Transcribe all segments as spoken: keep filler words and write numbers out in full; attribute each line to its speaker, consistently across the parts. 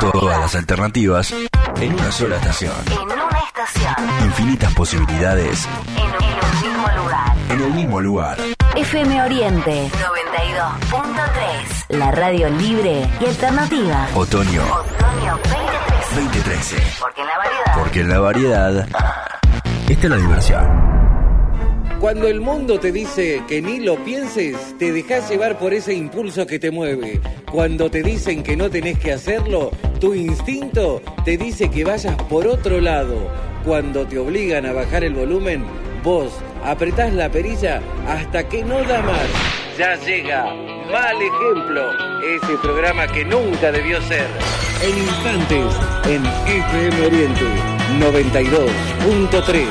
Speaker 1: Todas las alternativas en una sola estación.
Speaker 2: En una estación.
Speaker 1: Infinitas posibilidades.
Speaker 2: En, en un mismo lugar.
Speaker 1: En el mismo lugar.
Speaker 2: F M Oriente noventa y dos punto tres. La radio libre y alternativa.
Speaker 1: Otoño.
Speaker 2: Otoño veinte trece.
Speaker 1: veinte trece.
Speaker 2: Porque en la variedad.
Speaker 1: Porque en la variedad está la diversión.
Speaker 3: Cuando el mundo te dice que ni lo pienses, te dejas llevar por ese impulso que te mueve. Cuando te dicen que no tenés que hacerlo, tu instinto te dice que vayas por otro lado. Cuando te obligan a bajar el volumen, vos apretás la perilla hasta que no da más. Ya llega Mal Ejemplo, ese programa que nunca debió ser. En instantes, en F M Oriente noventa y dos punto tres.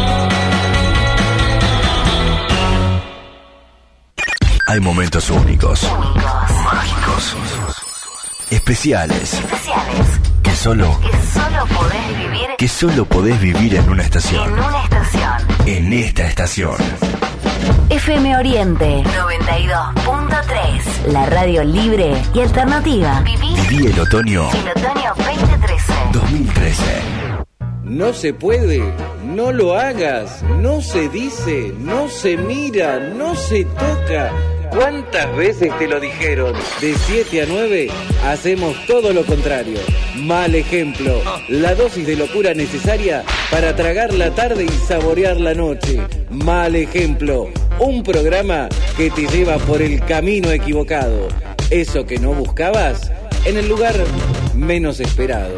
Speaker 1: Hay momentos únicos,
Speaker 2: Únicos.
Speaker 1: mágicos, especiales,
Speaker 2: Especiales.
Speaker 1: que solo,
Speaker 2: Que solo podés vivir
Speaker 1: que solo podés vivir en una
Speaker 2: en
Speaker 1: estación.
Speaker 2: una estación.
Speaker 1: En esta estación.
Speaker 2: F M Oriente noventa y dos punto tres. La radio libre y alternativa. Viví
Speaker 1: Viví el otoño
Speaker 2: el otoño veinte trece.
Speaker 1: dos mil trece.
Speaker 3: No se puede, no lo hagas, no se dice, no se mira, no se toca. ¿Cuántas veces te lo dijeron? De siete a nueve hacemos todo lo contrario. Mal Ejemplo, la dosis de locura necesaria para tragar la tarde y saborear la noche. Mal Ejemplo, un programa que te lleva por el camino equivocado. Eso que no buscabas en el lugar menos esperado.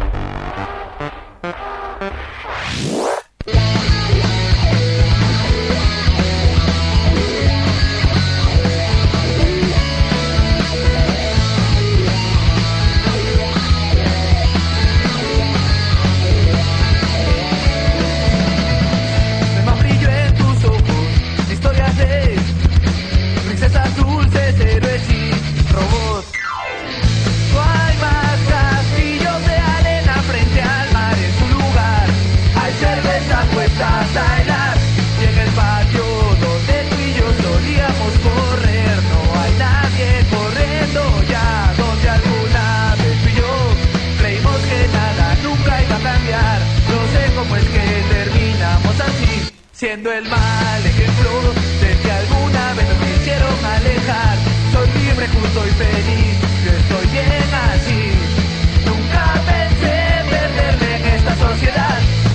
Speaker 4: Siendo el mal ejemplo de que alguna vez nos quisieron alejar. Soy libre, justo y feliz, yo estoy bien así. Nunca pensé perderme en esta sociedad.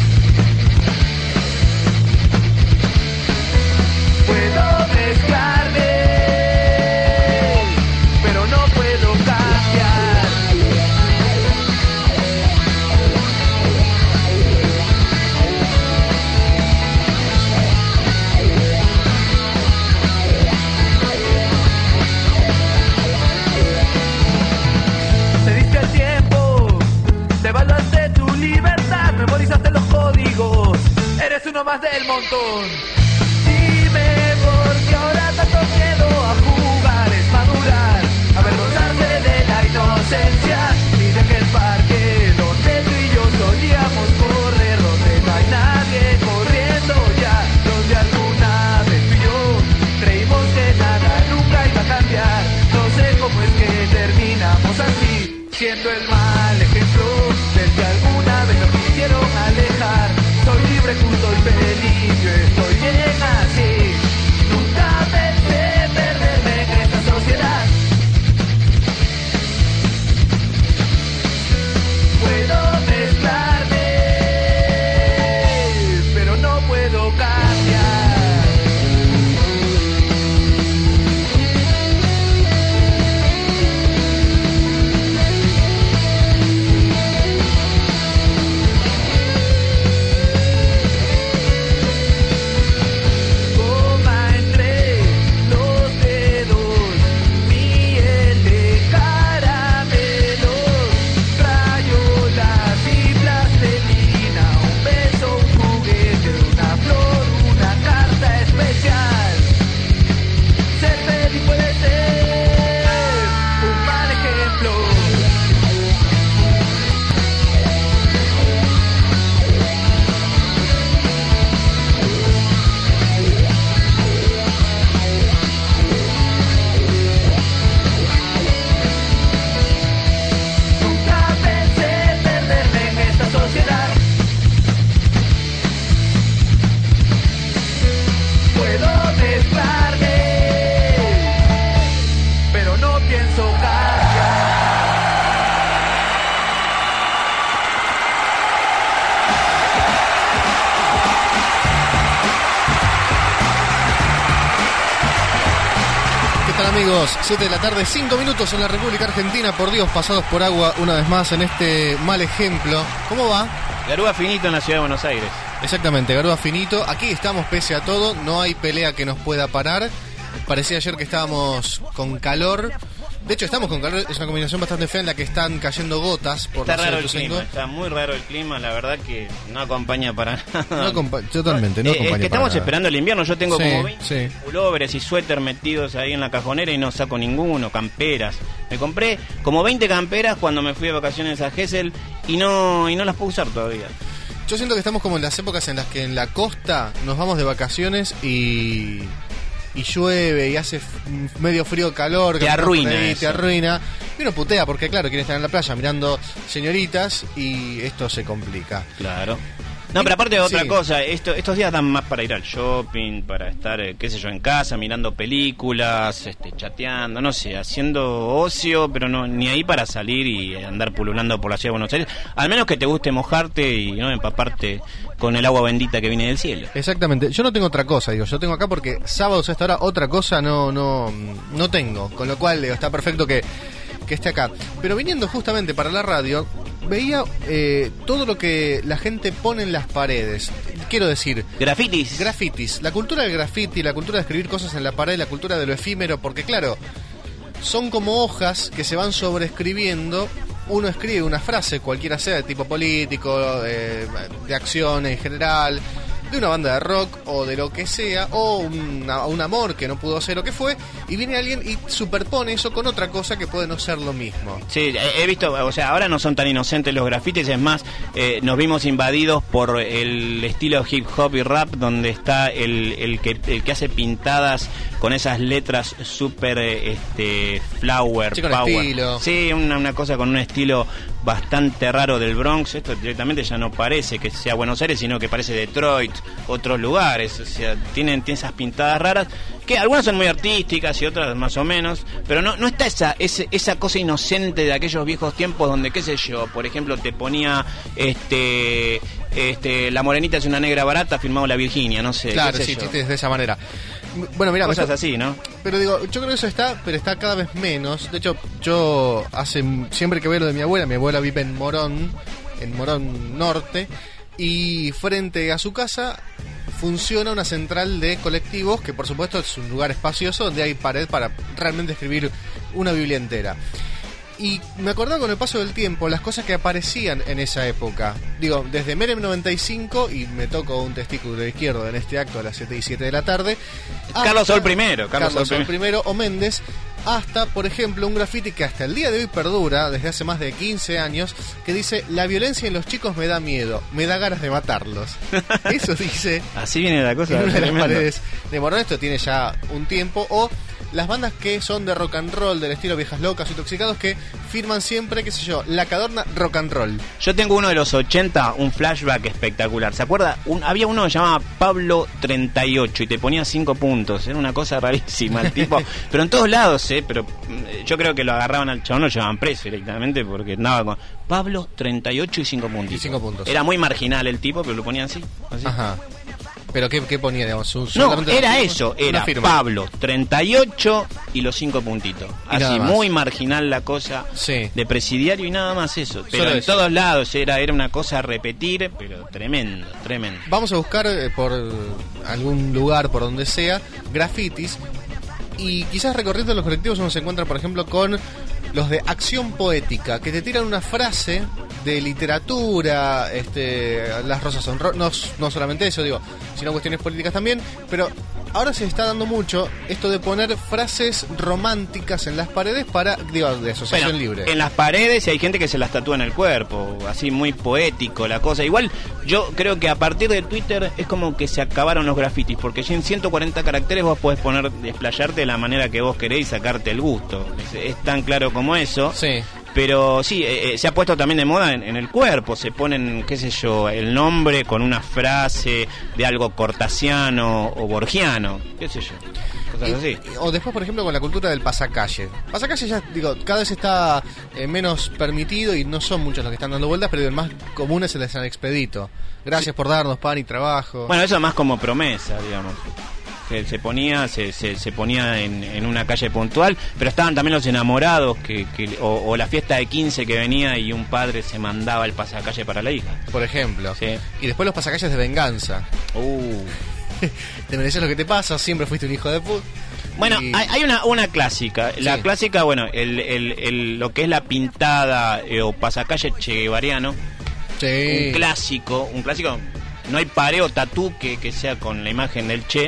Speaker 4: Puedo mezclarme, pero no puedo cambiar. Devaluaste tu libertad, memorizaste los códigos. Eres uno más del montón. Dime por qué ahora tanto miedo a jugar es madurar, avergonzarse de la inocencia y de que el parque donde tú y yo solíamos correr, donde no hay nadie corriendo ya, donde alguna vez tú y yo creímos que nada nunca iba a cambiar. No sé cómo es que terminamos así, siendo el mal ejemplo del que alguna vez nos quisieron alejar. Soy libre, justo y feliz, yo estoy bien así. Nunca pensé perderme en esta sociedad. Puedo mezclarme, pero no puedo cambiar. pienso cambiar.
Speaker 5: ¿Qué tal, amigos? siete de la tarde, cinco minutos en la República Argentina. Por Dios, pasados por agua una vez más en este mal ejemplo. ¿Cómo va?
Speaker 6: Garúa finito en la ciudad de Buenos Aires.
Speaker 5: Exactamente, Garúa finito. Aquí estamos pese a todo, no hay pelea que nos pueda parar. Parecía ayer que estábamos con calor. De hecho, estamos con calor, es una combinación bastante fea en la que están cayendo gotas por
Speaker 6: Está
Speaker 5: la
Speaker 6: raro el
Speaker 5: ciudad de
Speaker 6: clima,
Speaker 5: Ituzaingó.
Speaker 6: está muy raro el clima, la verdad que no acompaña para nada.
Speaker 5: No acompa- totalmente, no
Speaker 6: Eh,
Speaker 5: acompaña
Speaker 6: Es que
Speaker 5: para
Speaker 6: estamos
Speaker 5: nada.
Speaker 6: esperando el invierno, yo tengo
Speaker 5: Sí,
Speaker 6: como veinte
Speaker 5: sí.
Speaker 6: pulóveres y suéter metidos ahí en la cajonera y no saco ninguno, camperas. Me compré como veinte camperas cuando me fui de vacaciones a Gesell y no, y no las puedo usar todavía.
Speaker 5: Yo siento que estamos como en las épocas en las que en la costa nos vamos de vacaciones y... y llueve y hace f- medio frío, calor,
Speaker 6: Te
Speaker 5: caminas por
Speaker 6: arruina
Speaker 5: ahí,
Speaker 6: eso.
Speaker 5: te arruina. Y uno putea porque, claro, quiere estar en la playa mirando señoritas y esto se complica.
Speaker 6: Claro. No, pero aparte de otra
Speaker 5: Sí.
Speaker 6: cosa, esto, estos días dan más para ir al shopping, para estar, eh, qué sé yo, en casa, mirando películas, este, chateando, no sé, haciendo ocio, pero no ni ahí para salir y andar pululando por la ciudad de Buenos Aires. Al menos que te guste mojarte y no empaparte con el agua bendita que viene del cielo.
Speaker 5: Exactamente. Yo no tengo otra cosa, digo, yo tengo acá porque sábados a esta hora otra cosa no no no tengo, con lo cual digo, está perfecto que que esté acá. Pero viniendo justamente para la radio, veía eh, todo lo que la gente pone en las paredes. Quiero decir,
Speaker 6: Grafitis.
Speaker 5: grafitis, la cultura del graffiti, la cultura de escribir cosas en la pared, la cultura de lo efímero, porque claro, son como hojas que se van sobreescribiendo. Uno escribe una frase, cualquiera sea, de tipo político, eh, de acción en general, de una banda de rock o de lo que sea, o una- un amor que no pudo ser o que fue, y viene alguien y superpone eso con otra cosa que puede no ser lo mismo.
Speaker 6: Sí, he he visto, o sea, ahora no son tan inocentes los grafitis, es más, eh, nos vimos invadidos por el estilo hip hop y rap, donde está el, el, que, el que hace pintadas con esas letras super eh, este, flower,
Speaker 5: Sí, con
Speaker 6: power.
Speaker 5: estilo.
Speaker 6: Sí, una, una cosa con un estilo bastante raro del Bronx. Esto directamente ya no parece que sea Buenos Aires, sino que parece Detroit, otros lugares. O sea, tienen, tienen esas pintadas raras, que algunas son muy artísticas y otras más o menos, pero no, no está esa, ese, esa cosa inocente de aquellos viejos tiempos donde, qué sé yo, por ejemplo, te ponía este este la morenita es una negra barata, firmado La Virginia, no sé.
Speaker 5: Claro,
Speaker 6: qué sé
Speaker 5: sí,
Speaker 6: yo.
Speaker 5: chistes de esa manera. Bueno, mira,
Speaker 6: Cosas así, ¿no?
Speaker 5: pero digo, yo creo que eso está, pero está cada vez menos. De hecho, yo hace siempre que veo lo de mi abuela, mi abuela vive en Morón, en Morón Norte, y frente a su casa funciona una central de colectivos que, por supuesto, es un lugar espacioso donde hay pared para realmente escribir una Biblia entera. Y me acordaba con el paso del tiempo las cosas que aparecían en esa época. Digo, desde Menem noventa y cinco, y me toco un testículo izquierdo en este acto a las siete y siete de la tarde.
Speaker 6: Carlos
Speaker 5: hasta-
Speaker 6: Saúl primero, Carlos
Speaker 5: Carlos
Speaker 6: Saúl
Speaker 5: Saúl primero o Méndez, hasta, por ejemplo, un grafiti que hasta el día de hoy perdura, desde hace más de quince años, que dice: la violencia en los chicos me da miedo, me da ganas de matarlos. Eso dice
Speaker 6: Así viene la cosa.
Speaker 5: en una de las
Speaker 6: tremendo.
Speaker 5: paredes de Morón. Esto tiene ya un tiempo. O las bandas que son de rock and roll, del estilo Viejas Locas o Intoxicados, que firman siempre, qué sé yo, la que adorna rock and roll.
Speaker 6: Yo tengo uno de los ochenta, un flashback espectacular. ¿Se acuerda? Un, había uno que se llamaba Pablo treinta y ocho y te ponía cinco puntos. Era una cosa rarísima el tipo. Pero en todos lados, ¿eh? Pero mm, yo creo que lo agarraban al chabón, lo llevaban preso directamente porque andaba con Pablo treinta y ocho y cinco puntitos.
Speaker 5: Y cinco puntos.
Speaker 6: Era muy marginal el tipo, pero lo ponían así. así.
Speaker 5: Ajá. ¿Pero qué, qué ponía, digamos? Su-
Speaker 6: No,
Speaker 5: solamente
Speaker 6: era
Speaker 5: una
Speaker 6: eso,
Speaker 5: firma? Una
Speaker 6: era
Speaker 5: firma.
Speaker 6: Pablo treinta y ocho y los cinco puntitos.
Speaker 5: Y nada
Speaker 6: Así,
Speaker 5: más.
Speaker 6: muy marginal la cosa
Speaker 5: Sí.
Speaker 6: de presidiario y nada más eso. Pero
Speaker 5: Solo
Speaker 6: en
Speaker 5: eso.
Speaker 6: todos lados era, era una cosa a repetir, pero tremendo, tremendo.
Speaker 5: Vamos a buscar eh, por algún lugar, por donde sea, grafitis. Y quizás recorriendo los colectivos uno se encuentra, por ejemplo, con los de acción poética, que te tiran una frase de literatura, este, las rosas son ro- no, no solamente eso, digo, sino cuestiones políticas también, pero ahora se está dando mucho esto de poner frases románticas en las paredes para, digo, de asociación
Speaker 6: Bueno,
Speaker 5: libre.
Speaker 6: en las paredes y hay gente que se las tatúa en el cuerpo, así muy poético la cosa. Igual yo creo que a partir de Twitter es como que se acabaron los grafitis, porque ya en ciento cuarenta caracteres vos podés poner, desplayarte de la manera que vos querés y sacarte el gusto. Es, es tan claro como eso.
Speaker 5: Sí.
Speaker 6: Pero sí, eh, eh, se ha puesto también de moda en, en el cuerpo, se ponen, qué sé yo, el nombre con una frase de algo cortasiano o borgiano, qué sé yo. cosas
Speaker 5: Y-
Speaker 6: así.
Speaker 5: O después, por ejemplo, con la cultura del pasacalle. Pasacalle ya, digo, cada vez está eh, menos permitido y no son muchos los que están dando vueltas, pero el más común es el de San Expedito. Gracias por darnos pan y trabajo.
Speaker 6: Bueno, eso más como promesa, digamos. Que se ponía, se, se, se ponía en, en una calle puntual, pero estaban también los enamorados, que, que o, o la fiesta de quince que venía y un padre se mandaba el pasacalle para la hija.
Speaker 5: Por ejemplo.
Speaker 6: Sí.
Speaker 5: Y después los pasacalles de venganza.
Speaker 6: Uh.
Speaker 5: Te mereces lo que te pasa, siempre fuiste un hijo de puta.
Speaker 6: Bueno,
Speaker 5: Y-
Speaker 6: hay, hay una, una clásica. La
Speaker 5: Sí.
Speaker 6: clásica, bueno, el, el, el, lo que es la pintada eh, o pasacalle chevariano.
Speaker 5: Sí.
Speaker 6: Un clásico, un clásico. No hay pareo tatú que, que sea con la imagen del Che,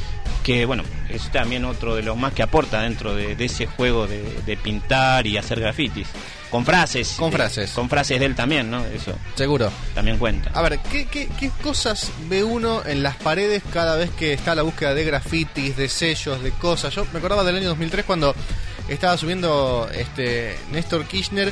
Speaker 6: que bueno, es también otro de los más que aporta dentro de, de ese juego de, de pintar y hacer grafitis. Con frases.
Speaker 5: Con
Speaker 6: eh,
Speaker 5: frases.
Speaker 6: con frases de él también, ¿no? Eso
Speaker 5: Seguro.
Speaker 6: también cuenta.
Speaker 5: A ver, ¿qué, qué, ¿qué cosas ve uno en las paredes cada vez que está a la búsqueda de grafitis, de sellos, de cosas? Yo me acordaba del año dos mil tres cuando estaba subiendo este Néstor Kirchner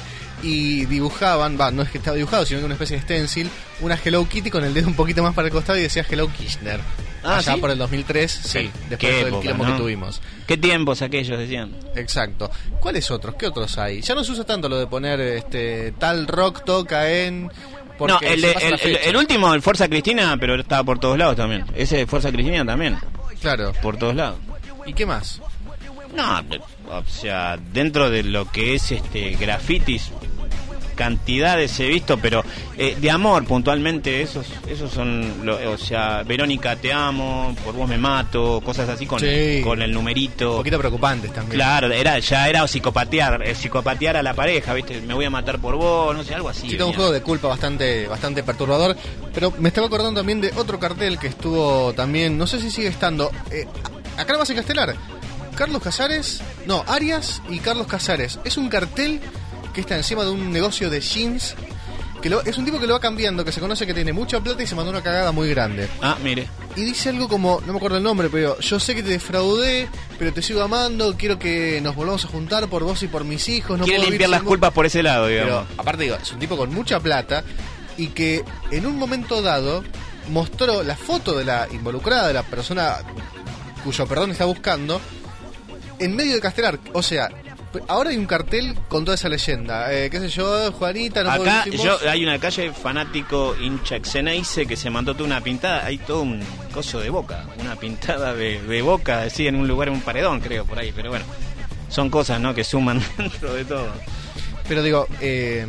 Speaker 5: y dibujaban, va, no es que estaba dibujado, sino que una especie de stencil, una Hello Kitty con el dedo un poquito más para el costado y decía Hello Kirchner.
Speaker 6: Ah,
Speaker 5: Allá
Speaker 6: ¿sí?
Speaker 5: por el dos mil tres, sí, después
Speaker 6: Qué
Speaker 5: de todo el
Speaker 6: época,
Speaker 5: quilombo
Speaker 6: ¿no?
Speaker 5: que tuvimos.
Speaker 6: ¿Qué tiempos aquellos decían?
Speaker 5: Exacto. ¿Cuáles otros? ¿Qué otros hay? Ya no se usa tanto lo de poner este tal rock toca en... porque
Speaker 6: No, el,
Speaker 5: se
Speaker 6: de-
Speaker 5: pasa
Speaker 6: el,
Speaker 5: la
Speaker 6: el-
Speaker 5: fecha.
Speaker 6: el último, el Fuerza Cristina, pero estaba por todos lados también. Ese de Fuerza Cristina también,
Speaker 5: Claro.
Speaker 6: por todos lados.
Speaker 5: ¿Y qué más?
Speaker 6: No, o sea, dentro de lo que es este grafitis, cantidades he visto, pero eh, de amor puntualmente, esos esos son, lo- o sea, Verónica te amo, por vos me mato, cosas así con,
Speaker 5: Sí.
Speaker 6: con el numerito.
Speaker 5: Un poquito preocupantes también.
Speaker 6: Claro, era ya era psicopatear, eh, psicopatear a la pareja, ¿viste? Me voy a matar por vos, no sé, algo así.
Speaker 5: Sí, todo un
Speaker 6: venía.
Speaker 5: juego de culpa bastante bastante perturbador. Pero me estaba acordando también de otro cartel que estuvo también, no sé si sigue estando, eh, acá nomás en Castelar. Carlos Casares, no, Arias y Carlos Casares. Es un cartel que está encima de un negocio de jeans. Que lo- es un tipo que lo va cambiando, que se conoce que tiene mucha plata y se mandó una cagada muy grande.
Speaker 6: Ah, mire.
Speaker 5: Y dice algo como, no me acuerdo el nombre, pero yo sé que te defraudé, pero te sigo amando, quiero que nos volvamos a juntar por vos y por mis hijos. No
Speaker 6: Quiere
Speaker 5: puedo
Speaker 6: limpiar
Speaker 5: vivir
Speaker 6: las
Speaker 5: sin vos".
Speaker 6: culpas por ese lado,
Speaker 5: Pero
Speaker 6: digamos.
Speaker 5: aparte digo, es un tipo con mucha plata y que en un momento dado mostró la foto de la involucrada, de la persona cuyo perdón está buscando, en medio de Castelar. O sea, ahora hay un cartel con toda esa leyenda. Eh, qué sé yo, Juanita, no puedo
Speaker 6: Acá
Speaker 5: vivir sin
Speaker 6: yo
Speaker 5: vos.
Speaker 6: hay una calle fanático hincha Xeneize que se mandó toda una pintada, hay todo un coso de Boca, una pintada de, de Boca, así en un lugar, en un paredón creo por ahí, pero bueno, son cosas, ¿no?, que suman dentro de todo.
Speaker 5: Pero digo, eh,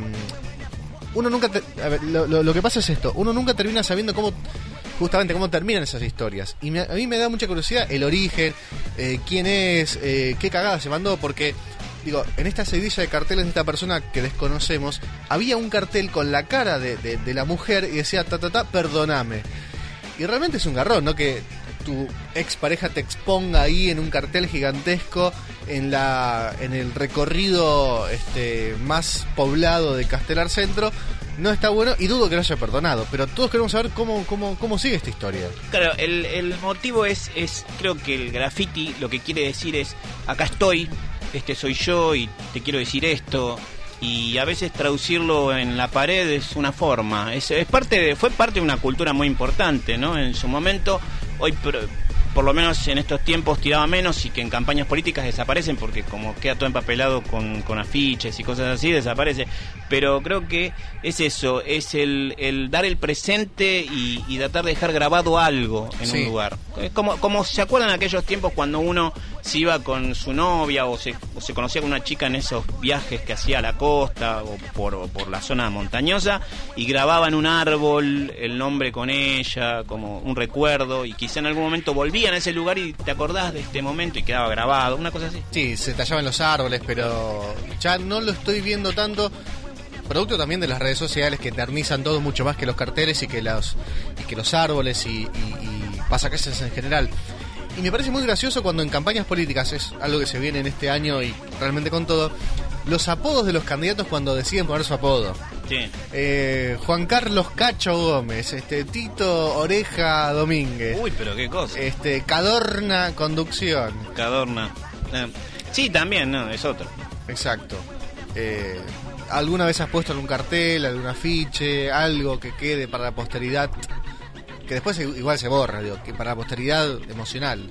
Speaker 5: uno nunca... te- a ver, lo, lo- lo que pasa es esto, uno nunca termina sabiendo cómo... Justamente cómo terminan esas historias. Y me- a mí me da mucha curiosidad el origen, eh, quién es, eh, qué cagada se mandó, porque, digo, en esta seguidilla de carteles de esta persona que desconocemos, había un cartel con la cara de, de- de la mujer y decía, ta, ta, ta, perdóname. Y realmente es un garrón, ¿no? Que tu expareja te exponga ahí en un cartel gigantesco en la en el recorrido este más poblado de Castelar Centro. No está bueno y dudo que lo haya perdonado, pero todos queremos saber cómo cómo cómo sigue esta historia.
Speaker 6: Claro, el, el motivo es, es, creo que el graffiti lo que quiere decir es, acá estoy, este soy yo y te quiero decir esto, y a veces traducirlo en la pared es una forma, es, es parte de, fue parte de una cultura muy importante, ¿no? En su momento, hoy por, por lo menos en estos tiempos tiraba menos y que en campañas políticas desaparecen porque como queda todo empapelado con, con afiches y cosas así, desaparece. Pero creo que es eso, es el, el dar el presente y, y tratar de dejar grabado algo en
Speaker 5: Sí.
Speaker 6: un lugar. Es como, como se acuerdan aquellos tiempos cuando uno se iba con su novia o se, o se conocía con una chica en esos viajes que hacía a la costa o por, o por la zona montañosa y grababa en un árbol el nombre con ella como un recuerdo y quizá en algún momento volvían a ese lugar y te acordás de este momento y quedaba grabado, una cosa así.
Speaker 5: Sí, se tallaban los árboles, pero ya no lo estoy viendo tanto. Producto también de las redes sociales que eternizan todo mucho más que los carteles y que los y que los árboles y, y, y pasacalles en general. Y me parece muy gracioso cuando en campañas políticas, es algo que se viene en este año y realmente con todo, los apodos de los candidatos cuando deciden poner su apodo.
Speaker 6: Sí.
Speaker 5: Eh, Juan Carlos Cacho Gómez, este Tito Oreja Domínguez,
Speaker 6: Uy, pero qué cosa.
Speaker 5: este Cadorna Conducción.
Speaker 6: Cadorna. Eh, sí, también, no, es otro.
Speaker 5: Exacto. Eh, ¿Alguna vez has puesto algún cartel, algún afiche, algo que quede para la posteridad? Que después igual se borra, digo, que para la posteridad emocional.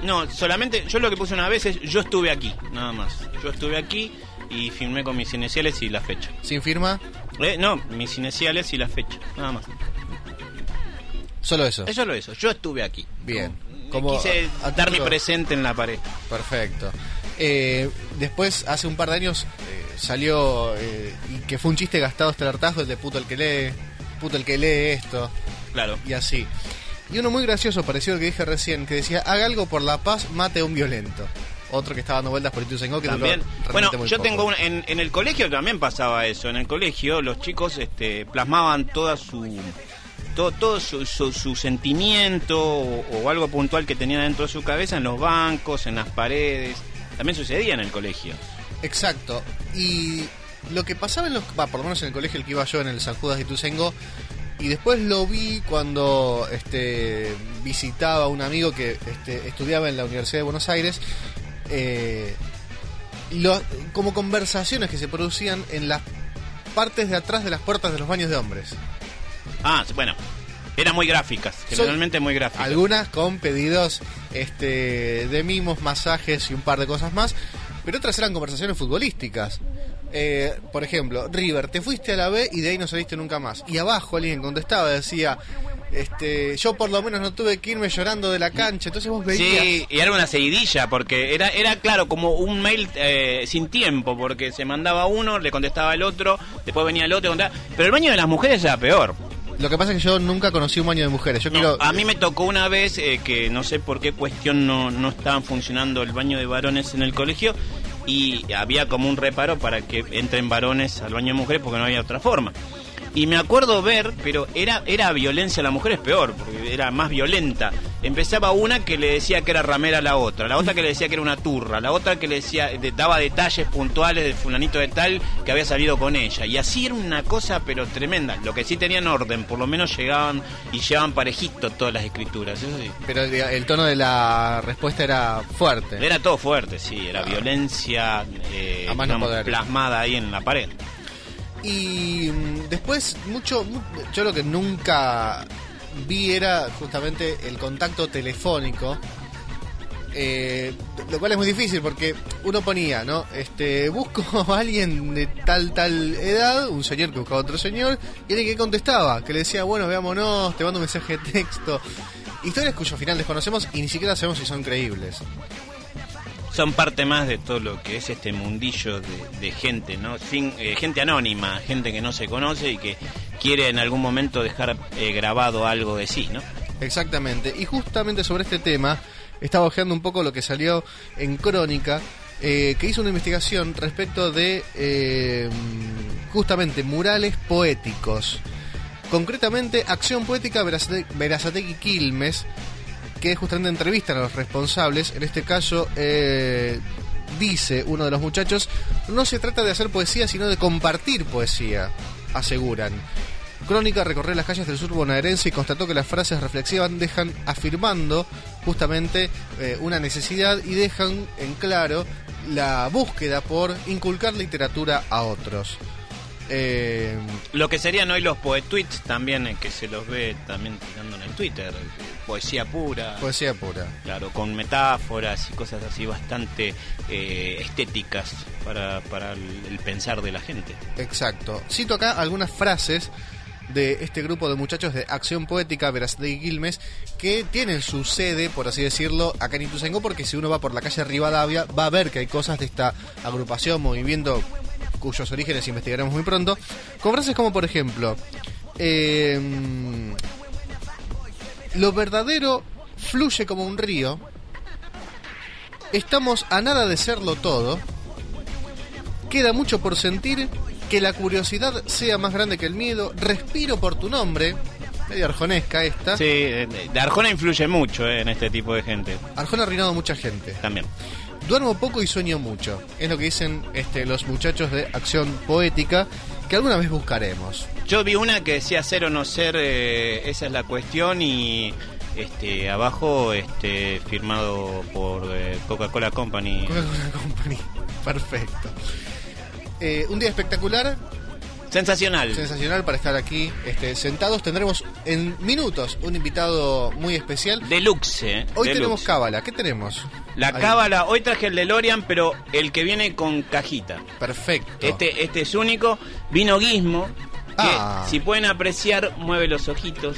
Speaker 6: No, solamente yo lo que puse una vez es yo estuve aquí, nada más. Yo estuve aquí y firmé con mis iniciales y la fecha.
Speaker 5: ¿Sin firma?
Speaker 6: Eh, no, mis iniciales y la fecha, nada más.
Speaker 5: Solo eso.
Speaker 6: Eso lo hizo, yo estuve aquí.
Speaker 5: Bien.
Speaker 6: Como,
Speaker 5: Como
Speaker 6: quise
Speaker 5: a- a
Speaker 6: dar mi
Speaker 5: título-
Speaker 6: presente en la pared.
Speaker 5: Perfecto. Eh, después, hace un par de años, eh, salió, eh, y que fue un chiste gastado hasta el hartazgo, el de puto el que lee, puto el que lee esto,
Speaker 6: Claro.
Speaker 5: y así. Y uno muy gracioso, parecido al que dije recién, que decía, haga algo por la paz, mate a un violento. Otro que estaba dando vueltas por Ituzaingó, que
Speaker 6: También.
Speaker 5: duró realmente
Speaker 6: Bueno,
Speaker 5: muy
Speaker 6: yo
Speaker 5: poco.
Speaker 6: tengo un, en, en el colegio también pasaba eso. En el colegio los chicos este, plasmaban toda su todo, todo su, su, su sentimiento o, o algo puntual que tenía dentro de su cabeza en los bancos, en las paredes. También sucedía en el colegio.
Speaker 5: Exacto. Y lo que pasaba en los... Va, por lo menos en el colegio el que iba yo, en el San Judas de Ituzaingó, y después lo vi cuando este, visitaba a un amigo que este, estudiaba en la Universidad de Buenos Aires, eh, lo- como conversaciones que se producían en las partes de atrás de las puertas de los baños de hombres.
Speaker 6: Ah, bueno, eran muy gráficas, generalmente muy gráficas.
Speaker 5: Algunas con pedidos este, de mimos, masajes y un par de cosas más, pero otras eran conversaciones futbolísticas. Eh, por ejemplo, River, te fuiste a la B y de ahí no saliste nunca más. Y abajo alguien contestaba, decía, este, yo por lo menos no tuve que irme llorando de la cancha. Entonces vos veías...
Speaker 6: Sí, y era una seguidilla, porque era, era claro, como un mail eh, sin tiempo, porque se mandaba uno, le contestaba el otro, después venía el otro, contestaba. Pero el baño de las mujeres era peor.
Speaker 5: Lo que pasa es que yo nunca conocí un baño de mujeres. Yo
Speaker 6: No,
Speaker 5: quiero...
Speaker 6: a mí me tocó una vez eh, que no sé por qué cuestión no, no estaban funcionando el baño de varones en el colegio y había como un reparo para que entren varones al baño de mujeres porque no había otra forma. Y me acuerdo ver, pero era era violencia a la mujer, es peor, porque era más violenta. Empezaba una que le decía que era ramera a la otra, la otra que le decía que era una turra, la otra que le decía, de- daba detalles puntuales de fulanito de tal que había salido con ella. Y así era una cosa, pero tremenda. Lo que sí tenían orden, por lo menos llegaban y llevaban parejito todas las escrituras, eso sí.
Speaker 5: Pero el, el tono de la respuesta era fuerte.
Speaker 6: Era todo fuerte, sí, era violencia eh,
Speaker 5: A más no
Speaker 6: digamos,
Speaker 5: poder.
Speaker 6: plasmada ahí en la pared.
Speaker 5: Y mm, después, mucho, mu- yo lo que nunca vi era justamente el contacto telefónico, eh, lo cual es muy difícil porque uno ponía, ¿no? Este, busco a alguien de tal, tal edad, un señor que buscaba a otro señor, y alguien que contestaba, que le decía, bueno, veámonos, te mando un mensaje de texto. Historias cuyo final desconocemos y ni siquiera sabemos si son creíbles.
Speaker 6: Son parte más de todo lo que es este mundillo de, de gente, ¿no? Sin, eh, gente anónima, gente que no se conoce y que quiere en algún momento dejar eh, grabado algo de sí, ¿no?
Speaker 5: Exactamente, y justamente sobre este tema estaba ojeando un poco lo que salió en Crónica, eh, que hizo una investigación respecto de eh, justamente murales poéticos, concretamente Acción Poética Verazate- Verazategui Quilmes, que justamente entrevistan a los responsables. En este caso, eh, dice uno de los muchachos, no se trata de hacer poesía, sino de compartir poesía, aseguran. Crónica recorrió las calles del sur bonaerense y constató que las frases reflexivas dejan afirmando justamente eh, una necesidad y dejan en claro la búsqueda por inculcar literatura a otros. Eh,
Speaker 6: Lo que serían hoy los poetweets también, eh, que se los ve también tirando en el Twitter, eh, poesía pura,
Speaker 5: poesía pura.
Speaker 6: claro, con metáforas y cosas así bastante eh, estéticas para, para el, el pensar de la gente.
Speaker 5: Exacto. Cito acá algunas frases de este grupo de muchachos de Acción Poética Verazategui Quilmes, que tienen su sede, por así decirlo, acá en Ituzaingó, porque si uno va por la calle Rivadavia va a ver que hay cosas de esta agrupación, movimiento, cuyos orígenes investigaremos muy pronto, con frases como, por ejemplo, eh, lo verdadero fluye como un río, estamos a nada de serlo todo, queda mucho por sentir, que la curiosidad sea más grande que el miedo, respiro por tu nombre, medio arjonesca esta.
Speaker 6: Sí, eh, de Arjona influye mucho eh, en este tipo de gente
Speaker 5: Arjona ha arruinado a mucha gente.
Speaker 6: también.
Speaker 5: Duermo poco y sueño mucho, es lo que dicen este, los muchachos de Acción Poética, que alguna vez buscaremos.
Speaker 6: Yo vi una que decía ser o no ser, eh, esa es la cuestión, y este abajo este firmado por eh, Coca-Cola Company.
Speaker 5: Coca-Cola Company, perfecto. Eh, un día espectacular,
Speaker 6: Sensacional.
Speaker 5: Sensacional para estar aquí este, sentados. Tendremos en minutos un invitado muy especial.
Speaker 6: Deluxe. Eh,
Speaker 5: Hoy
Speaker 6: deluxe.
Speaker 5: tenemos cábala. ¿Qué tenemos?
Speaker 6: La
Speaker 5: Ahí.
Speaker 6: cábala, hoy traje el DeLorean, pero el que viene con cajita.
Speaker 5: Perfecto.
Speaker 6: Este, este es único. Vino Gizmo, que
Speaker 5: Ah.
Speaker 6: si pueden apreciar, mueve los ojitos.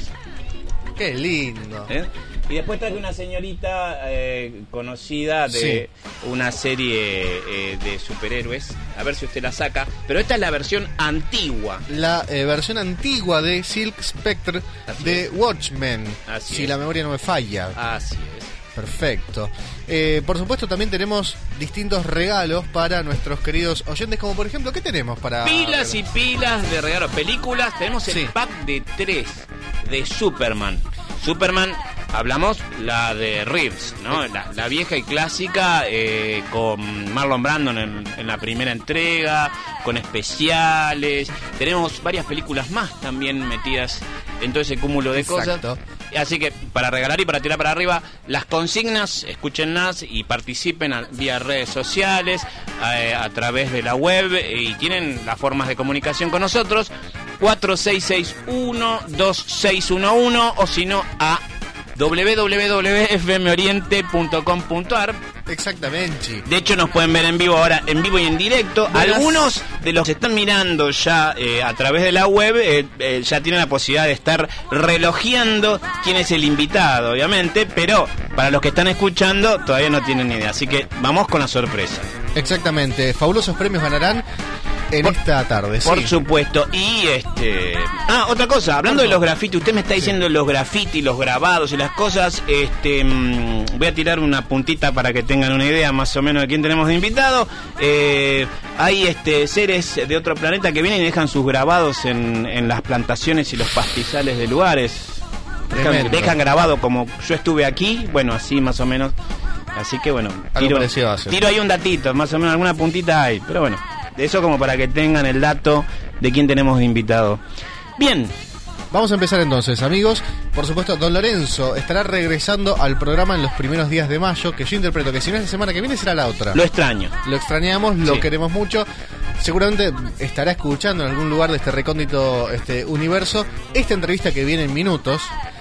Speaker 5: Qué lindo.
Speaker 6: ¿eh? Y después traje una señorita eh, conocida de
Speaker 5: Sí.
Speaker 6: una serie eh, de superhéroes. A ver si usted la saca. Pero esta es la versión antigua.
Speaker 5: La eh, versión antigua de Silk Spectre
Speaker 6: Así
Speaker 5: de
Speaker 6: es.
Speaker 5: Watchmen.
Speaker 6: Así
Speaker 5: si
Speaker 6: es.
Speaker 5: la memoria no me falla.
Speaker 6: Así es.
Speaker 5: Perfecto. Eh, por supuesto, también tenemos distintos regalos para nuestros queridos oyentes, como por ejemplo, ¿qué tenemos para...?
Speaker 6: Pilas y pilas de regalos. Películas, tenemos el
Speaker 5: Sí.
Speaker 6: pack de tres de Superman. Superman, hablamos la de Reeves, ¿no? La, la vieja y clásica, eh, con Marlon Brando en, en la primera entrega, con especiales. Tenemos varias películas más también metidas en todo ese cúmulo de
Speaker 5: Exacto.
Speaker 6: cosas. Así que para regalar y para tirar para arriba, las consignas, escúchenlas y participen a- vía redes sociales, a, a través de la web, eh, y tienen las formas de comunicación con nosotros, cuatro seis seis uno, dos seis uno uno, o si no a doble u doble u doble u punto f m oriente punto com punto a r.
Speaker 5: Exactamente.
Speaker 6: De hecho, nos pueden ver en vivo ahora, en vivo y en directo.
Speaker 5: Buenas.
Speaker 6: Algunos de los que están mirando ya eh, a través de la web eh, eh, ya tienen la posibilidad de estar relojeando quién es el invitado, obviamente, pero para los que están escuchando todavía no tienen ni idea. Así que vamos con la sorpresa.
Speaker 5: Exactamente. Fabulosos premios ganarán en
Speaker 6: Por-
Speaker 5: esta tarde.
Speaker 6: Por
Speaker 5: sí.
Speaker 6: supuesto. Y este. Ah, otra cosa, hablando de los grafitis, usted me está diciendo los grafitis, los grabados y las cosas. Este. mmm, voy a tirar una puntita para que tengan una idea más o menos de quién tenemos de invitado. Eh, hay este seres de otro planeta que vienen y dejan sus grabados en, en las plantaciones y los pastizales de lugares. Dejan,
Speaker 5: Tremendo.
Speaker 6: dejan grabado como yo estuve aquí, bueno, así más o menos. Así que bueno,
Speaker 5: Algo
Speaker 6: tiro,
Speaker 5: parecido hace.
Speaker 6: tiro ahí un datito, más o menos alguna puntita hay, pero bueno, eso como para que tengan el dato de quién tenemos de invitado. Bien,
Speaker 5: Vamos a empezar entonces, amigos. Por supuesto, Don Lorenzo estará regresando al programa en los primeros días de mayo, que yo interpreto que si no es la semana que viene será la otra.
Speaker 6: lo extraño.
Speaker 5: Lo extrañamos, lo
Speaker 6: Sí.
Speaker 5: queremos mucho. Seguramente estará escuchando en algún lugar de este recóndito este universo esta entrevista que viene en minutos.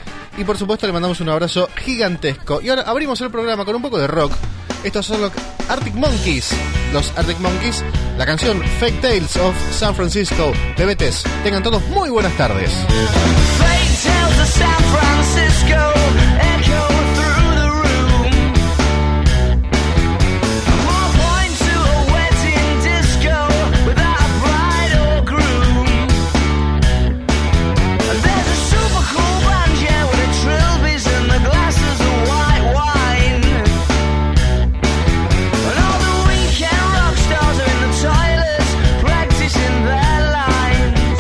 Speaker 5: Y por supuesto le mandamos un abrazo gigantesco. Y ahora abrimos el programa con un poco de rock. Estos son los Arctic Monkeys. Los Arctic Monkeys, la canción Fake Tales of San Francisco de B T S. Tengan todos muy buenas tardes.
Speaker 7: Fake tales of San Francisco echo through the room. More point to a wedding disco without a bride or groom. There's a super cool band, yeah, with the trilbies and the glasses of white wine. And all the weekend rock stars are in the toilets practicing their lines.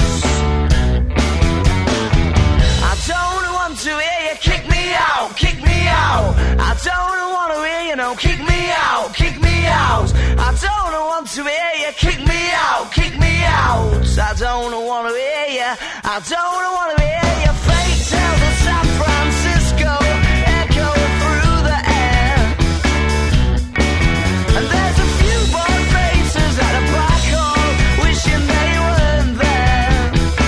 Speaker 7: I don't want to hear you kick me out, kick me out. I don't want to hear you no kick me out, kick me out. I don't want to hear you kick me out, kick me out. I don't want to hear you, I don't want to hear you. Fake tales of San Francisco echo through the air. And there's a few bored faces at a black hole wishing they weren't there.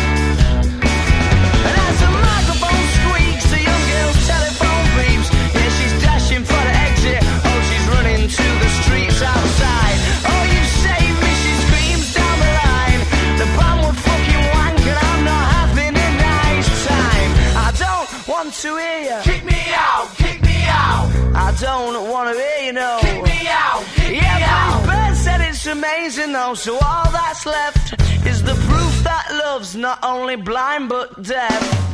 Speaker 7: And as the microphone squeaks, the young girl's telephone beeps. Yeah, she's dashing for the exit. Oh, she's running to the streets outside. Oh, you saved me, she screams down the line. The band would fucking wank and I'm not having a nice time. I don't want to hear you kick me out, kick me out. I don't want to hear you no kick me out, kick yeah, me out. Yeah, Bird said it's amazing though, so all that's left is the proof that love's not only blind but deaf.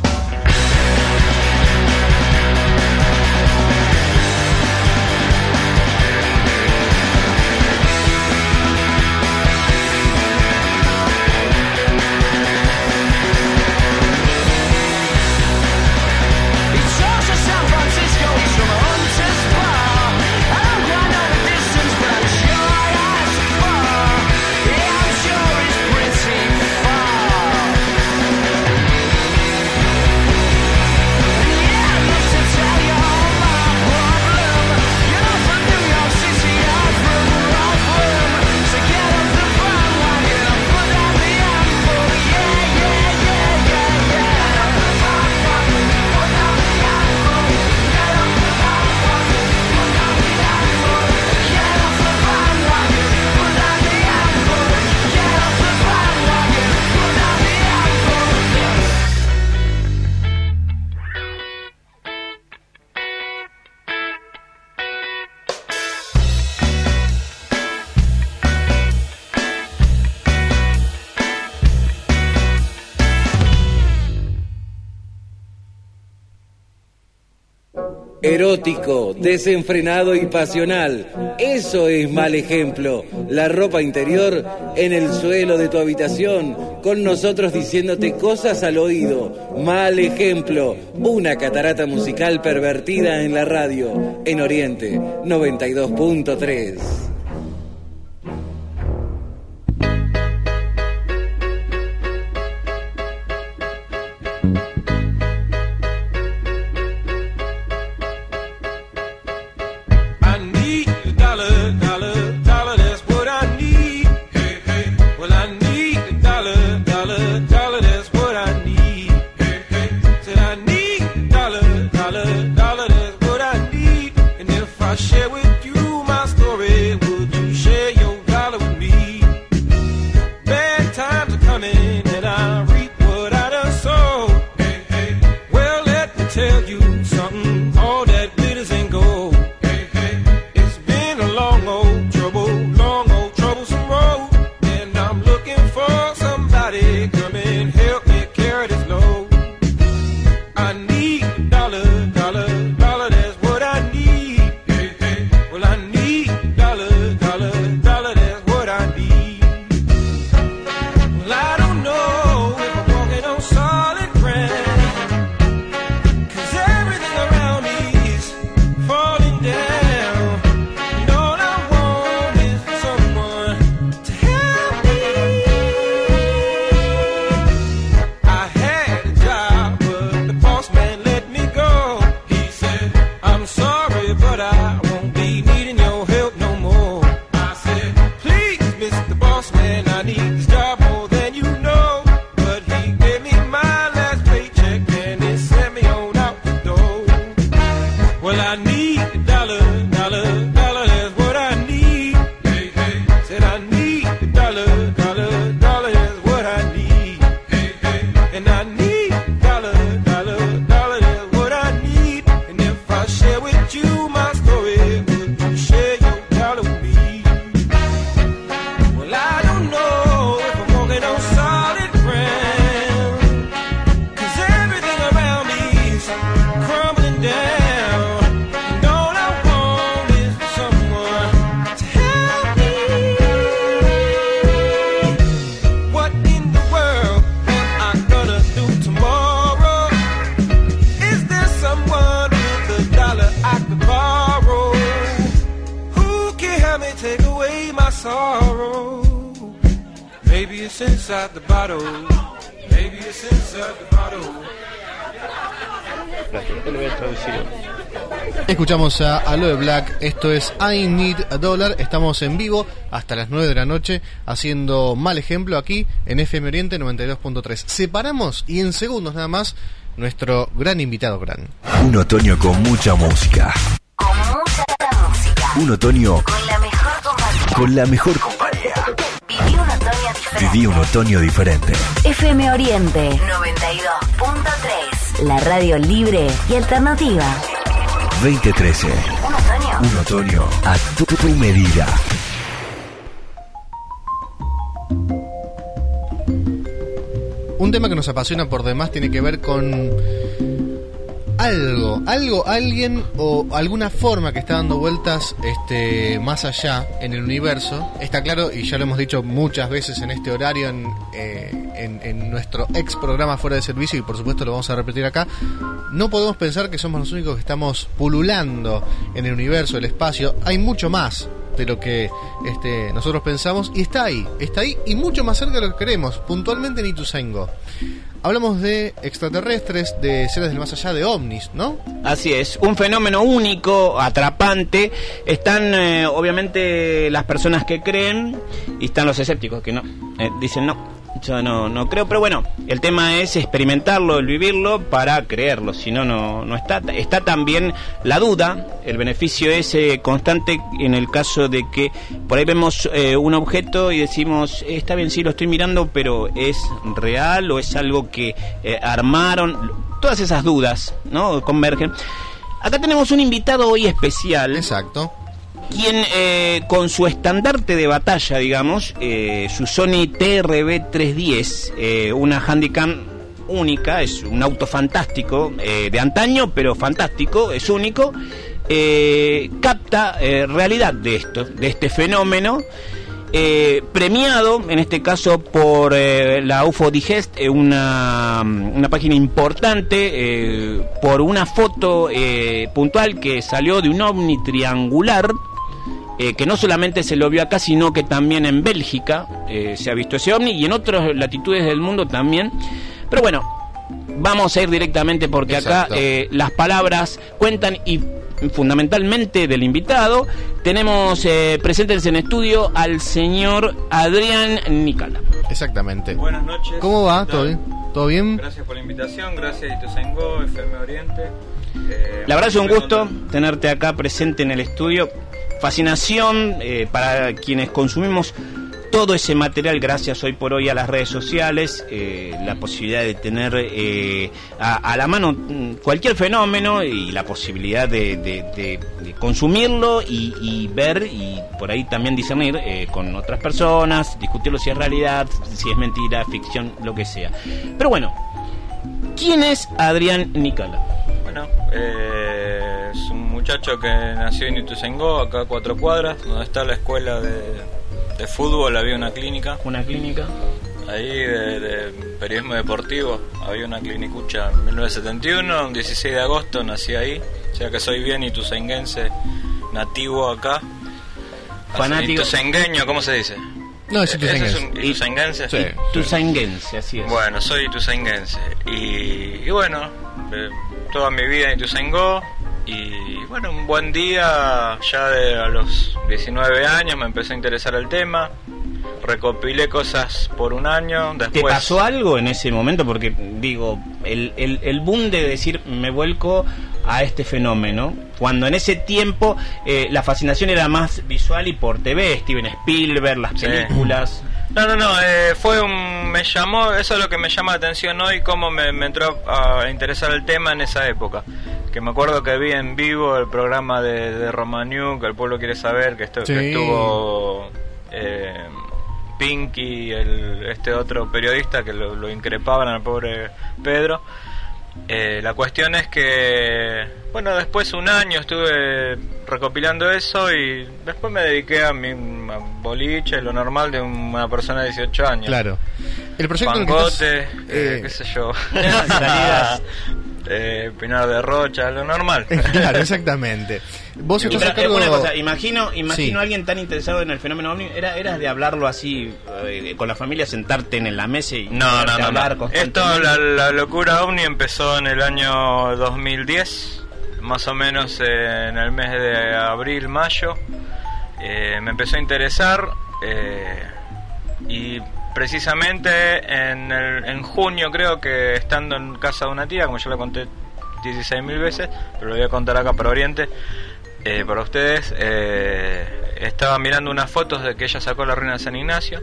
Speaker 7: He talks of San Francisco, he's from a hunter's bar. I don't quite know the distance, but I'm sure that's far. Yeah, I'm sure it's pretty far.
Speaker 3: Erótico, desenfrenado y pasional. Eso es Mal Ejemplo. La ropa interior en el suelo de tu habitación, con nosotros diciéndote cosas al oído. Mal Ejemplo, una catarata musical pervertida en la radio, en Oriente noventa y dos punto tres.
Speaker 5: Escuchamos a Aloe Black, esto es I Need a Dollar. Estamos en vivo hasta las nueve de la noche haciendo Mal Ejemplo aquí en F M Oriente noventa y dos punto tres. Separamos y en segundos nada más nuestro gran invitado gran.
Speaker 1: Un otoño con mucha música.
Speaker 2: Con mucha música.
Speaker 1: Un otoño
Speaker 2: Con la mejor compañía.
Speaker 1: con la mejor compañía.
Speaker 2: Viví un otoño diferente.
Speaker 1: Viví un otoño diferente.
Speaker 2: F M Oriente noventa y dos punto tres. La radio libre y alternativa.
Speaker 1: veinte trece.
Speaker 2: Un otoño.
Speaker 1: Un otoño a tu, tu medida.
Speaker 5: Un tema que nos apasiona por demás tiene que ver con algo, algo, alguien o alguna forma que está dando vueltas este, más allá en el universo. Está claro, y ya lo hemos dicho muchas veces en este horario, en, eh, en, en nuestro ex programa Fuera de Servicio, y por supuesto lo vamos a repetir acá. No podemos pensar que somos los únicos que estamos pululando en el universo, el espacio. Hay mucho más de lo que este, nosotros pensamos, y está ahí, está ahí y mucho más cerca de lo que queremos, puntualmente en Ituzaingó. Hablamos de extraterrestres, de seres del más allá, de ovnis, ¿no?
Speaker 6: Así es, un fenómeno único, atrapante. Están eh, obviamente las personas que creen y están los escépticos que no, eh, dicen no. Yo no, no creo, pero bueno, el tema es experimentarlo, el vivirlo para creerlo, si no, no, no está. Está también la duda, el beneficio es eh, constante en el caso de que por ahí vemos eh, un objeto y decimos, eh, está bien, sí, lo estoy mirando, pero ¿es real o es algo que eh, armaron? Todas esas dudas, ¿no?, convergen. Acá tenemos un invitado hoy especial.
Speaker 5: Exacto.
Speaker 6: Quien eh, con su estandarte de batalla, digamos, eh, su Sony T R V trescientos diez, eh, una Handycam única, es un auto fantástico, eh, de antaño, pero fantástico, es único, eh, capta eh, realidad de esto, de este fenómeno, eh, premiado, en este caso por eh, la U F O Digest, eh, una, una página importante, eh, por una foto eh, puntual que salió de un ovni triangular, Eh, que no solamente se lo vio acá, sino que también en Bélgica eh, se ha visto ese ovni, y en otras latitudes del mundo también. Pero bueno, vamos a ir directamente porque
Speaker 5: Exacto.
Speaker 6: acá eh, las palabras cuentan, y fundamentalmente del invitado. Tenemos eh, presentes en estudio al señor Adrián Nicala.
Speaker 5: Exactamente.
Speaker 8: Buenas noches.
Speaker 5: ¿Cómo va?
Speaker 8: ¿Qué
Speaker 5: ¿Todo
Speaker 8: tal?
Speaker 5: bien? ¿Todo bien?
Speaker 8: Gracias por la invitación, gracias Ituzaingó, F M Oriente. Eh,
Speaker 6: La verdad es un
Speaker 8: muy
Speaker 6: gusto
Speaker 8: contento.
Speaker 6: tenerte acá presente en el estudio. Fascinación eh, para quienes consumimos todo ese material, gracias hoy por hoy a las redes sociales, eh, la posibilidad de tener eh, a, a la mano cualquier fenómeno y la posibilidad de, de, de, de consumirlo y, y ver, y por ahí también discernir eh, con otras personas, discutirlo si es realidad, si es mentira, ficción, lo que sea. Pero bueno, ¿quién es Adrián Nicala?
Speaker 8: Bueno, eh, es un muchacho que nació en Ituzaingó, acá a cuatro cuadras, donde está la escuela de, de fútbol, había una clínica.
Speaker 6: Una clínica.
Speaker 8: Ahí de, de periodismo deportivo, había una clinicucha en mil novecientos setenta y uno, un dieciséis de agosto nací ahí, o sea que soy bien ituzainguense, nativo acá.
Speaker 6: Fanático.
Speaker 8: Ituzaingueño, ¿cómo se dice?
Speaker 5: No, es
Speaker 8: ¿Ese
Speaker 5: ituzainguense.
Speaker 8: es un ituzainguense?
Speaker 5: Sí.
Speaker 6: Ituzainguense, así es.
Speaker 8: Bueno, soy ituzainguense y, y bueno, eh, toda mi vida en Ituzaingó, y bueno, un buen día, ya de a los diecinueve años me empecé a interesar el tema, recopilé cosas por un año, después...
Speaker 6: ¿Te pasó algo en ese momento? Porque digo, el, el, el boom de decir me vuelco a este fenómeno, cuando en ese tiempo eh, la fascinación era más visual y por T V, Steven Spielberg, las
Speaker 8: Sí.
Speaker 6: películas...
Speaker 8: No, no, no, eh, fue un... me llamó, eso es lo que me llama la atención hoy, cómo me, me entró a interesar el tema en esa época. Que me acuerdo que vi en vivo el programa de, de Romaniuk, que el pueblo quiere saber, que, esto,
Speaker 5: Sí.
Speaker 8: que estuvo eh, Pinky, el, este otro periodista que lo, lo increpaban al pobre Pedro. Eh, la cuestión es que, bueno, después un año estuve recopilando eso y después me dediqué a mi a boliche, lo normal de una persona de dieciocho años.
Speaker 5: Claro. El proyecto en el que
Speaker 8: Pangote,
Speaker 5: estás,
Speaker 8: eh,
Speaker 5: eh,
Speaker 8: qué sé yo,
Speaker 6: Salidas.
Speaker 8: eh, Pinar de Rocha, lo normal.
Speaker 5: Claro, exactamente. Vos
Speaker 6: Y
Speaker 5: estás a
Speaker 6: pero,
Speaker 5: cargo...
Speaker 6: una cosa, imagino, imagino
Speaker 5: Sí.
Speaker 6: a alguien tan interesado en el fenómeno ovni, era, eras de hablarlo así eh, con la familia, sentarte en la mesa y
Speaker 8: No, no,
Speaker 6: ponerte a
Speaker 8: no,
Speaker 6: hablar
Speaker 8: no. Esto,
Speaker 6: constantemente?
Speaker 8: la, la locura ovni empezó en el año dos mil diez, más o menos eh, en el mes de abril, mayo. Eh, me empezó a interesar eh, y precisamente en, el, en junio, creo que estando en casa de una tía, como yo le conté dieciséis mil veces, pero lo voy a contar acá para Oriente, eh, para ustedes, eh, estaba mirando unas fotos de que ella sacó la ruina de San Ignacio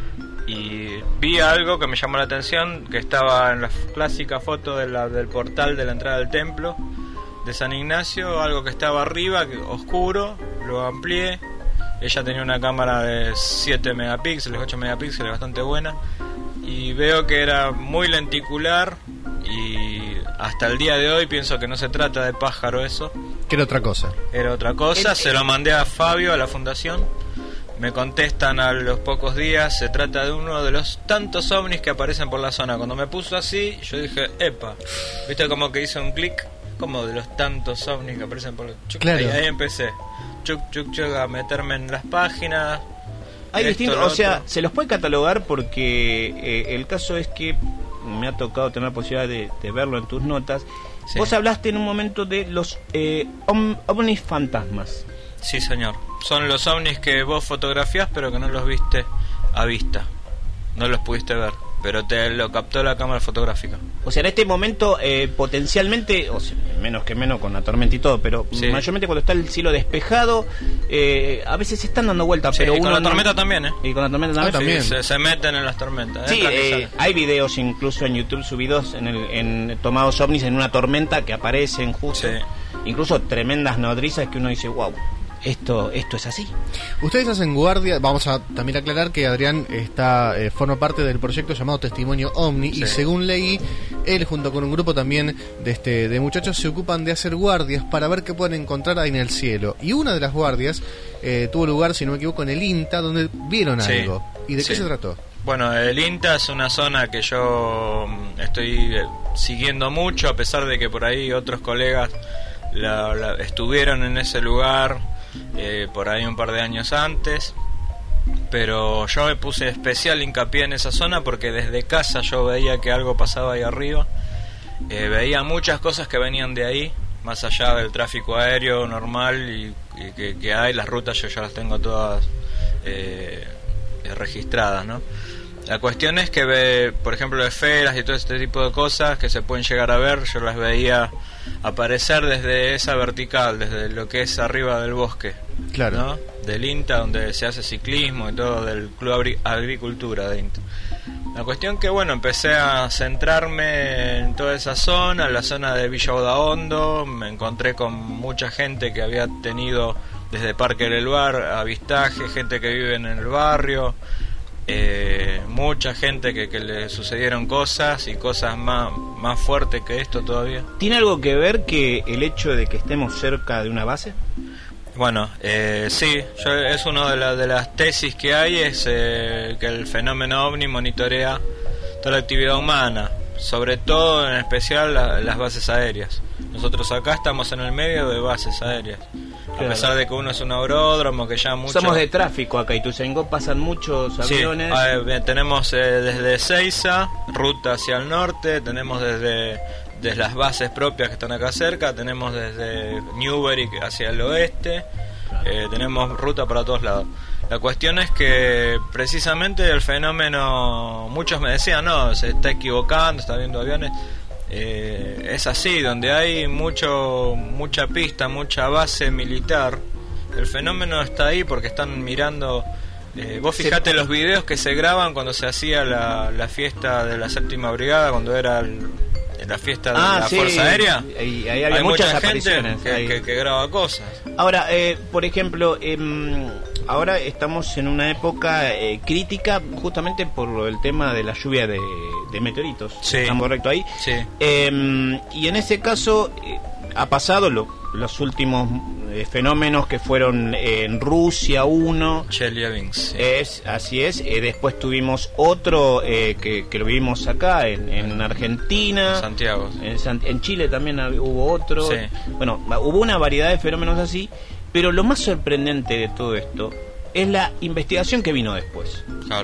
Speaker 8: y vi algo que me llamó la atención, que estaba en la clásica foto de la, del portal de la entrada del templo de San Ignacio, algo que estaba arriba, que, oscuro, lo amplié. Ella tenía una cámara de siete megapíxeles, ocho megapíxeles, bastante buena, y veo que era muy lenticular, y hasta el día de hoy pienso que no se trata de pájaro eso,
Speaker 5: Que era otra cosa.
Speaker 8: era otra cosa.
Speaker 6: El-
Speaker 8: Se lo mandé a Fabio, a la fundación, me contestan a los pocos días, se trata de uno de los tantos ovnis que aparecen por la zona. Cuando me puso así, yo dije, epa, viste como que hizo un clic, como de los tantos ovnis que aparecen por la... Chuc,
Speaker 5: Claro.
Speaker 8: ahí, ahí empecé, chuc, chuc, chuc, a meterme en las páginas.
Speaker 6: Hay
Speaker 8: esto,
Speaker 6: distintos,
Speaker 8: lo
Speaker 6: o sea,
Speaker 8: otro.
Speaker 6: se los puede catalogar porque eh, el caso es que me ha tocado tener la posibilidad de, de verlo en tus notas.
Speaker 8: Sí.
Speaker 6: Vos hablaste en un momento de los eh, om- ovnis fantasmas.
Speaker 8: Sí, señor. Son los ovnis que vos fotografiás pero que no los viste a vista. No los pudiste ver, pero te lo captó la cámara fotográfica.
Speaker 6: O sea, en este momento eh, potencialmente, o sea, menos que menos con la tormenta y todo, pero
Speaker 8: Sí.
Speaker 6: mayormente cuando está el cielo despejado, eh, a veces se están dando vueltas,
Speaker 8: Sí,
Speaker 6: pero
Speaker 8: y con
Speaker 6: uno
Speaker 8: la
Speaker 6: no-
Speaker 8: tormenta también, ¿eh?
Speaker 6: Y con la tormenta también.
Speaker 5: Ah, también.
Speaker 8: Sí, se, se meten en las tormentas.
Speaker 6: Sí,
Speaker 8: entran y
Speaker 6: eh,
Speaker 8: salen.
Speaker 6: hay videos incluso en YouTube subidos en, el, en tomados ovnis en una tormenta que aparecen justo.
Speaker 8: Sí.
Speaker 6: Incluso tremendas nodrizas que uno dice, wow. esto esto es así.
Speaker 5: Ustedes hacen guardia, vamos a también aclarar que Adrián está eh, forma parte del proyecto llamado Testimonio Ovni,
Speaker 8: Sí.
Speaker 5: y según leí, él junto con un grupo también de este de muchachos se ocupan de hacer guardias para ver qué pueden encontrar ahí en el cielo. Y una de las guardias eh, tuvo lugar, si no me equivoco, en el INTA, donde vieron
Speaker 8: Sí.
Speaker 5: algo. ¿Y de qué
Speaker 8: Sí.
Speaker 5: se trató?
Speaker 8: Bueno, el INTA es una zona que yo mm, estoy eh, siguiendo mucho, a pesar de que por ahí otros colegas la- la- estuvieron en ese lugar eh, por ahí un par de años antes. Pero yo me puse especial hincapié en esa zona porque desde casa yo veía que algo pasaba ahí arriba. Eh, veía muchas cosas que venían de ahí, más allá del tráfico aéreo normal y, y que, que hay, las rutas yo ya las tengo todas eh, eh, registradas, ¿no? La cuestión es que, ve, por ejemplo, esferas y todo este tipo de cosas que se pueden llegar a ver, yo las veía aparecer desde esa vertical, desde lo que es arriba del bosque,
Speaker 5: Claro.
Speaker 8: ¿no? Del INTA, donde se hace ciclismo y todo, del Club Agri- Agricultura de INTA. La cuestión que, bueno, empecé a centrarme en toda esa zona, la zona de Villa Odaondo, me encontré con mucha gente que había tenido desde Parque del Bar avistaje, gente que vive en el barrio, eh, mucha gente que, que le sucedieron cosas y cosas más, más fuertes que esto todavía.
Speaker 6: ¿Tiene algo que ver que el hecho de que estemos cerca de una base?
Speaker 8: Bueno, eh, sí, yo, es una de, la- de las tesis que hay, es eh, que el fenómeno ovni monitorea toda la actividad humana, sobre todo en especial la- las bases aéreas. Nosotros acá estamos en el medio de bases aéreas,
Speaker 6: Claro.
Speaker 8: a pesar de que uno es un aeródromo, que ya mucho...
Speaker 6: Somos de tráfico acá, Ituzaingó, pasan muchos
Speaker 8: Sí,
Speaker 6: aviones.
Speaker 8: eh, tenemos eh, desde Seiza, ruta hacia el norte, tenemos desde, desde las bases propias que están acá cerca, tenemos desde Newbury hacia el oeste, eh, tenemos ruta para todos lados. La cuestión es que precisamente el fenómeno, muchos me decían, no, se está equivocando, está viendo aviones. Eh, es así, donde hay mucho mucha pista, mucha base militar, el fenómeno está ahí porque están mirando. Eh, vos fijate los videos que se graban cuando se hacía la, la fiesta de la séptima brigada, cuando era el- la fiesta de
Speaker 6: Ah,
Speaker 8: la
Speaker 6: sí,
Speaker 8: Fuerza Aérea.
Speaker 6: ahí- ahí había
Speaker 8: hay
Speaker 6: muchas
Speaker 8: mucha gente
Speaker 6: apariciones,
Speaker 8: que,
Speaker 6: ahí.
Speaker 8: que- que graba cosas.
Speaker 6: Ahora, eh, por ejemplo, em, ahora estamos en una época eh, crítica justamente por el tema de la lluvia de, de meteoritos.
Speaker 8: Sí.
Speaker 6: ¿Estamos correcto ahí?
Speaker 8: Sí.
Speaker 6: Em, y en ese caso eh, ha pasado lo- los últimos eh, fenómenos que fueron en Rusia uno.
Speaker 8: Chelyabinsk, sí.
Speaker 6: Es, así es. Eh, después tuvimos otro eh, que, que lo vimos acá en, en Argentina.
Speaker 8: Santiago.
Speaker 6: En, San- en Chile también hab- hubo otro.
Speaker 8: Sí.
Speaker 6: Bueno, va- hubo una variedad de fenómenos así, pero lo más sorprendente de todo esto es la investigación que vino después,
Speaker 8: Claro.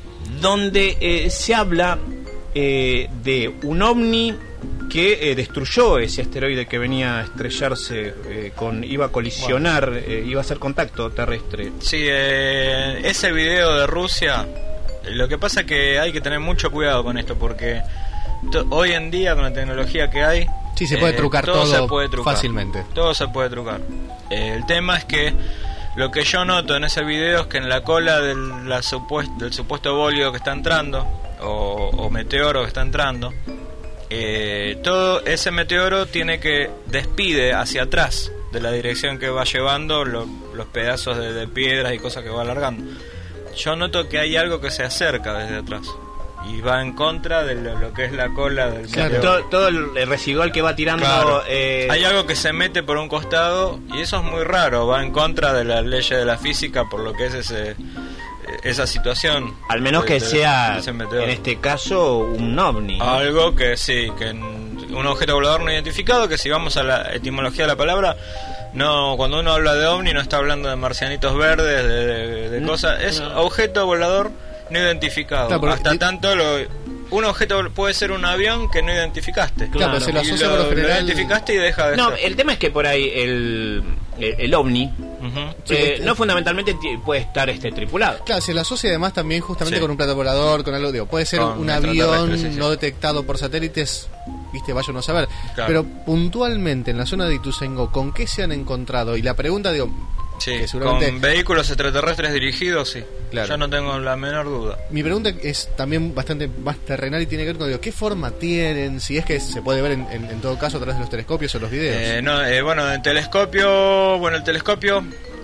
Speaker 6: donde eh, se habla eh, de un ovni que eh, destruyó ese asteroide que venía a estrellarse, eh, con iba a colisionar, eh, iba a hacer contacto terrestre.
Speaker 8: Sí, eh, ese video de Rusia, lo que pasa que hay que tener mucho cuidado con esto porque to- hoy en día con la tecnología que hay,
Speaker 5: Sí, se puede
Speaker 8: eh,
Speaker 5: trucar todo
Speaker 8: se puede trucar.
Speaker 5: fácilmente.
Speaker 8: Todo se puede trucar. Eh, el tema es que lo que yo noto en ese video es que en la cola del, la supuest- del supuesto bólido que está entrando o, o meteoro que está entrando, eh, todo ese meteoro tiene que despide hacia atrás de la dirección que va llevando lo- los pedazos de, de piedras y cosas que va alargando. Yo noto que hay algo que se acerca desde atrás y va en contra de lo, lo que es la cola del
Speaker 5: Claro.
Speaker 8: meteoro.
Speaker 6: Todo, todo el residual que va tirando.
Speaker 8: Claro.
Speaker 6: eh,
Speaker 8: Hay algo que se mete por un costado y eso es muy raro, va en contra de las leyes de la física por lo que es ese esa situación.
Speaker 6: Al menos
Speaker 8: de-
Speaker 6: que
Speaker 8: de-
Speaker 6: sea,
Speaker 8: de ese meteoro.
Speaker 6: en este caso, un ovni.
Speaker 8: Algo que sí, que en- un objeto volador no identificado, que si vamos a la etimología de la palabra, no, cuando uno habla de ovni no está hablando de marcianitos verdes, de, de- de
Speaker 6: No,
Speaker 8: cosas, es
Speaker 6: no.
Speaker 8: objeto volador no identificado.
Speaker 5: Claro, pero-
Speaker 8: Hasta
Speaker 5: y-
Speaker 8: tanto lo, un objeto puede ser un avión que no identificaste.
Speaker 5: Claro, pero se lo
Speaker 8: Y
Speaker 5: asocia
Speaker 8: lo,
Speaker 5: por lo general-
Speaker 8: identificaste y deja de
Speaker 6: No,
Speaker 8: ser.
Speaker 6: el tema es que por ahí el, el, el ovni
Speaker 8: Ujú.
Speaker 5: Sí,
Speaker 6: eh,
Speaker 5: este-
Speaker 6: no fundamentalmente ti- puede estar este tripulado.
Speaker 5: Claro, se lo asocia además también justamente
Speaker 8: Sí.
Speaker 5: con un plato volador, con algo, digo, puede ser
Speaker 8: Con
Speaker 5: un
Speaker 8: extraterrestres,
Speaker 5: avión
Speaker 8: sí, sí.
Speaker 5: no detectado por satélites, viste, vaya uno a saber.
Speaker 8: Claro.
Speaker 5: Pero puntualmente en la zona de Ituzaingó, ¿con qué se han encontrado? Y la pregunta, digo,
Speaker 8: Sí,
Speaker 5: que seguramente-
Speaker 8: con vehículos extraterrestres dirigidos, sí.
Speaker 5: Claro.
Speaker 8: Yo no tengo la menor duda.
Speaker 5: mi pregunta es también bastante más terrenal y tiene que ver con, digo, ¿qué forma tienen? Si es que se puede ver en, en- en todo caso a través de los telescopios o los videos.
Speaker 8: Eh, no, eh, bueno, el telescopio, bueno, el telescopio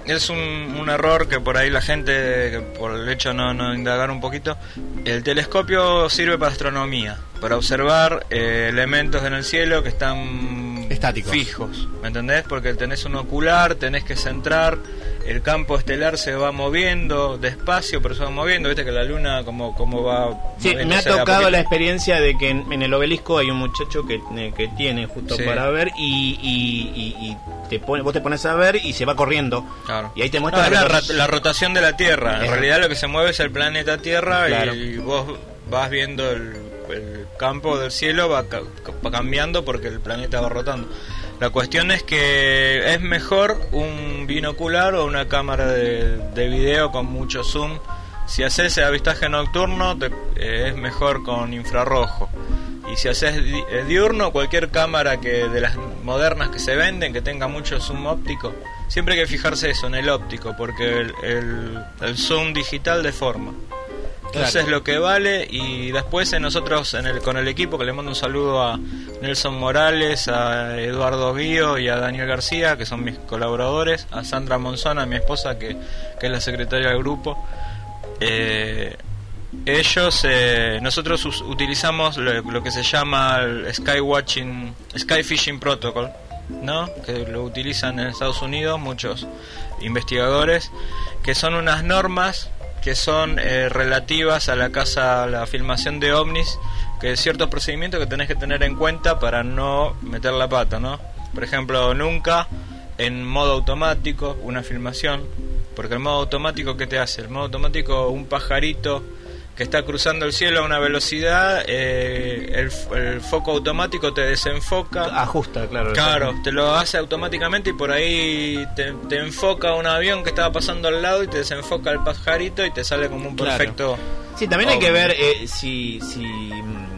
Speaker 8: es un, un error que por ahí la gente, que por el hecho de no, no indagar un poquito, el telescopio sirve para astronomía, para observar eh, elementos en el cielo que están
Speaker 5: estáticos,
Speaker 8: fijos, ¿me entendés? Porque tenés un ocular, tenés que centrar, el campo estelar se va moviendo despacio, pero se va moviendo, viste que la luna como, como va...
Speaker 6: Sí, me ha tocado la experiencia de que en, en el obelisco hay un muchacho que, que tiene justo sí. para ver y, y, y, y te pone, vos te pones a ver y se va corriendo. Claro. Y ahí te muestra...
Speaker 8: No, la, la rotación de la Tierra, en realidad lo que se mueve es el planeta Tierra, claro. y vos vas viendo el, el campo del cielo, va, va cambiando porque el planeta va rotando. La cuestión es que es mejor un binocular o una cámara de, de video con mucho zoom. Si haces avistaje nocturno, te, eh, es mejor con infrarrojo. Y si haces di, eh, diurno, cualquier cámara que de las modernas que se venden, que tenga mucho zoom óptico, siempre hay que fijarse eso, en el óptico, porque el, el, el zoom digital deforma. Entonces claro. lo que vale, y después en nosotros en el, con el equipo, que le mando un saludo a Nelson Morales, a Eduardo Guío y a Daniel García, que son mis colaboradores, a Sandra Monzona, mi esposa, que, que es la secretaria del grupo. Eh, ellos, eh, nosotros us, utilizamos lo, lo que se llama el Sky Watching, Sky Fishing Protocol, ¿no? Que lo utilizan en Estados Unidos muchos investigadores, que son unas normas que son eh, relativas a la casa, a la filmación de ovnis, que hay ciertos procedimientos que tenés que tener en cuenta para no meter la pata, ¿no? Por ejemplo, nunca en modo automático una filmación, porque el modo automático, ¿qué te hace? El modo automático, un pajarito que está cruzando el cielo a una velocidad, eh, el, el foco automático te desenfoca.
Speaker 6: Ajusta, claro.
Speaker 8: Claro, te lo hace automáticamente y por ahí te, te enfoca un avión que estaba pasando al lado y te desenfoca el pajarito y te sale como un perfecto...
Speaker 6: Claro. Sí, también hay que ver eh, si, si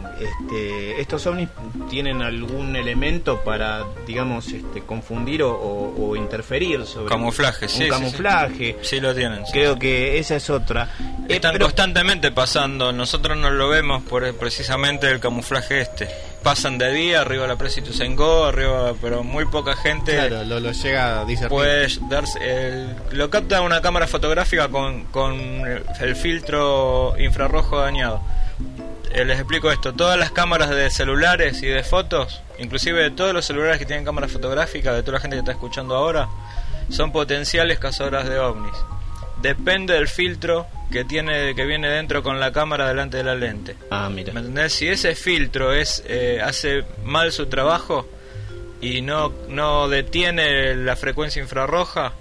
Speaker 6: este, estos ovnis tienen algún elemento para, digamos, este, confundir o, o, o interferir sobre...
Speaker 8: Camuflaje,
Speaker 6: un
Speaker 8: sí.
Speaker 6: camuflaje.
Speaker 8: Sí, sí. sí lo tienen. Sí.
Speaker 6: Creo que esa es otra.
Speaker 8: Están
Speaker 6: eh, pero...
Speaker 8: constantemente pasando, nosotros no lo vemos por precisamente el camuflaje este. Pasan de día, arriba la presa Ituzaingó, arriba, pero muy poca gente.
Speaker 5: Claro, lo, lo llega a discernir.
Speaker 8: Puede darse, el, lo capta una cámara fotográfica con, con el filtro infrarrojo dañado. Eh, les explico esto, todas las cámaras de celulares y de fotos, inclusive de todos los celulares que tienen cámara fotográfica, de toda la gente que está escuchando ahora, son potenciales cazadoras de ovnis. Depende del filtro que tiene, que viene dentro con la cámara delante de la lente.
Speaker 6: Ah, mira.
Speaker 8: ¿Me entendés? Si ese filtro es eh, hace mal su trabajo y no no detiene la frecuencia infrarroja,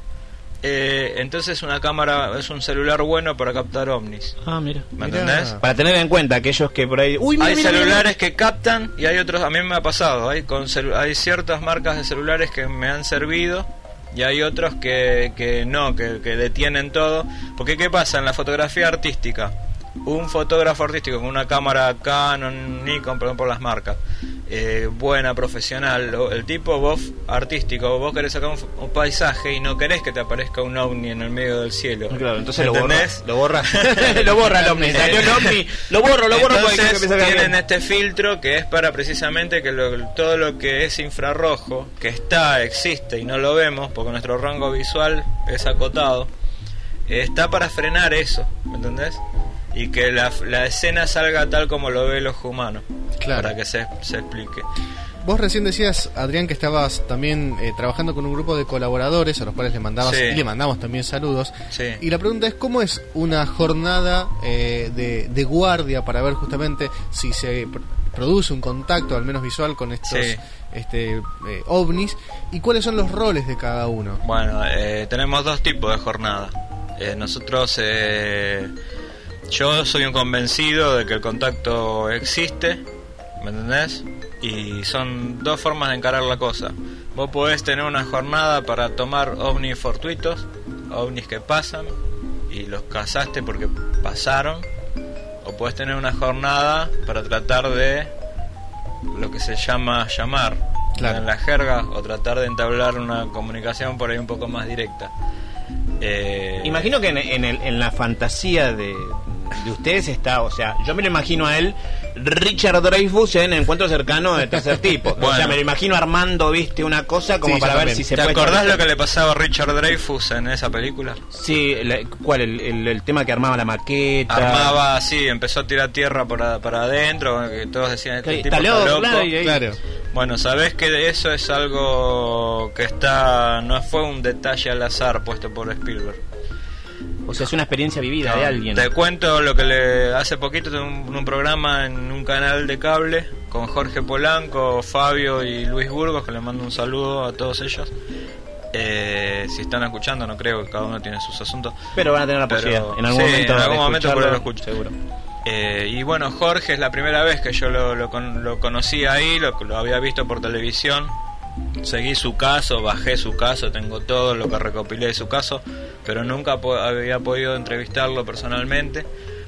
Speaker 8: eh, entonces una cámara es un celular bueno para captar ovnis.
Speaker 6: Ah, mira.
Speaker 8: ¿Me
Speaker 6: mira.
Speaker 8: entendés?
Speaker 6: Para tener en cuenta aquellos que por ahí... Uy, mira,
Speaker 8: hay
Speaker 6: mira,
Speaker 8: celulares
Speaker 6: mira.
Speaker 8: que captan y hay otros, a mí me ha pasado, hay, con celu- hay ciertas marcas de celulares que me han servido. Y hay otros que, que no, que, que detienen todo. Porque ¿qué pasa en la fotografía artística? Un fotógrafo artístico con una cámara Canon, Nikon, perdón por las marcas, eh, buena, profesional, el tipo vos artístico, vos querés sacar un, un paisaje y no querés que te aparezca un ovni en el medio del cielo.
Speaker 6: Claro, entonces lo borras. Lo borra, lo borra el ovni, salió el ovni, lo borro, lo borro.
Speaker 8: Entonces tienen este filtro que es para precisamente que lo, todo lo que es infrarrojo, que está, existe y no lo vemos porque nuestro rango visual es acotado, está para frenar eso, ¿me entendés? Y que la, la escena salga tal como lo ve el ojo humano, claro. Para que se, se explique.
Speaker 5: Vos recién decías, Adrián, que estabas también eh, trabajando con un grupo de colaboradores a los cuales le mandabas sí. y le mandamos también saludos.
Speaker 8: Sí.
Speaker 5: Y la pregunta es, ¿cómo es una jornada eh, de, de guardia para ver justamente si se pr- produce un contacto, al menos visual, con estos sí. este, eh, ovnis? ¿Y cuáles son los roles de cada uno?
Speaker 8: Bueno, eh, tenemos dos tipos de jornada. Eh, nosotros... Eh, Yo soy un convencido de que el contacto existe, ¿me entendés? Y son dos formas de encarar la cosa. Vos podés tener una jornada para tomar ovnis fortuitos, ovnis que pasan y los cazaste porque pasaron, o podés tener una jornada para tratar de lo que se llama llamar, claro. En la jerga, o tratar de entablar una comunicación por ahí un poco más directa.
Speaker 6: Eh... Imagino que en, en, el, en la fantasía de de ustedes está, o sea, yo me lo imagino a él, Richard Dreyfuss en Encuentro Cercano de Tercer Tipo.
Speaker 8: Bueno.
Speaker 6: O sea, me lo imagino armando, viste, una cosa como
Speaker 5: Sí,
Speaker 6: para
Speaker 5: yo
Speaker 6: ver
Speaker 5: también.
Speaker 6: si se
Speaker 8: ¿Te
Speaker 6: puede...
Speaker 8: acordás lo que le pasaba a Richard Dreyfuss en esa película?
Speaker 6: Sí, la- ¿cuál? El, el, el tema que armaba la maqueta.
Speaker 8: Armaba, sí, empezó a tirar tierra para, para adentro, que todos decían, este
Speaker 6: Que
Speaker 8: tipo
Speaker 6: está
Speaker 8: está
Speaker 6: loco,
Speaker 8: loco.
Speaker 6: claro, y ahí-
Speaker 5: Claro.
Speaker 8: Bueno, sabés que eso es algo que está, no fue un detalle al azar puesto por Spielberg.
Speaker 6: O sea, es una experiencia vivida de
Speaker 8: No,
Speaker 6: alguien.
Speaker 8: Te cuento lo que le hace poquito tuve un, un programa en un canal de cable con Jorge Polanco, Fabio y Luis Burgos, que le mando un saludo a todos ellos. Eh, si están escuchando, no creo que cada uno tiene sus asuntos.
Speaker 6: Pero van a tener la
Speaker 8: Pero-
Speaker 6: posibilidad. En algún
Speaker 8: sí,
Speaker 6: momento,
Speaker 8: en algún
Speaker 6: de
Speaker 8: momento por ahí lo
Speaker 6: escucharlo,
Speaker 8: escucho.
Speaker 6: seguro.
Speaker 8: Eh, y bueno, Jorge es la primera vez que yo lo, lo, con- lo conocí ahí, lo, lo había visto por televisión. Seguí su caso, bajé su caso, tengo todo lo que recopilé de su caso, pero nunca po- había podido entrevistarlo personalmente.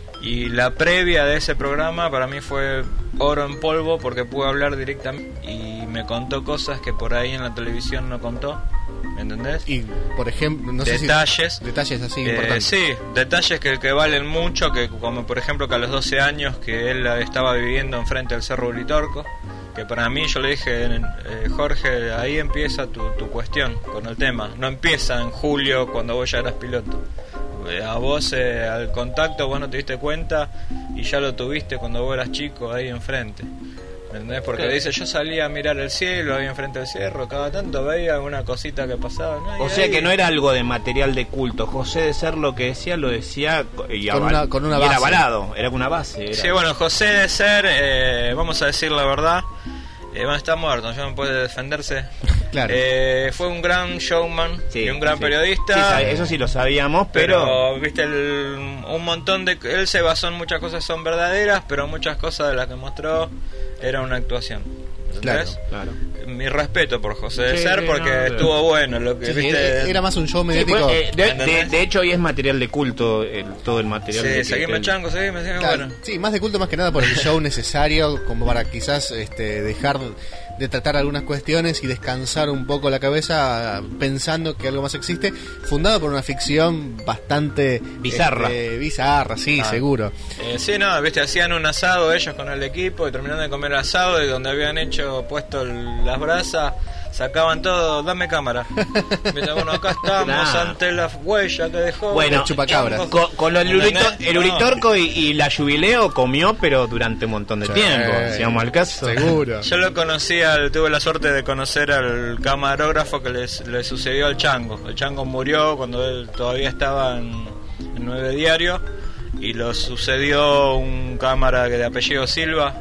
Speaker 8: Y la previa de ese programa para mí fue oro en polvo porque pude hablar directamente y me contó cosas que por ahí en la televisión no contó. ¿Me entendés?
Speaker 5: Y, por ejemplo, no sé si...
Speaker 8: Detalles.
Speaker 5: Detalles así
Speaker 8: Eh,
Speaker 5: importantes.
Speaker 8: sí, detalles que, que valen mucho, que como por ejemplo que a los doce años que él estaba viviendo enfrente del Cerro Uritorco, que para mí yo le dije, eh, Jorge, ahí empieza tu, tu cuestión con el tema, no empieza en julio cuando vos ya eras piloto. Eh, A vos eh, al contacto vos no te diste cuenta y ya lo tuviste cuando vos eras chico ahí enfrente. ¿Me entendés? Porque
Speaker 6: Claro.
Speaker 8: dice, yo salía a mirar el cielo ahí enfrente del cerro, cada tanto veía alguna cosita que pasaba, ¿no? Y
Speaker 6: O sea
Speaker 8: ahí-
Speaker 6: que no era algo de material de culto. José de Ser lo que decía, lo decía co- y,
Speaker 5: Con
Speaker 6: aval-
Speaker 5: una- con una
Speaker 6: y era
Speaker 5: base.
Speaker 6: avalado, era una base. Era.
Speaker 8: Sí, bueno, José de Ser, eh, vamos a decir la verdad, eh, bueno, está muerto, ya no puede defenderse.
Speaker 5: Claro.
Speaker 8: Eh, fue un gran showman
Speaker 6: Sí,
Speaker 8: y un gran
Speaker 6: sí.
Speaker 8: periodista.
Speaker 6: Sí, sabe- eso sí lo sabíamos, pero...
Speaker 8: pero, viste, el- un montón de... Él se basó en muchas cosas son verdaderas, pero muchas cosas de las que mostró era una actuación. ¿Entendés?
Speaker 6: Claro.
Speaker 8: Mi respeto por José de
Speaker 6: Sí,
Speaker 8: Ser
Speaker 6: sí,
Speaker 8: porque
Speaker 6: no, pero-
Speaker 8: estuvo bueno lo que
Speaker 5: Sí, sí,
Speaker 8: viste.
Speaker 5: era más un show
Speaker 6: Sí,
Speaker 5: mediático.
Speaker 6: pues, eh, de, de-
Speaker 8: ¿Entendés?
Speaker 6: de hecho hoy es material de culto el- todo el material. de
Speaker 8: Sí,
Speaker 6: que-
Speaker 8: seguime
Speaker 6: que-
Speaker 8: chango, seguime, seguime,
Speaker 5: Claro,
Speaker 8: bueno.
Speaker 5: sí, más de culto más que nada por el show necesario, como para quizás este, dejar de tratar algunas cuestiones y descansar un poco la cabeza pensando que algo más existe, fundado por una ficción bastante
Speaker 6: Bizarra.
Speaker 5: este, bizarra, sí,
Speaker 8: Ah.
Speaker 5: seguro.
Speaker 8: Eh, sí, no, viste, hacían un asado ellos con el equipo y terminaron de comer asado y donde habían hecho, puesto el- las brasas, sacaban todo, dame cámara. Viste, bueno, acá estamos
Speaker 6: Claro.
Speaker 8: ante la huella que dejó.
Speaker 6: Bueno,
Speaker 5: El chupacabras.
Speaker 6: Con, con lo del
Speaker 8: ¿Entendés?
Speaker 6: Urito- el
Speaker 8: No.
Speaker 6: Uritorco y, y la Jubileo comió, pero durante un montón de
Speaker 5: Sí,
Speaker 6: tiempo, si vamos al caso.
Speaker 5: Seguro.
Speaker 8: Yo lo conocí, al, tuve la suerte de conocer al camarógrafo que les- le sucedió al Chango. El Chango murió cuando él todavía estaba en, en Nueve Diario y lo sucedió un cámara que de apellido Silva,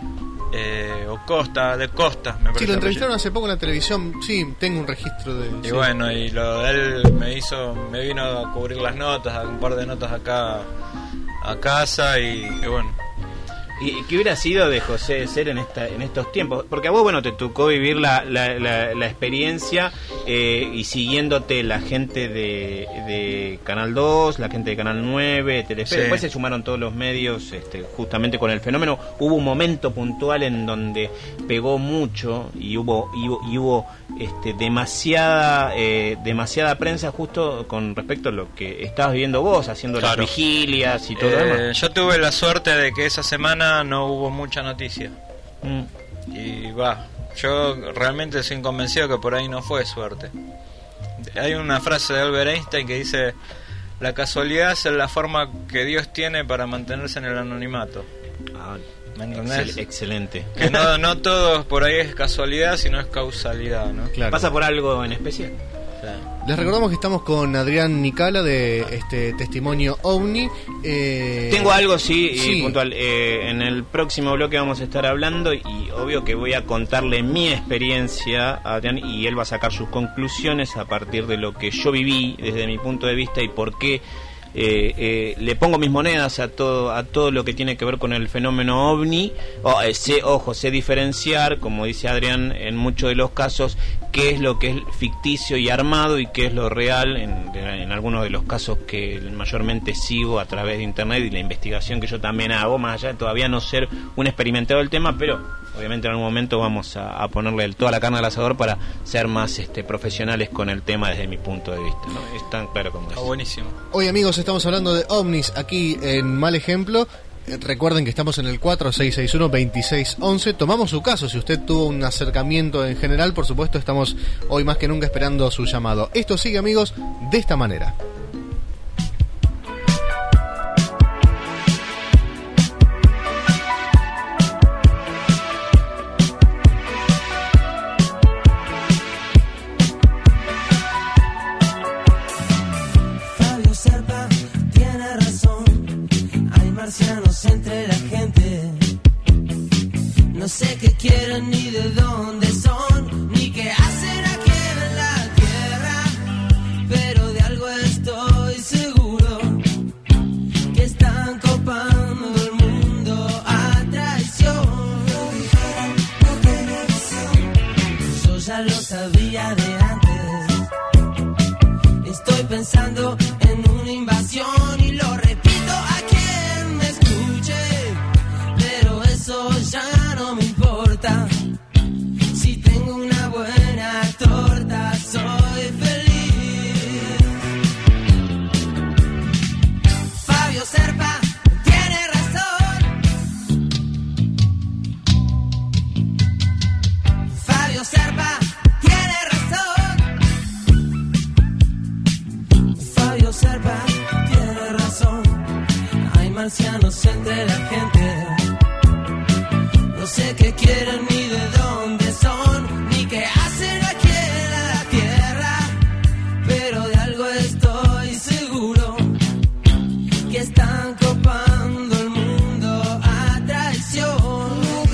Speaker 8: eh, o Costa, de Costa, me parece.
Speaker 5: Sí, lo
Speaker 8: el
Speaker 5: entrevistaron hace poco en la televisión, sí, tengo un registro de...
Speaker 8: apellido. Y
Speaker 5: sí.
Speaker 8: bueno, y lo, él me hizo, me vino a cubrir las notas, a un par de notas acá a casa y, y bueno.
Speaker 6: ¿Y qué hubiera sido de José de Ser en esta en estos tiempos? Porque a vos, bueno, te tocó vivir la, la, la, la experiencia eh, y siguiéndote la gente de, de Canal dos, la gente de Canal nueve, Telefe,
Speaker 8: Sí.
Speaker 6: después se sumaron todos los medios este, justamente con el fenómeno. Hubo un momento puntual en donde pegó mucho y hubo y hubo, y hubo este, demasiada eh, demasiada prensa justo con respecto a lo que estabas viviendo vos, haciendo
Speaker 8: Claro.
Speaker 6: las vigilias y todo lo
Speaker 8: Eh,
Speaker 6: demás.
Speaker 8: yo tuve la suerte de que esa semana no hubo mucha noticia.
Speaker 6: Mm.
Speaker 8: Y va, yo realmente estoy convencido que por ahí no fue suerte. Hay una frase de Albert Einstein que dice: la casualidad es la forma que Dios tiene para mantenerse en el anonimato.
Speaker 6: Ah,
Speaker 8: ¿Me entendés?
Speaker 6: excel- excelente.
Speaker 8: Que no, no todo por ahí es casualidad, sino es causalidad, ¿no?
Speaker 5: Claro.
Speaker 6: ¿Pasa por algo en especial?
Speaker 5: Les recordamos que estamos con Adrián Nicala de este Testimonio OVNI. Eh,
Speaker 6: Tengo algo, sí, y
Speaker 5: sí.
Speaker 6: puntual. Eh, en el próximo bloque vamos a estar hablando y obvio que voy a contarle mi experiencia a Adrián y él va a sacar sus conclusiones a partir de lo que yo viví desde mi punto de vista y por qué eh, eh, le pongo mis monedas a todo a todo lo que tiene que ver con el fenómeno OVNI. O, eh, sé, ojo, sé diferenciar, como dice Adrián, en muchos de los casos, qué es lo que es ficticio y armado y qué es lo real en, en algunos de los casos que mayormente sigo a través de internet y la investigación que yo también hago, más allá de todavía no ser un experimentado del tema, pero obviamente en algún momento vamos a, a ponerle toda la carne al asador para ser más este, profesionales con el tema desde mi punto de vista, ¿no? Es tan claro como es.
Speaker 8: Está buenísimo.
Speaker 5: Hoy, amigos, estamos hablando de ovnis aquí en Mal Ejemplo. Eh, Recuerden que estamos en el cuatro seis seis uno, dos seis uno uno. Tomamos su caso. Si usted tuvo un acercamiento en general, por supuesto, estamos hoy más que nunca esperando su llamado. Esto sigue, amigos, de esta manera.
Speaker 9: Fabio Serpa tiene razón, hay marcianos entre la gente. No sé qué quieren ni de dónde son, ni qué hacen aquí en la tierra, pero de algo estoy seguro, que están copando el mundo a traición. Yo ya lo sabía de antes, estoy pensando en una invasión y lo repito a quien me escuche, pero eso ya no me importa. Si tengo una buena torta, soy feliz. Fabio Serpa tiene razón. Fabio Serpa tiene razón. Fabio Serpa tiene razón. Hay marcianos entre la gente. No sé qué quieren ni de dónde son, ni qué hacen aquí en la tierra, pero de algo estoy seguro, que están copando el mundo a traición.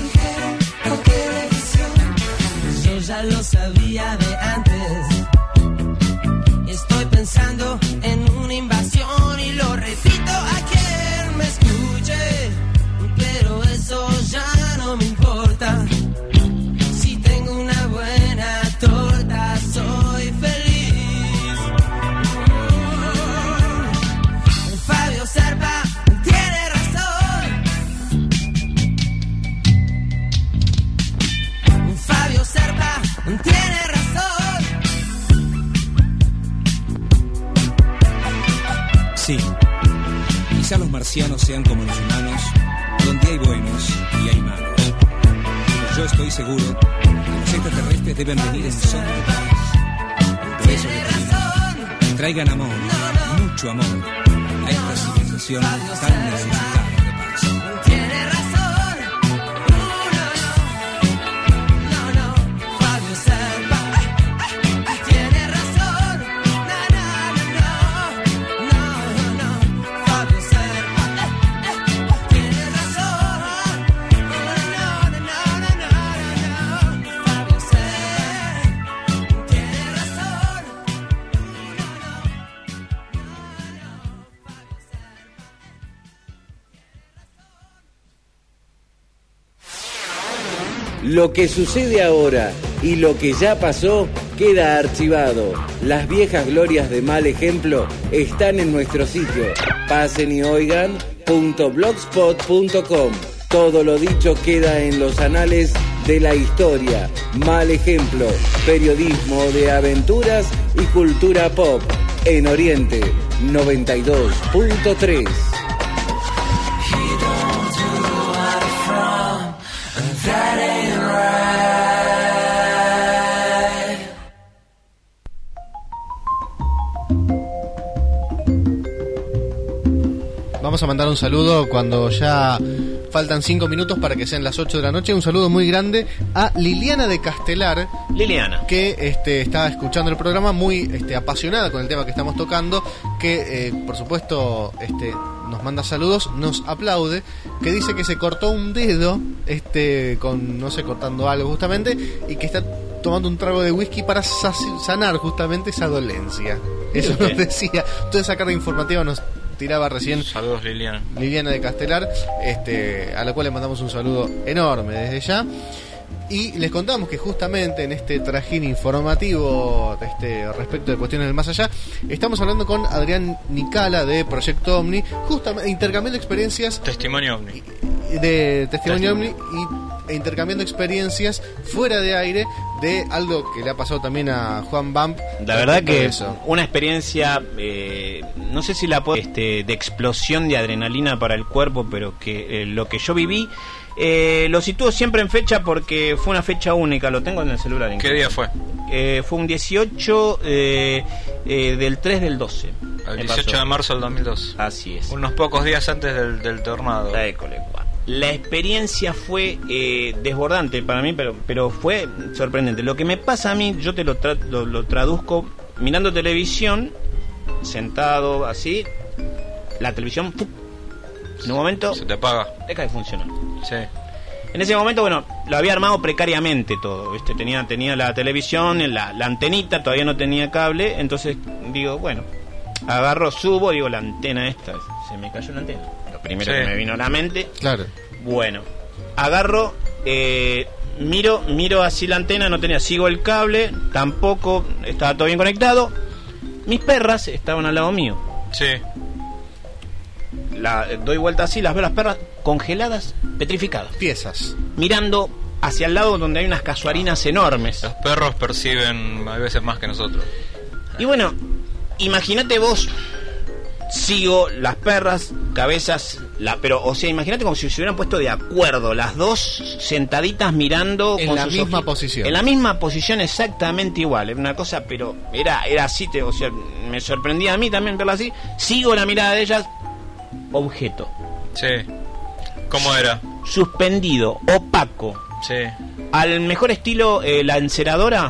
Speaker 9: Yo ya lo sabía de antes, estoy pensando en una invasión y lo repito a quien me escuche, pero eso ya no me importa. Si tengo una buena torta, soy feliz. Mm. Fabio Serpa tiene razón. Fabio Serpa tiene razón.
Speaker 1: Sí, quizá los marcianos sean como los humanos, donde hay buenos y hay malos. Pero yo estoy seguro que los extraterrestres deben venir en son de paz. Por eso les digo, traigan amor, mucho amor, a esta civilización tan necesitada de paz.
Speaker 9: Tiene razón. No, no, no, no. Fabio Serpa tiene razón. No, no, no, no, no, no. Fabio Serpa tiene razón. No, no, no, no, no, no. Fabio Serpa tiene razón.
Speaker 3: Lo que sucede ahora y lo que ya pasó queda archivado. Las viejas glorias de Mal Ejemplo están en nuestro sitio pasen y oigan punto blogspot punto com. Todo lo dicho queda en los anales de la historia. Mal Ejemplo, periodismo de aventuras y cultura pop en Oriente noventa y dos punto tres.
Speaker 5: Vamos a mandar un saludo cuando ya faltan cinco minutos para que sean las ocho de la noche. Un saludo muy grande a Liliana de Castelar.
Speaker 6: Liliana.
Speaker 5: Que este, está escuchando el programa muy este, apasionada con el tema que estamos tocando. Que, eh, por supuesto, este, nos manda saludos, nos aplaude. Que dice que se cortó un dedo, este, con, no sé, cortando algo justamente. Y que está tomando un trago de whisky para sanar justamente esa dolencia. Eso nos decía. Toda esa carga informativa nos tiraba recién.
Speaker 8: Saludos, Liliana.
Speaker 5: Liliana de Castelar, este, a la cual le mandamos un saludo enorme desde ya. Y les contamos que justamente en este trajín informativo este, respecto de cuestiones del más allá, estamos hablando con Adrián Nicala de Proyecto Omni, justamente intercambiando experiencias.
Speaker 8: Testimonio Omni.
Speaker 5: De Testimonio Omni y e intercambiando experiencias fuera de aire de algo que le ha pasado también a Juan Bump.
Speaker 6: La verdad que
Speaker 5: eso.
Speaker 6: Una experiencia, eh, no sé si la puedo, este, de explosión de adrenalina para el cuerpo, pero que eh, lo que yo viví, eh, lo sitúo siempre en fecha porque fue una fecha única, lo tengo en el celular.
Speaker 8: ¿Qué día fue?
Speaker 6: Eh, fue un dieciocho eh, eh, del tres del doce.
Speaker 8: El dieciocho de marzo del dos mil dos.
Speaker 6: Así es.
Speaker 8: Unos pocos días antes del, del tornado.
Speaker 6: La experiencia fue eh, desbordante para mí, pero pero fue sorprendente. Lo que me pasa a mí, yo te lo, tra- lo, lo traduzco mirando televisión, sentado así, la televisión, ¡pum! En un momento
Speaker 8: se te apaga,
Speaker 6: deja de funcionar.
Speaker 8: Sí.
Speaker 6: En ese momento, bueno, lo había armado precariamente todo, ¿viste? Tenía, tenía la televisión, la, la antenita, todavía no tenía cable, entonces digo, bueno, agarro, subo, digo, la antena esta, se me cayó la antena. Lo primero
Speaker 8: Sí.
Speaker 6: que me vino a la mente.
Speaker 5: Claro.
Speaker 6: Bueno, agarro, eh, miro, miro así la antena, no tenía, sigo el cable, tampoco, estaba todo bien conectado. Mis perras estaban al lado mío.
Speaker 8: Sí.
Speaker 6: La, doy vuelta así, las veo las perras congeladas, petrificadas.
Speaker 5: Piezas.
Speaker 6: Mirando hacia el lado donde hay unas casuarinas enormes.
Speaker 8: Los perros perciben a veces más que nosotros.
Speaker 6: Y bueno, imagínate vos, sigo las perras, cabezas, la, pero, o sea, imagínate como si se hubieran puesto de acuerdo, las dos sentaditas mirando
Speaker 5: En
Speaker 6: con
Speaker 5: la
Speaker 6: sus
Speaker 5: misma
Speaker 6: oji-
Speaker 5: posición.
Speaker 6: En la misma posición, exactamente igual. Era una cosa, pero era, era así, te, o sea, me sorprendía a mí también verla así. Sigo la mirada de ellas, objeto.
Speaker 8: Sí. ¿Cómo era?
Speaker 6: Suspendido, opaco.
Speaker 8: Sí.
Speaker 6: Al mejor estilo, eh, la enceradora,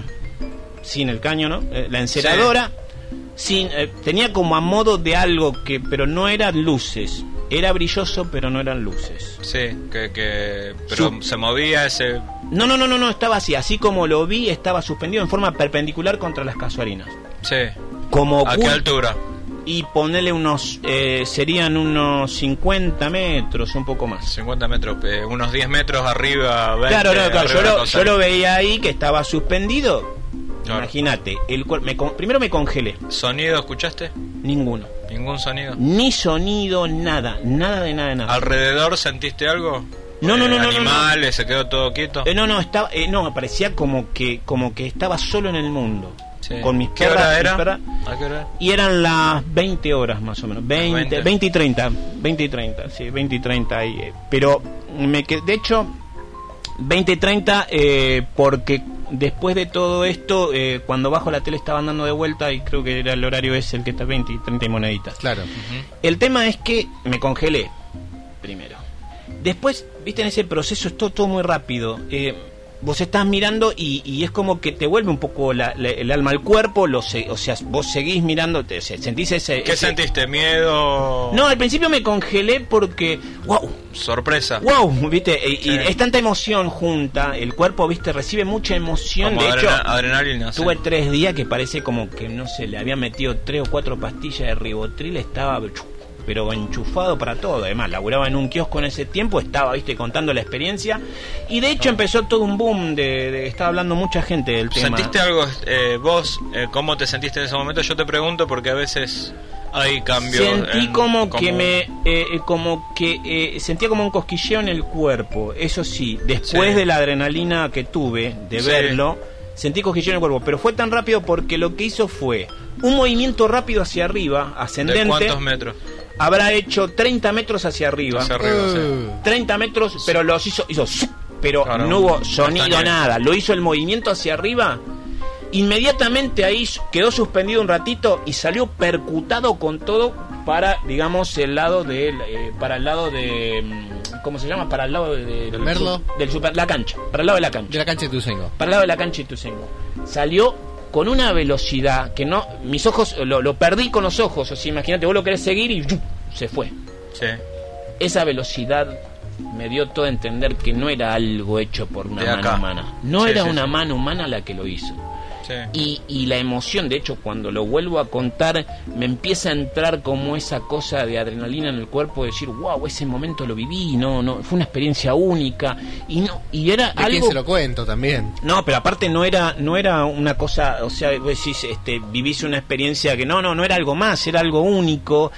Speaker 6: sin el caño, ¿no? Eh, la enceradora, sin, eh, tenía como a modo de algo que, pero no eran luces. Era brilloso, pero no eran luces.
Speaker 8: Sí, que, que pero
Speaker 6: Su-
Speaker 8: se movía ese.
Speaker 6: No, no, no, no, no, estaba así. Así como lo vi, estaba suspendido en forma perpendicular contra las casuarinas.
Speaker 8: Sí.
Speaker 6: Como
Speaker 8: ¿A qué
Speaker 6: ocult-
Speaker 8: altura?
Speaker 6: Y ponerle unos, eh, serían unos cincuenta metros, un poco más.
Speaker 8: cincuenta metros, eh, unos diez metros arriba. veinte,
Speaker 6: Claro, no, claro,
Speaker 8: arriba
Speaker 6: yo
Speaker 8: de la
Speaker 6: lo,
Speaker 8: cosa.
Speaker 6: yo lo veía ahí que estaba suspendido.
Speaker 8: Claro.
Speaker 6: Imagínate, el cuer- me con- primero me congelé.
Speaker 8: ¿Sonido escuchaste?
Speaker 6: Ninguno.
Speaker 8: ¿Ningún sonido?
Speaker 6: Ni sonido, nada, nada de nada de nada.
Speaker 8: ¿Alrededor sentiste algo?
Speaker 6: No, no,
Speaker 8: Eh,
Speaker 6: no, no, no,
Speaker 8: ¿Animales? ¿Se quedó todo quieto?
Speaker 6: Eh, no, no, estaba, eh, no, parecía como que, como que estaba solo en el mundo.
Speaker 8: Sí.
Speaker 6: Con mis
Speaker 8: ¿Qué
Speaker 6: perras,
Speaker 8: hora
Speaker 6: mis
Speaker 8: era?
Speaker 6: perras.
Speaker 8: ¿A qué hora?
Speaker 6: Y eran las veinte horas más o menos, veinte,
Speaker 8: veinte.
Speaker 6: veinte y treinta, veinte y treinta, sí, veinte y treinta. Y, eh, pero me quedé, de hecho, veinte y treinta, eh, porque después de todo esto, eh, cuando bajo la tele estaban dando de vuelta y creo que era el horario ese el que está veinte y treinta y moneditas.
Speaker 5: Claro.
Speaker 6: El tema es que me congelé primero. Después, viste, en ese proceso es todo, todo muy rápido. Eh, vos estás mirando y, y es como que te vuelve un poco la, la- el alma al cuerpo. Lo se- o sea, vos seguís mirando, te, se- sentís ese...
Speaker 8: ¿Qué
Speaker 6: ese-
Speaker 8: sentiste? ¿Miedo?
Speaker 6: No, al principio me congelé porque... ¡Wow!
Speaker 8: ¿Sorpresa?
Speaker 6: ¡Wow! ¿Viste? Y, y
Speaker 8: Sí.
Speaker 6: es tanta emoción junta. El cuerpo, ¿viste? Recibe mucha emoción.
Speaker 8: Como
Speaker 6: De hecho,
Speaker 8: adrena- adrenalina. sí.
Speaker 6: tuve tres días que parece como que, no sé, le había metido tres o cuatro pastillas de ribotril. Estaba... pero enchufado para todo. Además, laburaba en un kiosco en ese tiempo, estaba, viste, contando la experiencia. Y de hecho empezó todo un boom de, de estaba hablando mucha gente del tema.
Speaker 8: ¿Sentiste algo eh, vos? Eh, ¿Cómo te sentiste en ese momento? Yo te pregunto porque a veces hay cambios.
Speaker 6: Sentí
Speaker 8: en-
Speaker 6: como, que me eh, eh, como que eh, sentía como un cosquilleo en el cuerpo. Eso sí, después
Speaker 8: Sí.
Speaker 6: de la adrenalina que tuve de
Speaker 8: Sí.
Speaker 6: verlo, sentí cosquilleo en el cuerpo, pero fue tan rápido porque lo que hizo fue un movimiento rápido hacia arriba, ascendente.
Speaker 8: ¿De cuántos metros?
Speaker 6: Habrá hecho treinta metros hacia arriba.
Speaker 8: Hacia arriba, sí.
Speaker 6: treinta metros, pero los hizo, hizo ¡zup! Pero
Speaker 8: Claro,
Speaker 6: no hubo sonido,
Speaker 8: castaña.
Speaker 6: nada. Lo hizo el movimiento hacia arriba. Inmediatamente ahí quedó suspendido un ratito y salió percutado con todo para, digamos, el lado de, eh, para el lado de, mm, ¿cómo se llama? Para el lado de, de- del
Speaker 5: Merlo.
Speaker 6: su- del super, la cancha, para el lado de la cancha,
Speaker 5: De la cancha de Tucengo.
Speaker 6: para el lado de la cancha de Ituzaingó. Salió con una velocidad que no, mis ojos lo, lo perdí con los ojos. O sea, imagínate, vos lo querés seguir y ¡yup! Se fue.
Speaker 8: Sí.
Speaker 6: Esa velocidad me dio todo a entender que no era algo hecho por una
Speaker 8: De
Speaker 6: mano
Speaker 8: acá.
Speaker 6: humana. No
Speaker 8: Sí,
Speaker 6: era
Speaker 8: sí,
Speaker 6: una
Speaker 8: sí.
Speaker 6: mano humana la que lo hizo.
Speaker 8: Sí.
Speaker 6: Y, y la emoción, de hecho, cuando lo vuelvo a contar, me empieza a entrar como esa cosa de adrenalina en el cuerpo, de decir, wow, ese momento lo viví, no, no, fue una experiencia única. Y no, y era
Speaker 5: ¿De quién
Speaker 6: algo...
Speaker 5: se lo cuento también?
Speaker 6: No, pero aparte no era no era una cosa, o sea, vos decís, este, vivís una experiencia que no, no, no era algo más, era algo único.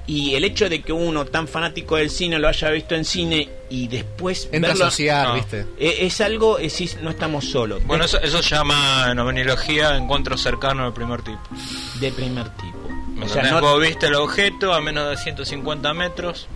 Speaker 6: Y el hecho de que uno tan fanático del cine lo haya visto en cine y después
Speaker 5: entra
Speaker 6: verlo,
Speaker 5: a asociar,
Speaker 8: no.
Speaker 5: ¿viste?
Speaker 6: eh, es algo, es, sí, no estamos solos.
Speaker 8: Bueno,
Speaker 6: de,
Speaker 8: eso, eso se llama en ovniología encuentro cercano del primer tipo.
Speaker 6: de primer tipo.
Speaker 8: ¿Me
Speaker 6: O sea,
Speaker 8: entendés?
Speaker 6: no-
Speaker 8: Vos viste el objeto a menos de ciento cincuenta metros,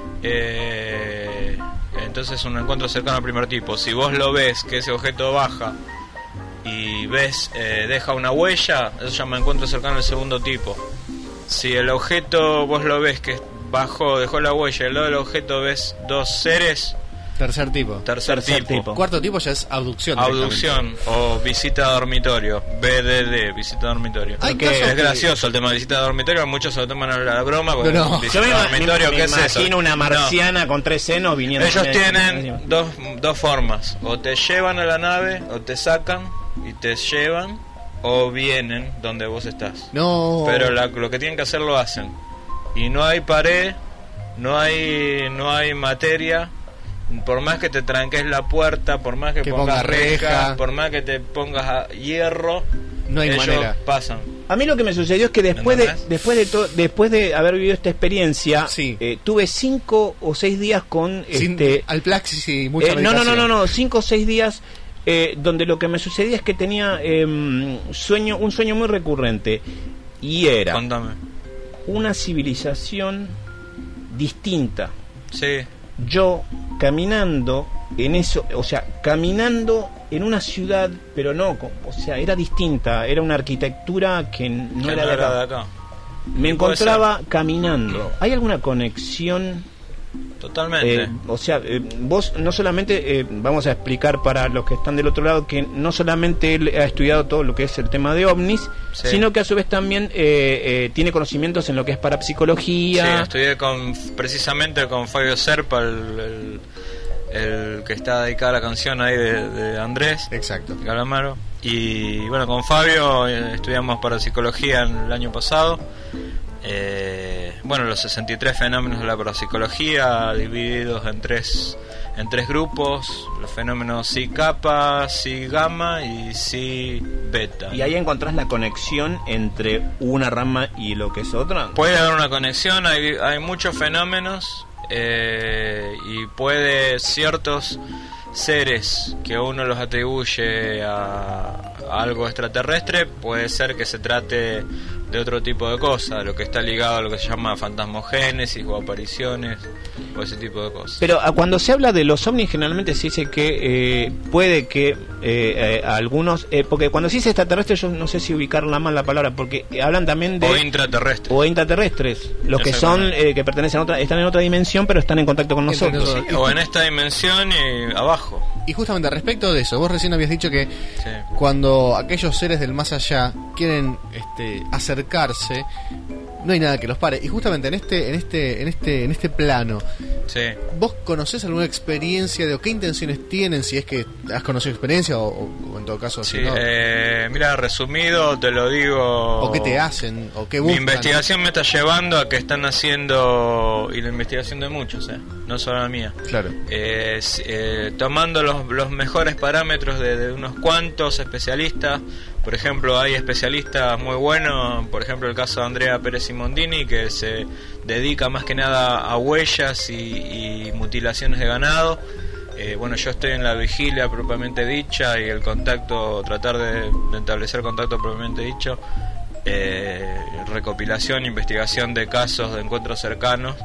Speaker 8: eh, entonces es un encuentro cercano al primer tipo. Si vos lo ves, que ese objeto baja y ves, eh, deja una huella, eso se llama encuentro cercano al segundo tipo. Si el objeto vos lo ves que bajó, dejó la huella, y al lado del objeto ves dos seres,
Speaker 5: Tercer tipo.
Speaker 8: tercer,
Speaker 6: Tercer
Speaker 8: tipo.
Speaker 6: tipo.
Speaker 5: Cuarto tipo ya es abducción.
Speaker 8: Abducción o visita a dormitorio, B D D, visita a dormitorio.
Speaker 5: Hay
Speaker 8: Que
Speaker 5: casos
Speaker 8: es
Speaker 5: que-
Speaker 8: gracioso el tema de visita a dormitorio, muchos se lo toman a la broma, porque
Speaker 5: No, no.
Speaker 8: visita
Speaker 6: Yo me,
Speaker 8: a
Speaker 6: ima- me-
Speaker 8: dormitorio,
Speaker 6: me
Speaker 8: ¿qué es eso?
Speaker 6: imagino una
Speaker 8: No.
Speaker 6: marciana con tres senos viniendo.
Speaker 8: Ellos
Speaker 6: me-
Speaker 8: tienen dos, dos formas, o te llevan a la nave, o te sacan y te llevan, o vienen donde vos estás.
Speaker 5: No.
Speaker 8: Pero la- lo que tienen que hacer lo hacen. Y no hay pared, no hay no hay materia. Por más que te tranques la puerta, por más que,
Speaker 5: Que
Speaker 8: pongas
Speaker 5: pongas reja.
Speaker 8: reja, por más que te pongas a hierro,
Speaker 5: No hay
Speaker 8: ellos
Speaker 5: manera.
Speaker 8: pasan.
Speaker 6: A mí lo que me sucedió es que después de
Speaker 8: ¿Entendés?
Speaker 6: después de to- después de haber vivido esta experiencia,
Speaker 5: Sí.
Speaker 6: eh, tuve cinco o seis días con
Speaker 5: Sin-
Speaker 6: este
Speaker 5: al plaxis y mucha
Speaker 6: eh, no, no, no,
Speaker 5: meditación.
Speaker 6: no, no, cinco o seis días eh, donde lo que me sucedía es que tenía eh, sueño, un sueño muy recurrente y era
Speaker 8: Contame.
Speaker 6: una civilización distinta.
Speaker 8: Sí,
Speaker 6: Yo caminando en eso, o sea, caminando en una ciudad, pero no, co- o sea, era distinta, era una arquitectura que no
Speaker 8: que
Speaker 6: era
Speaker 8: no
Speaker 6: de
Speaker 8: era
Speaker 6: acá.
Speaker 8: de acá.
Speaker 6: Me
Speaker 8: Puede
Speaker 6: encontraba caminando. ¿Hay alguna conexión?
Speaker 8: Totalmente.
Speaker 6: Eh, o sea, eh, vos no solamente, eh, vamos a explicar para los que están del otro lado, que no solamente él ha estudiado todo lo que es el tema de ovnis,
Speaker 8: Sí.
Speaker 6: sino que a su vez también eh, eh, tiene conocimientos en lo que es
Speaker 8: Sí,
Speaker 6: parapsicología.
Speaker 8: estudié con, precisamente con Fabio Serpa, el, el, el que está dedicado a la canción ahí de, de Andrés
Speaker 5: Exacto.
Speaker 8: Calamaro. Y bueno, con Fabio eh, estudiamos parapsicología en el año pasado. Eh, bueno, los sesenta y tres fenómenos de la parapsicología divididos en tres en tres grupos: los fenómenos Psi Kappa, Psi Gamma y Psi Beta.
Speaker 6: Y ahí encontrás la conexión entre una rama y lo que es otra.
Speaker 8: Puede haber una conexión, hay, hay muchos fenómenos eh, y puede ciertos seres que uno los atribuye a, a algo extraterrestre, puede ser que se trate de otro tipo de cosa, lo que está ligado a lo que se llama fantasmogénesis o apariciones o ese tipo de cosas.
Speaker 6: Pero a cuando se habla de los ovnis generalmente se dice que eh, puede que eh, eh, algunos, eh, porque cuando se dice extraterrestre yo no sé si ubicarla mal la palabra, porque hablan también de
Speaker 8: O intraterrestres.
Speaker 6: o intraterrestres, los que son
Speaker 8: Exactamente.
Speaker 6: eh, que pertenecen a otra, están en otra dimensión pero están en contacto con
Speaker 5: Entre
Speaker 6: nosotros.
Speaker 5: nosotros.
Speaker 8: O en esta dimensión y abajo.
Speaker 5: Y justamente respecto de eso, vos recién habías dicho que
Speaker 8: Sí.
Speaker 5: cuando aquellos seres del más allá quieren este, acercarse, no hay nada que los pare. Y justamente en este, en este, en este, en este plano,
Speaker 8: Sí.
Speaker 5: ¿vos conocés alguna experiencia de o qué intenciones tienen? Si es que has conocido experiencia o, o- o en todo caso
Speaker 8: Sí,
Speaker 5: si no,
Speaker 8: eh, mira, resumido te lo digo.
Speaker 5: o qué te hacen o qué
Speaker 8: Mi
Speaker 5: buscan.
Speaker 8: investigación me está llevando a que están haciendo, y la investigación de muchos, eh, no solo la mía,
Speaker 5: Claro.
Speaker 8: eh, s- eh, tomando los, los mejores parámetros de, de unos cuantos especialistas. Por ejemplo, hay especialistas muy buenos, por ejemplo el caso de Andrea Pérez Simondini, que se dedica más que nada a huellas y, y mutilaciones de ganado. Eh, bueno, yo estoy en la vigilia propiamente dicha y el contacto, tratar de, de establecer contacto propiamente dicho, eh, recopilación, investigación de casos de encuentros cercanos.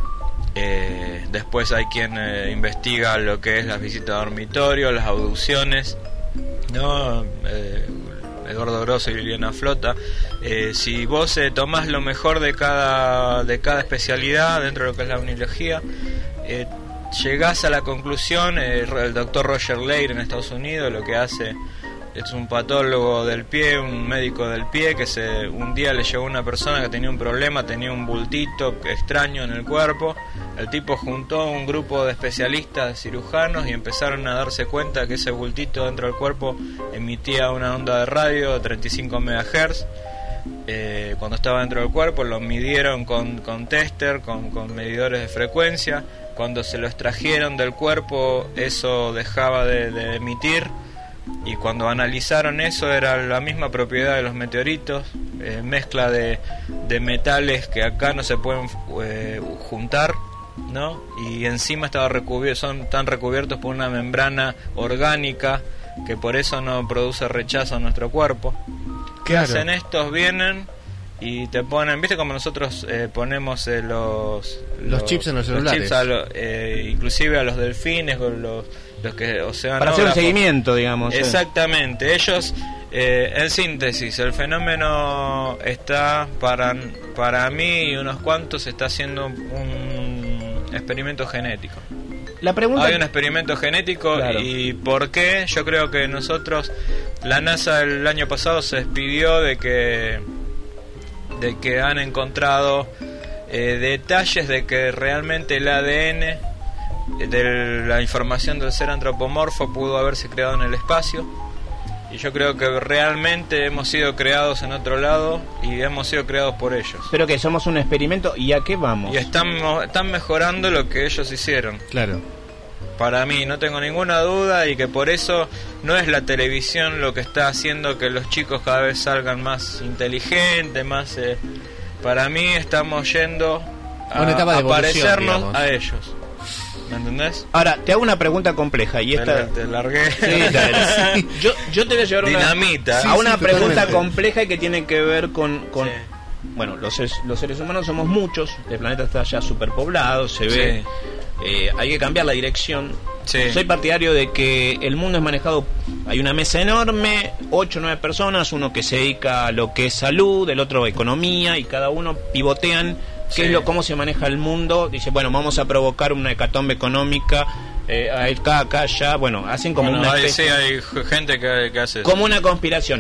Speaker 8: Eh, después hay quien eh, investiga lo que es las visitas a dormitorio, las abducciones, ¿no? Eh, Eduardo Grosso y Liliana Flota. Eh, si vos eh, tomás lo mejor de cada de cada especialidad dentro de lo que es la omniología, eh, llegás a la conclusión, eh, el doctor Roger Leir en Estados Unidos lo que hace es un patólogo del pie, un médico del pie, que se un día le llegó una persona que tenía un problema, tenía un bultito extraño en el cuerpo. El tipo juntó un grupo de especialistas, de cirujanos, y empezaron a darse cuenta que ese bultito dentro del cuerpo emitía una onda de radio de treinta y cinco megahertz. Eh, cuando estaba dentro del cuerpo lo midieron con, con tester, con, con medidores de frecuencia. Cuando se lo extrajeron del cuerpo, eso dejaba de, de emitir. Y cuando analizaron eso, era la misma propiedad de los meteoritos, eh, mezcla de, de metales que acá no se pueden eh, juntar, ¿no? Y encima estaba recubier- son están recubiertos por una membrana orgánica que por eso no produce rechazo a nuestro cuerpo. ¿Qué
Speaker 5: Claro.
Speaker 8: hacen estos? Vienen y te ponen, ¿viste como nosotros eh, ponemos eh, los,
Speaker 5: Los chips en los celulares.
Speaker 8: chips a lo- eh, inclusive a los delfines, con los, los que oceanógrafos.
Speaker 6: Para hacer un seguimiento, digamos. eh.
Speaker 8: Exactamente, ellos, eh, en síntesis, el fenómeno está, para, para mí y unos cuantos, está haciendo un experimento genético.
Speaker 6: La pregunta...
Speaker 8: Hay un experimento genético.
Speaker 6: Claro.
Speaker 8: ¿Y por qué? Yo creo que nosotros, la NASA el año pasado se despidió de que, de que han encontrado eh, detalles de que realmente el A D N de la información del ser antropomorfo pudo haberse creado en el espacio. Y yo creo que realmente hemos sido creados en otro lado y hemos sido creados por ellos.
Speaker 6: Pero que somos un experimento, ¿y a qué vamos?
Speaker 8: Y están, están mejorando lo que ellos hicieron.
Speaker 5: Claro.
Speaker 8: Para mí, no tengo ninguna duda, y que por eso no es la televisión lo que está haciendo que los chicos cada vez salgan más inteligentes, más... Eh, para mí estamos yendo a,
Speaker 5: Una etapa de
Speaker 8: a
Speaker 5: evolución,
Speaker 8: parecernos
Speaker 5: digamos.
Speaker 8: a ellos. ¿Me entendés?
Speaker 6: Ahora, te hago una pregunta compleja y
Speaker 8: Te,
Speaker 6: esta...
Speaker 8: la- te largué.
Speaker 6: Sí, te- yo, yo te voy a llevar una-
Speaker 8: Dinamita.
Speaker 6: a una
Speaker 5: Sí, sí,
Speaker 6: pregunta
Speaker 5: totalmente.
Speaker 6: compleja y que tiene que ver con... con
Speaker 8: Sí.
Speaker 6: Bueno, los seres, los seres humanos somos muchos, el planeta está ya superpoblado, se ve... eh, hay que cambiar la dirección.
Speaker 8: Sí.
Speaker 6: Soy partidario de que el mundo es manejado, hay una mesa enorme, ocho o nueve personas, uno que se dedica a lo que es salud, el otro economía, y cada uno pivotean qué
Speaker 8: Sí.
Speaker 6: es lo, cómo se maneja el mundo. Dice, bueno, vamos a provocar una hecatombe económica, eh, acá, acá, allá, bueno, hacen como
Speaker 8: Bueno,
Speaker 6: una
Speaker 8: hay,
Speaker 6: especie-
Speaker 8: sí, hay gente que, que hace eso.
Speaker 6: como una conspiración.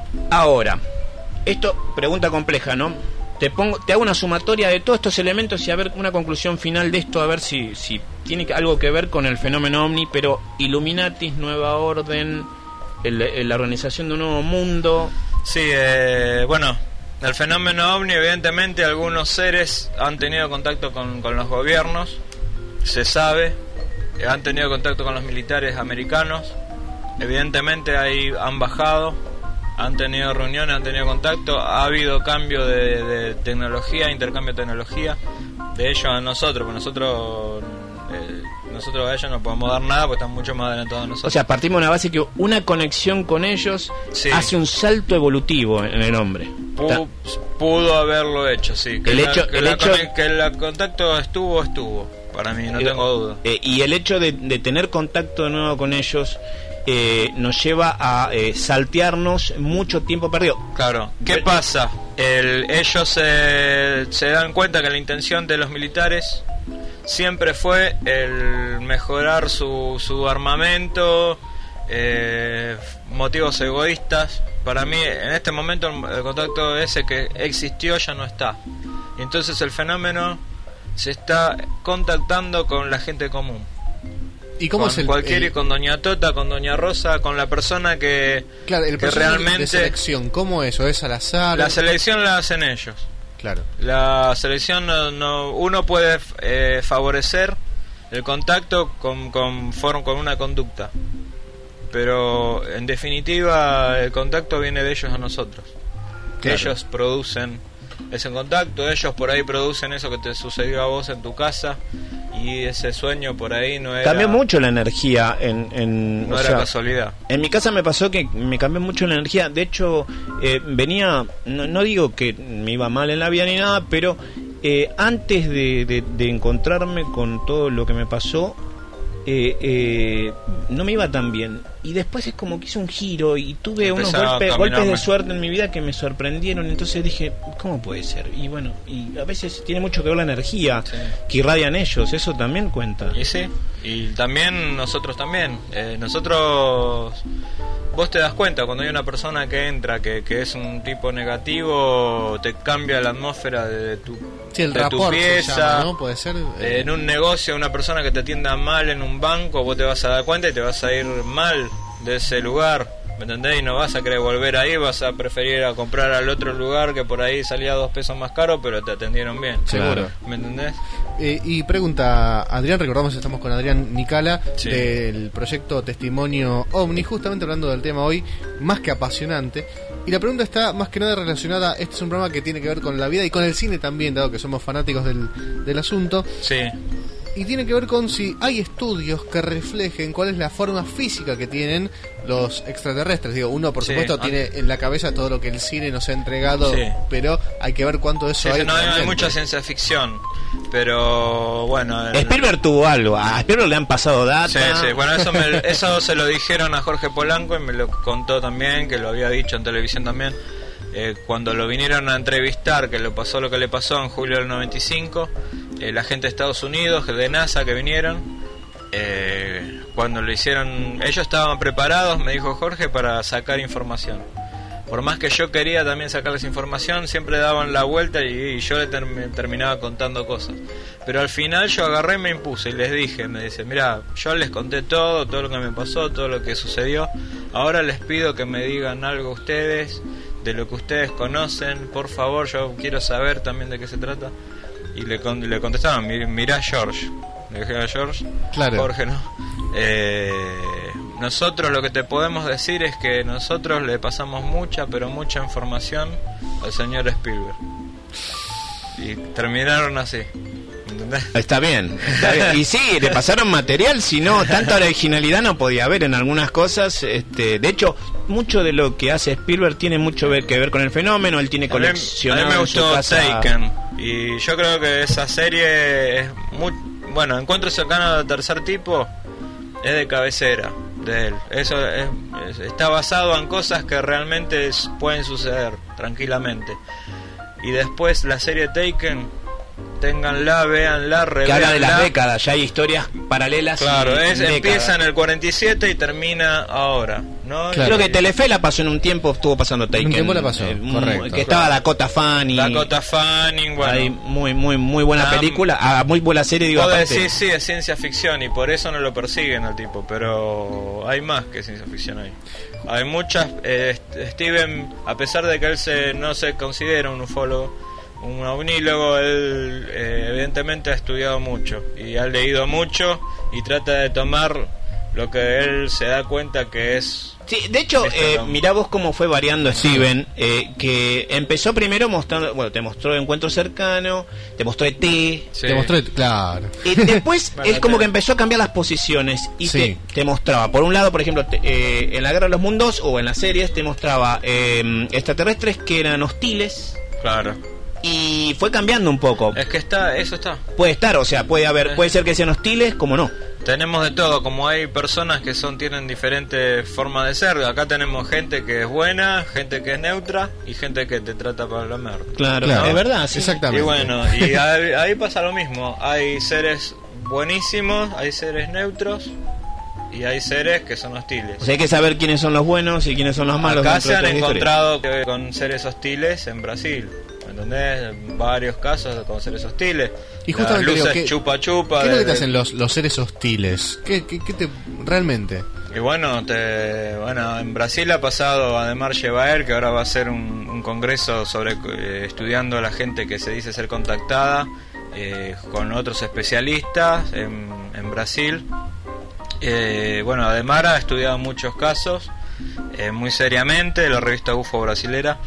Speaker 6: Ahora, esto, pregunta compleja, ¿no? Te pongo, te hago una sumatoria de todos estos elementos y a ver una conclusión final de esto, a ver si, si tiene algo que ver con el fenómeno ovni, pero Illuminatis, Nueva Orden, el- el- la organización de un nuevo mundo.
Speaker 8: Sí, eh, bueno, el fenómeno ovni, evidentemente algunos seres han tenido contacto con, con los gobiernos, se sabe, eh, han tenido contacto con los militares americanos, evidentemente ahí han bajado, han tenido reuniones, han tenido contacto, ha habido cambio de, de tecnología, intercambio de tecnología, de ellos a nosotros, porque nosotros, eh, nosotros a ellos no podemos dar nada porque están mucho más adelantados de nosotros.
Speaker 6: O sea, partimos de una base que una conexión con ellos
Speaker 8: Sí.
Speaker 6: hace un salto evolutivo en el hombre. Está-
Speaker 8: Pu- pudo haberlo hecho, sí. Que
Speaker 6: El
Speaker 8: la-
Speaker 6: hecho-
Speaker 8: que
Speaker 6: el
Speaker 8: la
Speaker 6: hecho-
Speaker 8: con- que el contacto estuvo, estuvo. Para mí, no tengo duda.
Speaker 6: Eh, y el hecho de, de tener contacto de nuevo con ellos eh, nos lleva a eh, saltearnos mucho tiempo perdido.
Speaker 8: Claro. ¿Qué
Speaker 6: Pero-
Speaker 8: pasa? El, ellos se, se dan cuenta que la intención de los militares siempre fue el mejorar su, su armamento, eh, motivos egoístas. Para mí, en este momento, el contacto ese que existió ya no está. Y entonces el fenómeno se está contactando con la gente común.
Speaker 5: ¿Y cómo
Speaker 8: con
Speaker 5: es el,
Speaker 8: cualquier,
Speaker 5: el-
Speaker 8: con Doña Tota, con Doña Rosa, con la persona que,
Speaker 5: claro, el
Speaker 8: que
Speaker 5: proceso de
Speaker 8: realmente
Speaker 5: selección? ¿Cómo eso? ¿Es al azar?
Speaker 8: la selección la hacen ellos.
Speaker 5: Claro.
Speaker 8: La selección no, no- uno puede eh, favorecer el contacto con con, form- con una conducta, pero en definitiva el contacto viene de ellos a nosotros. Que
Speaker 5: Claro.
Speaker 8: ellos producen ese contacto, ellos por ahí producen eso que te sucedió a vos en tu casa, y ese sueño por ahí no era,
Speaker 6: Cambió mucho la energía en... en
Speaker 8: no
Speaker 6: o
Speaker 8: era
Speaker 6: sea,
Speaker 8: casualidad.
Speaker 6: en mi casa me pasó que me cambió mucho la energía. De hecho, eh, venía, no, no digo que me iba mal en la vida ni nada, pero eh, antes de, de- de encontrarme con todo lo que me pasó, eh, eh, no me iba tan bien. Y después es como que hice un giro y tuve unos
Speaker 8: Empezaba a
Speaker 6: golpes,
Speaker 8: caminarme.
Speaker 6: golpes de suerte en mi vida que me sorprendieron. Entonces dije, ¿cómo puede ser? Y bueno, y a veces tiene mucho que ver la energía
Speaker 8: Sí.
Speaker 6: que irradian ellos. Eso también cuenta.
Speaker 8: Y sí, y también nosotros también. Eh, nosotros, vos te das cuenta cuando hay una persona que entra que, que es un tipo negativo, te cambia la atmósfera de, de tu,
Speaker 5: Sí, el
Speaker 8: de tu
Speaker 5: rapport se
Speaker 8: pieza.
Speaker 5: llama, ¿no? Puede ser.
Speaker 8: Eh,
Speaker 5: eh,
Speaker 8: en un negocio, una persona que te atienda mal en un banco, vos te vas a dar cuenta y te vas a ir mal. de ese lugar, ¿me entendés? Y no vas a querer volver ahí, vas a preferir a comprar al otro lugar que por ahí salía dos pesos más caro, pero te atendieron bien.
Speaker 5: Seguro.
Speaker 8: ¿Me entendés?
Speaker 5: Eh, y pregunta, Adrián, recordamos que estamos con Adrián Nicala,
Speaker 8: Sí.
Speaker 5: del proyecto Testimonio Omni, justamente hablando del tema hoy, más que apasionante. Y la pregunta está más que nada relacionada, este es un programa que tiene que ver con la vida y con el cine también, dado que somos fanáticos del, del asunto.
Speaker 8: Sí.
Speaker 5: Y tiene que ver con si hay estudios que reflejen cuál es la forma física que tienen los extraterrestres. Digo, uno por
Speaker 8: Sí,
Speaker 5: supuesto
Speaker 8: ah.
Speaker 5: tiene en la cabeza todo lo que el cine nos ha entregado,
Speaker 8: Sí.
Speaker 5: pero hay que ver cuánto de eso
Speaker 8: Sí,
Speaker 5: hay.
Speaker 8: sí, no, hay, hay
Speaker 5: realmente.
Speaker 8: mucha ciencia ficción, pero bueno... el-
Speaker 6: Spielberg tuvo algo, a Spielberg le han pasado data.
Speaker 8: Sí, sí, bueno, eso, me- eso se lo dijeron a Jorge Polanco y me lo contó también, que lo había dicho en televisión también, eh, cuando lo vinieron a entrevistar, que le pasó lo que le pasó en julio del noventa y cinco, eh, la gente de Estados Unidos, de NASA que vinieron, eh, cuando lo hicieron, ellos estaban preparados, me dijo Jorge, para sacar información. Por más que yo quería también sacarles información, siempre daban la vuelta y, y yo le term- terminaba contando cosas. Pero al final yo agarré y me impuse y les dije, me dice, mira, yo les conté todo, todo lo que me pasó, todo lo que sucedió. Ahora les pido que me digan algo ustedes, de lo que ustedes conocen, por favor, yo quiero saber también de qué se trata. Y le, con- le contestaron, "Mi- mirá George". Le dije a George,
Speaker 5: Claro.
Speaker 8: Jorge, ¿no? Eh, nosotros lo que te podemos decir es que nosotros le pasamos mucha, pero mucha información al señor Spielberg. Y terminaron así. ¿Entendés?
Speaker 6: Está bien, está bien. Y sí, le pasaron material, si no, tanta originalidad no podía haber en algunas cosas. Este, de hecho, mucho de lo que hace Spielberg tiene mucho ver- que ver con el fenómeno. Él tiene
Speaker 8: A mí, a
Speaker 6: coleccionado
Speaker 8: mí me
Speaker 6: en su
Speaker 8: gustó
Speaker 6: casa-
Speaker 8: Taken. Y yo creo que esa serie es muy... Bueno, Encuentro cercano del tercer tipo es de cabecera de él. Eso es- es- está basado en cosas que realmente es- pueden suceder tranquilamente. Y después la serie Taken, ténganla, véanla,
Speaker 6: que habla de las
Speaker 8: revéanla.
Speaker 6: décadas, ya hay historias paralelas.
Speaker 8: Claro,
Speaker 6: y-
Speaker 8: es,
Speaker 6: décadas.
Speaker 8: empieza en el cuarenta y siete y termina ahora, ¿no?
Speaker 5: Claro.
Speaker 6: Creo que Telefe la pasó en un tiempo, estuvo pasando Taken.
Speaker 5: un tiempo la pasó,
Speaker 6: eh,
Speaker 5: correcto.
Speaker 6: Que estaba Dakota Fanning.
Speaker 8: Dakota Fanning, bueno.
Speaker 6: Hay muy, muy, muy buena
Speaker 8: Ah,
Speaker 6: película, ah, muy buena serie, digo,
Speaker 8: Vos
Speaker 6: aparte.
Speaker 8: decís, sí, es ciencia ficción y por eso no lo persiguen al tipo, pero hay más que ciencia ficción ahí. Hay muchas. eh, Steven, a pesar de que él se, no se considera un ufólogo, un ovnílogo, él eh, evidentemente ha estudiado mucho y ha leído mucho y trata de tomar lo que él se da cuenta que es.
Speaker 6: Sí, de hecho,
Speaker 8: Este
Speaker 6: eh,
Speaker 8: hombre.
Speaker 6: mirá vos cómo fue variando Steven, eh, que empezó primero mostrando, bueno, te mostró Encuentro Cercano, te mostró E T,
Speaker 8: Sí.
Speaker 5: Te mostré, claro.
Speaker 6: y después
Speaker 8: Bueno,
Speaker 6: es como
Speaker 8: te-
Speaker 6: que empezó a cambiar las posiciones y
Speaker 5: Sí.
Speaker 6: te, te mostraba, por un lado, por ejemplo, te- eh, en la Guerra de los Mundos o en las series te mostraba eh, extraterrestres que eran hostiles
Speaker 8: Claro.
Speaker 6: y fue cambiando un poco.
Speaker 8: Es que está, eso está.
Speaker 6: Puede estar, o sea, puede haber, puede ser que sean hostiles, como no.
Speaker 8: Tenemos de todo, como hay personas que son tienen diferentes formas de ser. Acá tenemos gente que es buena, gente que es neutra y gente que te trata para la merda.
Speaker 6: Claro,
Speaker 5: Claro.
Speaker 6: es verdad, sí.
Speaker 5: Exactamente.
Speaker 8: Y bueno, y ahí, ahí pasa lo mismo. Hay seres buenísimos, hay seres neutros y hay seres que son hostiles.
Speaker 6: O sea, hay que saber quiénes son los buenos y quiénes son los malos.
Speaker 8: Acá
Speaker 6: dentro
Speaker 8: se
Speaker 6: de
Speaker 8: han
Speaker 6: esta historia.
Speaker 8: encontrado que- con seres hostiles en Brasil. ¿Me entendés? Varios casos con seres hostiles.
Speaker 5: Y justamente
Speaker 8: Las
Speaker 5: digo,
Speaker 8: luces
Speaker 5: ¿qué-
Speaker 8: chupa chupa.
Speaker 5: ¿Qué es lo que te
Speaker 8: de-
Speaker 5: hacen los, los seres hostiles? ¿Qué, qué, qué te realmente?
Speaker 8: Y bueno, te, bueno, en Brasil ha pasado Ademar Chevaer, que ahora va a hacer un, un congreso sobre eh, estudiando a la gente que se dice ser contactada eh, con otros especialistas en, en Brasil. Eh, bueno, Ademar ha estudiado muchos casos eh, muy seriamente, la revista U F O brasilera.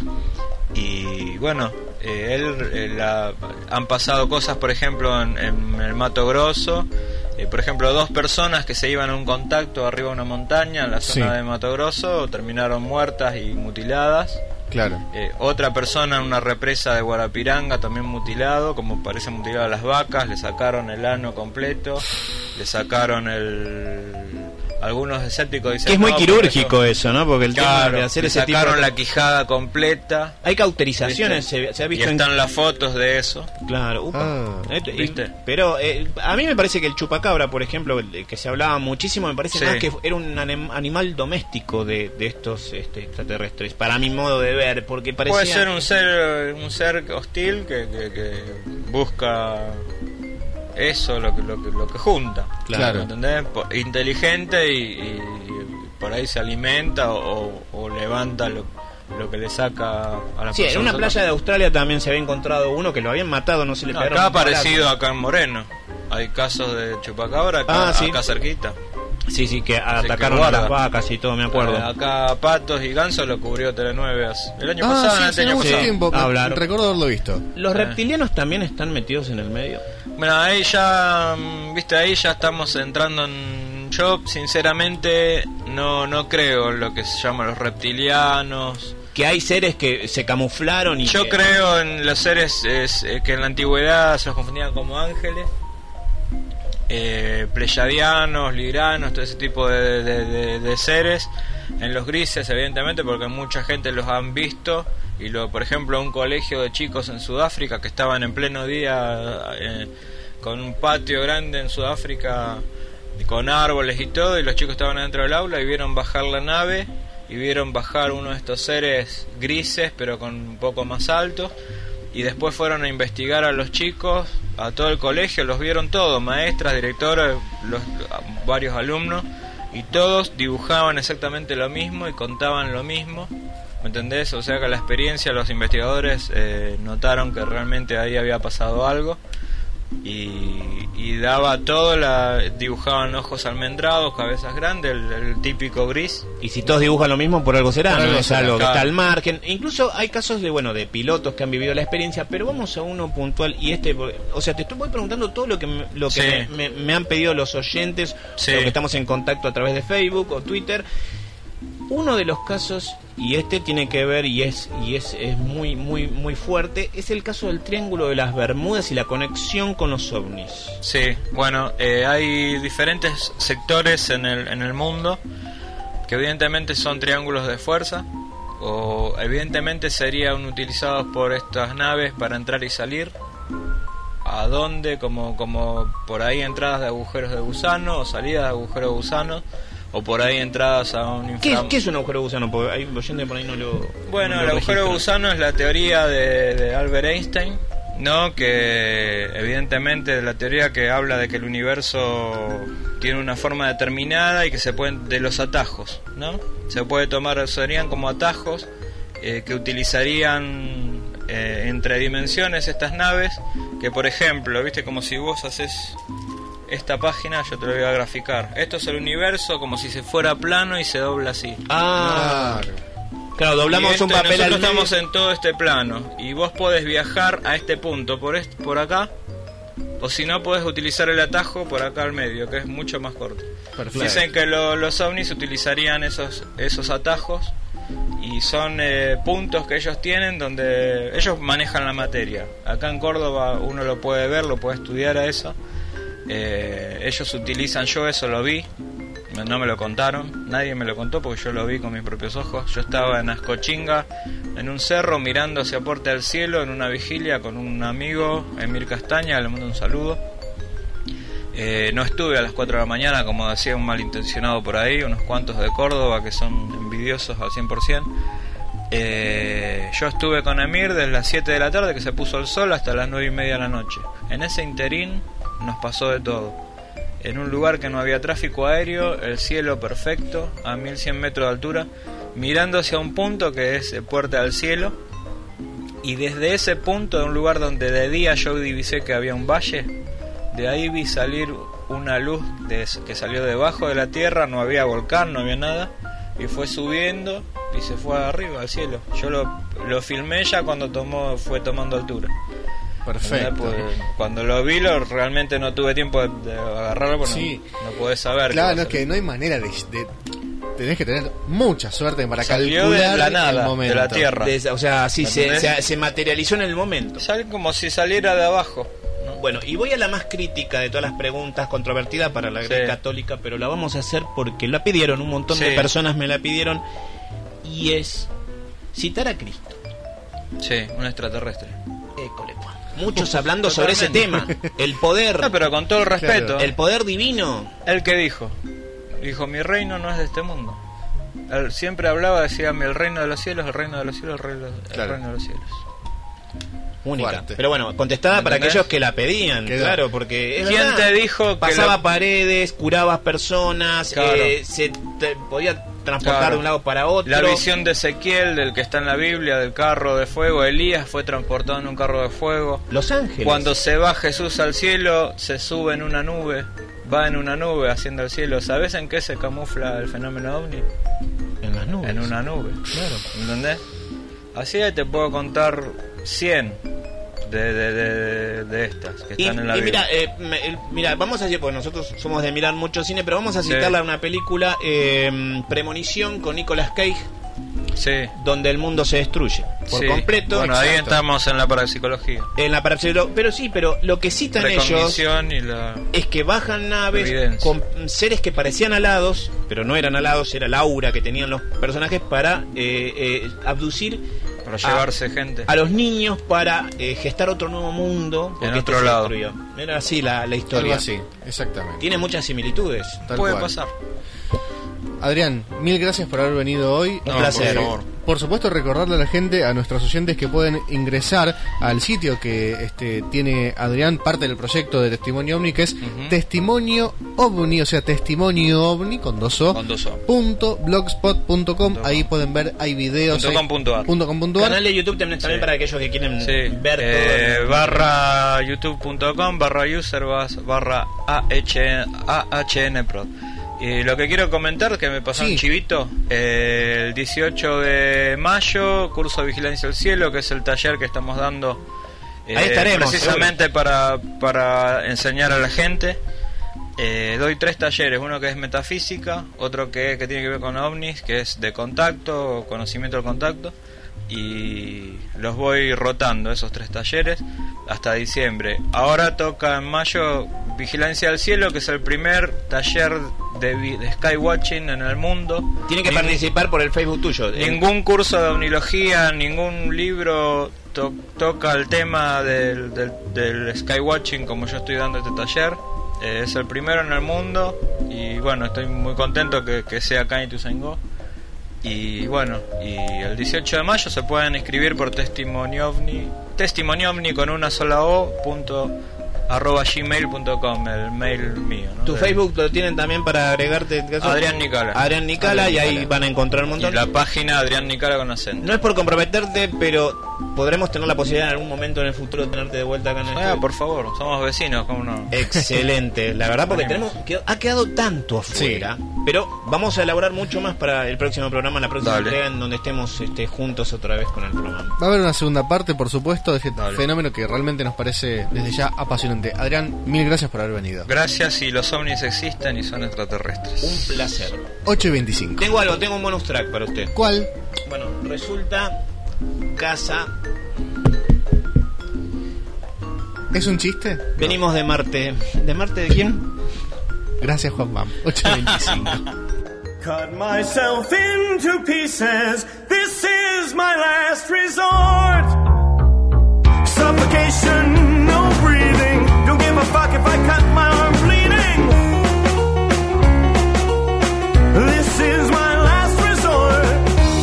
Speaker 8: Y bueno, eh, él, eh, la- han pasado cosas, por ejemplo, en, en el Mato Grosso. Eh, por ejemplo, dos personas que se iban a un contacto arriba de una montaña en la zona
Speaker 5: Sí.
Speaker 8: de Mato Grosso terminaron muertas y mutiladas.
Speaker 5: Claro.
Speaker 8: Eh, otra persona en una represa de Guarapiranga también mutilado, como parece mutilado a las vacas, le sacaron el ano completo, le sacaron el... Algunos escépticos dicen...
Speaker 6: Que es muy
Speaker 8: "No,
Speaker 6: quirúrgico
Speaker 8: porque
Speaker 6: eso, ¿no? Porque el tema
Speaker 8: Claro,
Speaker 6: de hacer
Speaker 8: le
Speaker 6: ese tipo
Speaker 8: sacaron
Speaker 6: de...
Speaker 8: la quijada completa.
Speaker 6: Hay cauterizaciones,
Speaker 8: ¿viste?
Speaker 6: se, se ha
Speaker 8: Y
Speaker 6: visto en...
Speaker 8: están las fotos de eso.
Speaker 6: Claro, upa.
Speaker 5: Ah,
Speaker 6: Eh, y-
Speaker 8: ¿viste?
Speaker 6: Pero eh, a mí me parece que el chupacabra, por ejemplo, el que se hablaba muchísimo, me parece
Speaker 8: Sí.
Speaker 6: más que era un anim- animal doméstico de, de estos este, extraterrestres, para mi modo de ver, porque parecía...
Speaker 8: Puede ser un ser un ser hostil que, que, que busca eso, lo que, lo que, lo que junta.
Speaker 5: Claro.
Speaker 8: ¿Entendés? Po- Inteligente y, y por ahí se alimenta o, o, o levanta lo, lo que le saca a la
Speaker 6: Sí,
Speaker 8: persona.
Speaker 6: en una playa de Australia también se había encontrado uno que lo habían matado, no se le
Speaker 8: No,
Speaker 6: pegaron
Speaker 8: acá
Speaker 6: un palazo.
Speaker 8: parecido acá en Moreno. Hay casos de chupacabra acá,
Speaker 6: Ah, sí.
Speaker 8: acá cerquita.
Speaker 6: Sí, sí, que
Speaker 8: Así
Speaker 6: atacaron
Speaker 8: que
Speaker 6: a las
Speaker 8: guarda.
Speaker 6: vacas y todo, me acuerdo.
Speaker 8: Eh, acá patos y gansos lo cubrió Telenueve hace- el año
Speaker 5: Ah,
Speaker 8: pasado,
Speaker 5: sí,
Speaker 8: el
Speaker 5: hace
Speaker 8: año
Speaker 5: mucho
Speaker 8: pasado.
Speaker 5: tiempo.
Speaker 6: Ah,
Speaker 5: me-
Speaker 6: claro.
Speaker 5: Recuerdo haberlo visto.
Speaker 6: ¿Los
Speaker 8: Eh.
Speaker 6: reptilianos también están metidos en el medio?
Speaker 8: Bueno, ahí ya, mm, viste, ahí ya estamos entrando en... Yo, sinceramente, no, no creo en lo que se llama los reptilianos.
Speaker 6: Que hay seres que se camuflaron y
Speaker 8: Yo
Speaker 6: que-
Speaker 8: creo en los seres es, eh, que en la antigüedad se los confundían como ángeles, eh, pleyadianos, liranos, todo ese tipo de, de- de- de seres. En los grises, evidentemente, porque mucha gente los han visto. Y lo, por ejemplo, un colegio de chicos en Sudáfrica que estaban en pleno día eh, con un patio grande en Sudáfrica, con árboles y todo, y los chicos estaban dentro del aula y vieron bajar la nave y vieron bajar uno de estos seres grises pero con un poco más altos, y después fueron a investigar a los chicos, a todo el colegio, los vieron todos, maestras, directores, los, varios alumnos, y todos dibujaban exactamente lo mismo y contaban lo mismo, ¿me entendés? O sea que la experiencia, los investigadores eh, notaron que realmente ahí había pasado algo. Y, y daba todo, la, dibujaban ojos almendrados, cabezas grandes, el, el típico gris.
Speaker 6: Y si todos dibujan lo mismo, por algo será,
Speaker 8: Por
Speaker 6: ¿no?
Speaker 8: algo
Speaker 6: Es
Speaker 8: será,
Speaker 6: algo que
Speaker 8: claro.
Speaker 6: está al margen. Incluso hay casos de, bueno, de pilotos que han vivido la experiencia, pero vamos a uno puntual. Y este, o sea, te estoy voy preguntando todo lo que me, lo que
Speaker 8: Sí.
Speaker 6: me, me- me han pedido los oyentes,
Speaker 8: Sí.
Speaker 6: lo que estamos en contacto a través de Facebook o Twitter. Uno de los casos, y este tiene que ver y es y es, es muy muy muy fuerte, es el caso del Triángulo de las Bermudas y la conexión con los ovnis.
Speaker 8: Sí, bueno, eh, hay diferentes sectores en el, en el mundo que evidentemente son triángulos de fuerza, o evidentemente serían utilizados por estas naves para entrar y salir. ¿A dónde? Como, como por ahí entradas de agujeros de gusano o salidas de agujeros de gusano, o por ahí entradas a un
Speaker 6: ¿Qué,
Speaker 8: infra...
Speaker 6: qué es un agujero de gusano? Porque hay oyentes por ahí no lo.
Speaker 8: Bueno,
Speaker 6: no
Speaker 8: el
Speaker 6: lo
Speaker 8: agujero de
Speaker 6: registran.
Speaker 8: gusano es la teoría de, de Albert Einstein, ¿no? Que evidentemente la teoría que habla de que el universo tiene una forma determinada y que se pueden, de los atajos, ¿no? Se puede tomar, serían como atajos eh, que utilizarían eh, entre dimensiones estas naves, que por ejemplo, viste, como si vos haces esta página, yo te lo voy a graficar. Esto es el universo como si se fuera plano y se dobla así.
Speaker 6: Ah,
Speaker 5: Claro.
Speaker 6: claro, doblamos
Speaker 8: Y esto,
Speaker 6: un papel
Speaker 8: nosotros
Speaker 6: al medio.
Speaker 8: estamos en todo este plano y vos podés viajar a este punto por est- por acá, o si no podés utilizar el atajo por acá al medio, que es mucho más corto.
Speaker 5: Perfecto.
Speaker 8: Dicen que lo- los ovnis utilizarían esos esos atajos y son eh, puntos que ellos tienen donde ellos manejan la materia. Acá en Córdoba uno lo puede ver, lo puede estudiar a eso. Eh, ellos utilizan, yo eso lo vi, no me lo contaron, nadie me lo contó porque yo lo vi con mis propios ojos. Yo estaba en Ascochinga, en un cerro, mirando hacia Puerta del Cielo, en una vigilia con un amigo, Emir Castaña, le mando un saludo. Eh, no estuve a las cuatro de la mañana, como decía un malintencionado por ahí, unos cuantos de Córdoba que son envidiosos al cien por ciento. Eh, yo estuve con Emir desde las siete de la tarde, que se puso el sol, hasta las nueve y media de la noche. En ese interín nos pasó de todo. En un lugar que no había tráfico aéreo, el cielo perfecto, a mil cien metros de altura, mirando hacia un punto que es eh, Puerta del Cielo. Y desde ese punto, de un lugar donde de día yo divisé que había un valle, de ahí vi salir una luz de, que salió debajo de la tierra, no había volcán, no había nada, y fue subiendo y se fue arriba al cielo. Yo lo, lo filmé ya cuando tomó, fue tomando altura.
Speaker 5: Perfecto.
Speaker 8: Pues, cuando lo vi, lo, realmente no tuve tiempo de, de agarrarlo porque
Speaker 5: Sí.
Speaker 8: no, no podés saber.
Speaker 5: Claro,
Speaker 8: qué
Speaker 5: no,
Speaker 8: va
Speaker 5: es
Speaker 8: a
Speaker 5: que
Speaker 8: salir.
Speaker 5: no hay manera de, de- tenés que tener mucha suerte para
Speaker 8: Salió
Speaker 5: calcular
Speaker 8: de la nada,
Speaker 5: el
Speaker 8: de
Speaker 5: momento.
Speaker 8: la tierra.
Speaker 6: De- o sea, sí, se,
Speaker 8: ¿Entendés?
Speaker 6: se, se materializó en el momento.
Speaker 8: Sale como si saliera de abajo.
Speaker 6: Bueno, y voy a la más crítica de todas las preguntas controvertidas para la Iglesia
Speaker 8: Sí.
Speaker 6: Católica, pero la vamos a hacer porque la pidieron, un montón de
Speaker 8: Sí.
Speaker 6: personas me la pidieron, y es citar a Cristo.
Speaker 8: Sí, un extraterrestre.
Speaker 6: École, Juan. Muchos hablando sobre ese tema,
Speaker 8: Totalmente.
Speaker 6: el poder,
Speaker 8: No, pero con todo el respeto,
Speaker 5: Claro.
Speaker 6: el poder divino.
Speaker 8: ¿él qué dijo? Dijo, mi reino no es de este mundo. Él siempre hablaba, decía, el reino de los cielos, el reino de los cielos, el reino, el
Speaker 5: Claro.
Speaker 8: reino de los cielos.
Speaker 6: Única.
Speaker 5: Fuerte.
Speaker 6: Pero bueno, contestada para
Speaker 8: ¿Entendés?
Speaker 6: aquellos que la pedían,
Speaker 5: Quedó.
Speaker 6: claro, porque es
Speaker 8: ¿Quién
Speaker 6: verdad.
Speaker 8: te dijo que
Speaker 6: pasaba
Speaker 8: lo-
Speaker 6: paredes, curabas personas,
Speaker 8: Claro.
Speaker 6: eh, se te- podía transportar
Speaker 8: Claro.
Speaker 6: de un lado para otro.
Speaker 8: La visión de Ezequiel, del que está en la Biblia, del carro de fuego. Elías fue transportado en un carro de fuego.
Speaker 6: Los ángeles.
Speaker 8: Cuando se va Jesús al cielo, se sube en una nube. Va en una nube haciendo el cielo. ¿Sabes en qué se camufla el fenómeno ovni?
Speaker 6: En las nubes.
Speaker 8: En una nube.
Speaker 6: Claro.
Speaker 8: ¿Entendés? Así te puedo contar cien de, de, de, de estas que
Speaker 6: Y,
Speaker 8: están en la
Speaker 6: y
Speaker 8: Biblia.
Speaker 6: mira, eh, me- el- mira, vamos a decir, porque nosotros somos de mirar mucho cine, pero vamos a
Speaker 8: Sí.
Speaker 6: citarla a una película, eh, Premonición, con Nicolas Cage,
Speaker 8: Sí.
Speaker 6: donde el mundo se destruye por
Speaker 8: Sí.
Speaker 6: completo.
Speaker 8: Bueno, ahí
Speaker 6: Exacto.
Speaker 8: estamos en la parapsicología.
Speaker 6: En la parapsicología. Pero sí, pero lo que citan ellos
Speaker 8: Precognición y la...
Speaker 6: es que bajan naves
Speaker 8: Evidencia.
Speaker 6: con seres que parecían alados, pero no eran alados, era la aura que tenían los personajes para eh, eh, abducir
Speaker 8: Para llevarse gente.
Speaker 6: a los niños para eh, gestar otro nuevo mundo. porque
Speaker 8: En
Speaker 6: este
Speaker 8: otro
Speaker 6: se
Speaker 8: lado.
Speaker 6: destruyó. Era así la, la
Speaker 5: Algo
Speaker 6: historia.
Speaker 5: así, exactamente.
Speaker 6: Tiene muchas similitudes.
Speaker 5: Tal
Speaker 8: Puede
Speaker 5: cual.
Speaker 8: pasar.
Speaker 5: Adrián, mil gracias por haber venido hoy.
Speaker 6: Un placer.
Speaker 8: por favor.
Speaker 5: Por supuesto, recordarle a la gente, a nuestros oyentes, que pueden ingresar al sitio que este, tiene Adrián, parte del proyecto de Testimonio OVNI, que es
Speaker 8: Ujú.
Speaker 5: Testimonio OVNI, o sea, Testimonio OVNI con dos o,
Speaker 8: Con dos o.
Speaker 5: punto blogspot punto com.
Speaker 8: Punto
Speaker 5: Ahí
Speaker 8: com.
Speaker 5: pueden ver, hay videos.
Speaker 8: Punto
Speaker 5: hay-
Speaker 8: com punto ar.
Speaker 5: punto com punto ar.
Speaker 6: Canal de YouTube también, también
Speaker 8: Sí.
Speaker 6: para aquellos que quieren
Speaker 8: Sí,
Speaker 6: ver
Speaker 8: eh,
Speaker 6: todo.
Speaker 8: barra youtube.com barra user vas- barra AHNprod. Y lo que quiero comentar, que me pasó
Speaker 5: Sí.
Speaker 8: un chivito, eh, el dieciocho de mayo, curso de Vigilancia del Cielo, que es el taller que estamos dando eh,
Speaker 6: Ahí estaremos,
Speaker 8: precisamente para, para enseñar a la gente. Eh, doy tres talleres, uno que es metafísica, otro que, que tiene que ver con ovnis, que es de contacto, conocimiento del contacto, y los voy rotando esos tres talleres hasta diciembre. Ahora toca en mayo Vigilancia del Cielo, que es el primer taller de, vi- de skywatching en el mundo.
Speaker 6: Tienen que
Speaker 8: Ningún-
Speaker 6: participar por el Facebook tuyo.
Speaker 8: Ningún curso de omnilogía, ningún libro to- toca el tema del, del, del skywatching como yo estoy dando este taller. Eh, es el primero en el mundo y bueno, estoy muy contento que, que sea acá en Ituzaingó. Y bueno, y el dieciocho de mayo se pueden inscribir por Testimonio OVNI, Testimonio OVNI con una sola O, punto, arroba gmail punto com, el mail mío, ¿no?
Speaker 6: Tu
Speaker 8: De-
Speaker 6: Facebook lo tienen también para agregarte. en caso-
Speaker 8: Adrián Nicala.
Speaker 6: Adrián Nicala,
Speaker 8: Adrián
Speaker 6: y ahí
Speaker 8: Nicala.
Speaker 6: van a encontrar un
Speaker 8: Y
Speaker 6: montón.
Speaker 8: la página Adrián Nicala con acento.
Speaker 6: No es por comprometerte, pero podremos tener la posibilidad en algún momento en el futuro de tenerte de vuelta acá en el
Speaker 8: Ah,
Speaker 6: estudio.
Speaker 8: por favor, somos vecinos, ¿cómo no?
Speaker 6: Excelente, la verdad, porque tenemos quedó- ha quedado tanto afuera, pero vamos a elaborar mucho más para el próximo programa, la próxima
Speaker 8: Dale.
Speaker 6: entrega, en donde estemos este, juntos otra vez con el programa.
Speaker 5: Va a haber una segunda parte, por supuesto, de este
Speaker 8: Dale.
Speaker 5: fenómeno que realmente nos parece desde ya apasionante. Adrián, mil gracias por haber venido.
Speaker 8: Gracias, y los ovnis existen y son extraterrestres.
Speaker 6: Un placer.
Speaker 5: ocho y veinticinco.
Speaker 6: Tengo algo, tengo un bonus track para usted.
Speaker 5: ¿Cuál?
Speaker 6: Bueno, resulta casa.
Speaker 5: ¿Es un chiste?
Speaker 6: Venimos de Marte. ¿De Marte de quién?
Speaker 5: Gracias, Juan Bam. ocho y veinticinco.
Speaker 10: Cut myself into pieces. This is my last resort. Suffocation, no breathing. Don't give a fuck if I cut my arm bleeding. This is my last resort.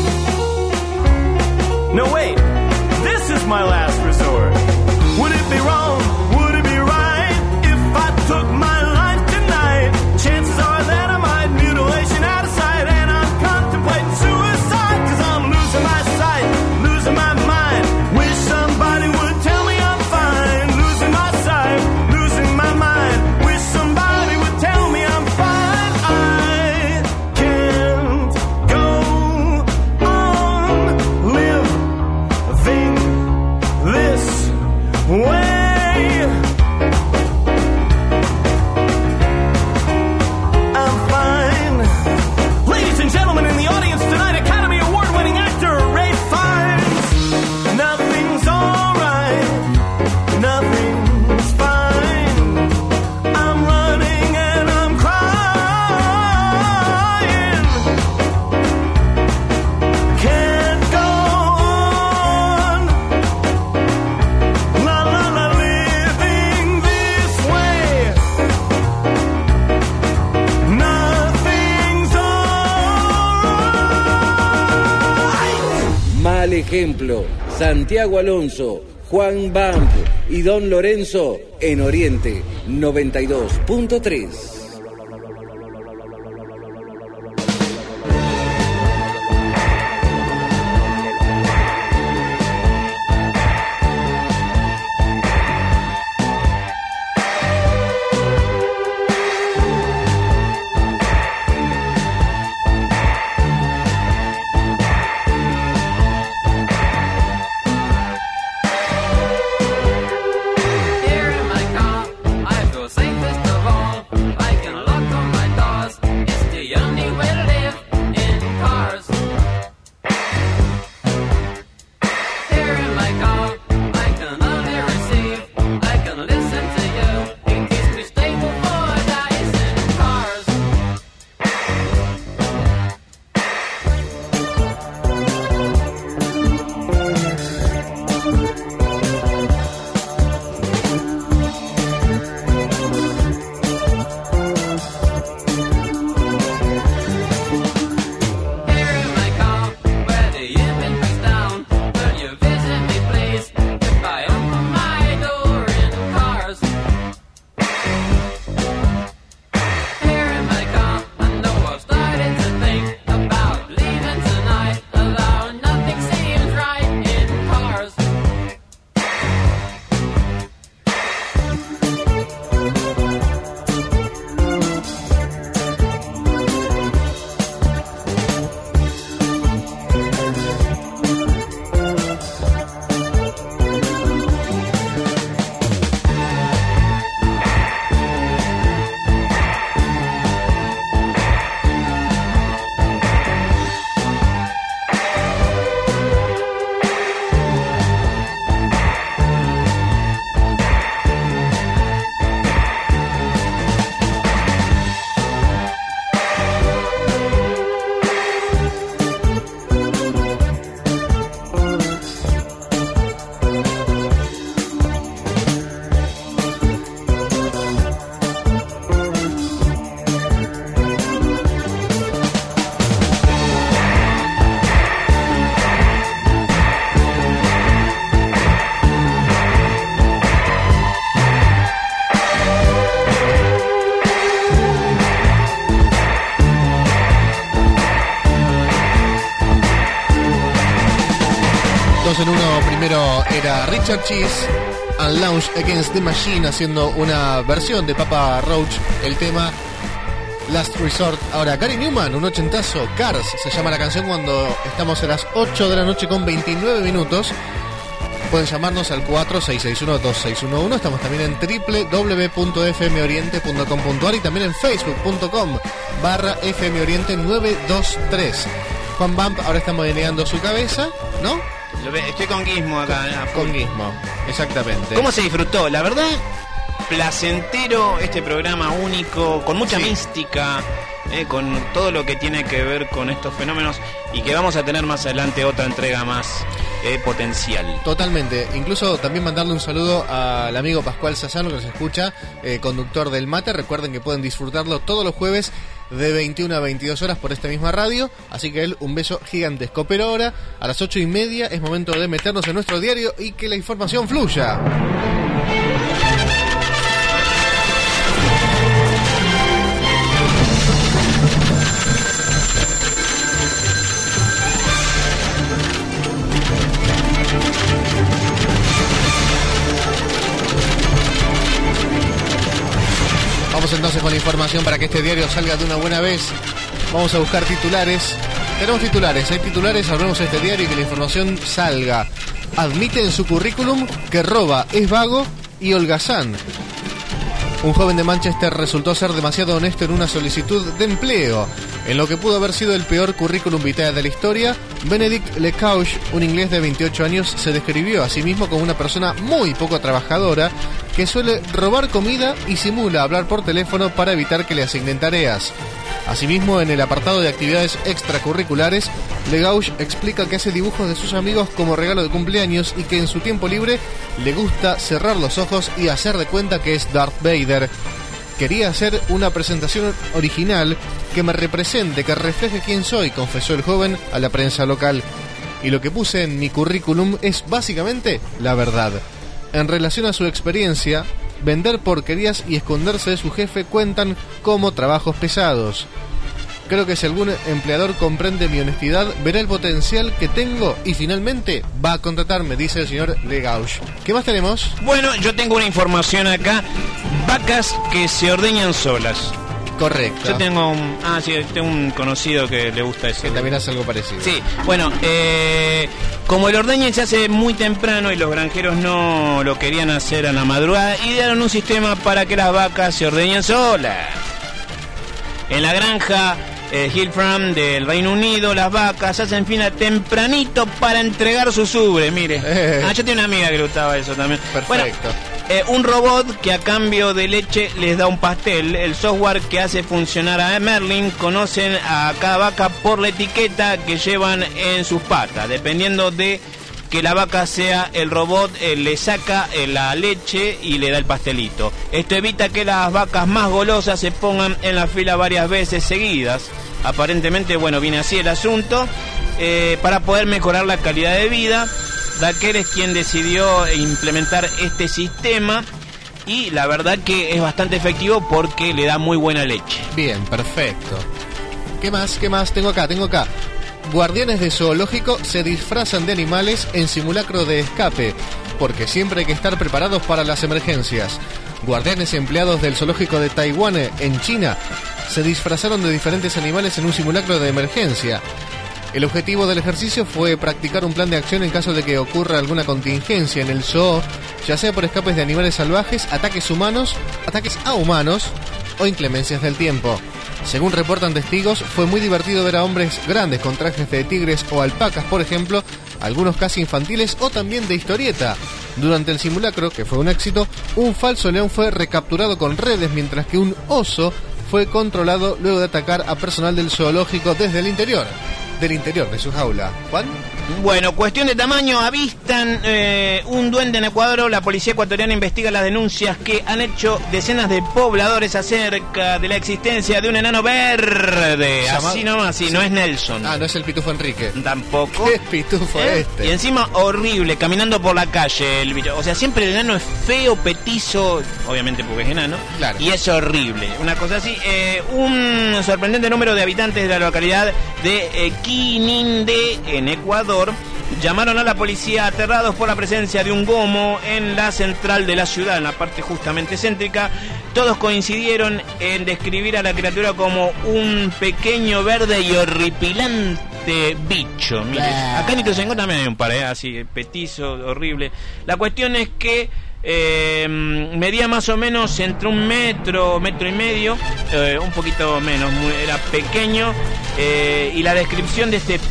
Speaker 10: No, wait. This is my last resort. Would it be wrong? Would it be right if I took my life tonight? Chances are that I might mutilation out of sight, and I'm contemplating suicide, cause I'm losing my sight, losing my mind. Wish somebody would tell me I'm fine. Losing my sight, losing my mind. Wish somebody would tell me I'm fine. I can't go on living this way. I'm fine. Ladies and gentlemen in the audience tonight, Academy Award-winning actor Ray Fiennes. Nothing's alright. Nothing's fine. I'm running and I'm crying. Can't go on. La la la, living this way. Nothing's alright.
Speaker 3: Mal ejemplo. Santiago Alonso, Juan Bamp y Don Lorenzo en Oriente noventa y dos punto tres.
Speaker 5: Dos en uno, primero era Richard Cheese and Launch Against the Machine haciendo una versión de Papa Roach, el tema Last Resort. Ahora, Gary Newman, un ochentazo, Cars, se llama la canción cuando estamos a las ocho de la noche con veintinueve minutos. Pueden llamarnos al cuatro seis seis uno, dos seis uno uno. Estamos también en doble u doble u doble u punto f m oriente punto com punto a r y también en facebook punto com barra fmoriente nueve dos tres. Juan Bump ahora está modeneando su cabeza, ¿no?
Speaker 6: Lo ve- Estoy con Gizmo acá. a full.
Speaker 5: Con Gizmo, exactamente.
Speaker 6: ¿Cómo se disfrutó? La verdad, placentero este programa único, con mucha
Speaker 5: Sí.
Speaker 6: mística, eh, con todo lo que tiene que ver con estos fenómenos y que vamos a tener más adelante otra entrega más eh, potencial.
Speaker 5: Totalmente. Incluso también mandarle un saludo al amigo Pascual Sassano que nos escucha, eh, conductor del Mate. Recuerden que pueden disfrutarlo todos los jueves de veintiuna a veintidós horas por esta misma radio. Así que él, un beso gigantesco. Pero ahora, a las ocho y media, es momento de meternos en nuestro diario y que la información fluya. Vamos entonces con la información para que este diario salga de una buena vez. Vamos a buscar titulares. Tenemos titulares, hay titulares, hablemos de este diario y que la información salga. Admite en su currículum que roba, es vago y holgazán. Un joven de Manchester resultó ser demasiado honesto en una solicitud de empleo. En lo que pudo haber sido el peor currículum vitae de la historia, Benedict Lecouch, un inglés de veintiocho años, se describió a sí mismo como una persona muy poco trabajadora que suele robar comida y simula hablar por teléfono para evitar que le asignen tareas. Asimismo, en el apartado de actividades extracurriculares, Lecouch explica que hace dibujos de sus amigos como regalo de cumpleaños y que en su tiempo libre le gusta cerrar los ojos y hacer de cuenta que es Darth Vader. Quería hacer una presentación original que me represente, que refleje quién soy, confesó el joven a la prensa local. Y lo que puse en mi currículum es básicamente la verdad. En relación a su experiencia, vender porquerías y esconderse de su jefe cuentan como trabajos pesados. Creo que si algún empleador comprende mi honestidad, verá el potencial que tengo y finalmente va a contratarme, dice el señor Lecouch. ¿Qué más tenemos?
Speaker 6: Bueno, yo tengo una información acá. Vacas que se ordeñan solas.
Speaker 5: Correcto.
Speaker 6: Yo tengo un... Ah, sí, tengo un conocido que le gusta eso.
Speaker 5: Que también hace algo parecido.
Speaker 6: Sí, bueno, eh, como el ordeñe se hace muy temprano y los granjeros no lo querían hacer a la madrugada, idearon un sistema para que las vacas se ordeñen solas. En la granja eh, Hill Farm del Reino Unido, las vacas hacen fila tempranito para entregar sus ubres, mire.
Speaker 5: Eh.
Speaker 6: Ah, yo tengo una amiga que le gustaba eso también.
Speaker 5: Perfecto.
Speaker 6: Bueno, eh, un robot que a cambio de leche les da un pastel. El software que hace funcionar a Merlin conocen a cada vaca por la etiqueta que llevan en sus patas. Dependiendo de que la vaca sea el robot, eh, le saca eh, la leche y le da el pastelito. Esto evita que las vacas más golosas se pongan en la fila varias veces seguidas. Aparentemente, bueno, viene así el asunto. Eh, para poder mejorar la calidad de vida, Daquer es quien decidió implementar este sistema y la verdad que es bastante efectivo porque le da muy buena leche.
Speaker 5: Bien, perfecto. ¿Qué más? ¿Qué más? Tengo acá, tengo acá. Guardianes de zoológico se disfrazan de animales en simulacro de escape, porque siempre hay que estar preparados para las emergencias. Guardianes empleados del zoológico de Taiwán, en China, se disfrazaron de diferentes animales en un simulacro de emergencia. El objetivo del ejercicio fue practicar un plan de acción en caso de que ocurra alguna contingencia en el zoo, ya sea por escapes de animales salvajes, ataques humanos, ataques a humanos o inclemencias del tiempo. Según reportan testigos, fue muy divertido ver a hombres grandes con trajes de tigres o alpacas, por ejemplo, algunos casi infantiles o también de historieta. Durante el simulacro, que fue un éxito, un falso león fue recapturado con redes, mientras que un oso fue controlado luego de atacar a personal del zoológico desde el interior, del interior de su jaula. ¿Juan?
Speaker 6: Bueno, cuestión de tamaño, avistan eh, un duende en Ecuador. La policía ecuatoriana investiga las denuncias que han hecho decenas de pobladores acerca de la existencia de un enano verde.
Speaker 5: Llamado...
Speaker 6: Así nomás, sí, no es Nelson.
Speaker 5: Ah, no es el Pitufo Enrique.
Speaker 6: Tampoco.
Speaker 5: ¿Qué pitufo
Speaker 6: ¿Eh?
Speaker 5: este?
Speaker 6: Y encima horrible, caminando por la calle el bicho. O sea, siempre el enano es feo, petizo, obviamente porque es enano.
Speaker 5: Claro.
Speaker 6: Y es horrible. Una cosa así. Eh, un sorprendente número de habitantes de la localidad de eh, Quinindé, en Ecuador, llamaron a la policía aterrados por la presencia de un gomo en la central de la ciudad, en la parte justamente céntrica. Todos coincidieron en describir a la criatura como un pequeño, verde y horripilante bicho. Mire, acá en Ituzaingó también hay un par, ¿eh? Así, petizo, horrible. La cuestión es que eh, medía más o menos entre un metro, metro y medio, eh, un poquito menos, muy, era pequeño, eh, y la descripción de este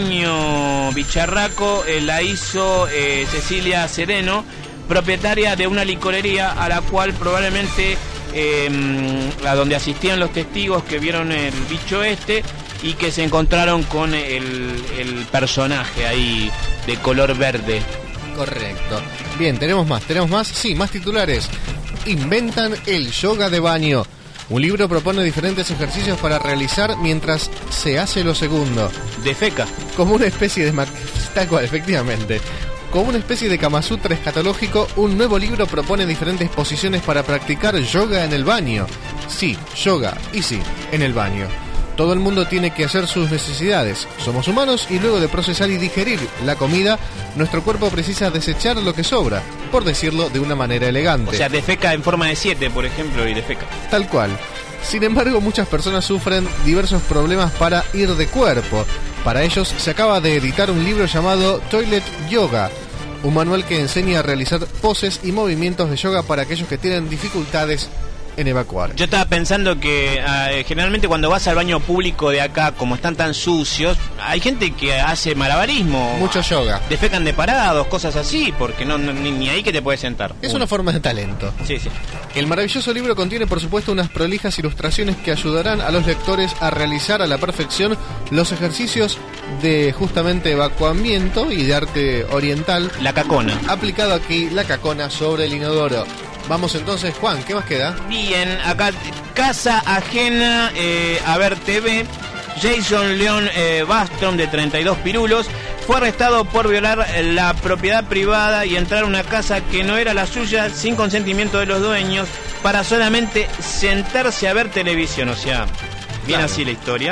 Speaker 6: pequeño bicharraco eh, la hizo eh, Cecilia Sereno, propietaria de una licorería a la cual probablemente eh, a donde asistían los testigos que vieron el bicho este y que se encontraron con el, el personaje ahí de color verde.
Speaker 5: Correcto. Bien, tenemos más, tenemos más, sí, más titulares. Inventan el yoga de baño. Un libro propone diferentes ejercicios para realizar mientras se hace lo segundo.
Speaker 6: Defeca.
Speaker 5: Como una especie de... ma- Tal cual, efectivamente. Como una especie de Kama Sutra escatológico, un nuevo libro propone diferentes posiciones para practicar yoga en el baño. Sí, yoga, y sí, en el baño. Todo el mundo tiene que hacer sus necesidades. Somos humanos y luego de procesar y digerir la comida, nuestro cuerpo precisa desechar lo que sobra, por decirlo de una manera elegante.
Speaker 6: O sea, defeca en forma de siete, por ejemplo, y defeca.
Speaker 5: Tal cual. Sin embargo, muchas personas sufren diversos problemas para ir de cuerpo. Para ellos se acaba de editar un libro llamado Toilet Yoga, un manual que enseña a realizar poses y movimientos de yoga para aquellos que tienen dificultades en evacuar.
Speaker 6: Yo estaba pensando que uh, generalmente cuando vas al baño público de acá, como están tan sucios, hay gente que hace malabarismo.
Speaker 5: Mucho yoga.
Speaker 6: Defecan de parados, cosas así, porque no, no ni, ni ahí que te puedes sentar.
Speaker 5: Es
Speaker 6: Uno.
Speaker 5: una forma de talento.
Speaker 6: Sí, sí.
Speaker 5: El maravilloso libro contiene, por supuesto, unas prolijas ilustraciones que ayudarán a los lectores a realizar a la perfección los ejercicios de justamente evacuamiento y de arte oriental.
Speaker 6: La cacona.
Speaker 5: Aplicado aquí, la cacona sobre el inodoro. Vamos entonces, Juan, ¿qué más queda?
Speaker 6: Bien, acá, Casa Ajena, eh, a ver T V. Jason Leon eh, Bastrom, de treinta y dos pirulos, fue arrestado por violar la propiedad privada y entrar a una casa que no era la suya sin consentimiento de los dueños para solamente sentarse a ver televisión. O sea, bien, claro, así la historia.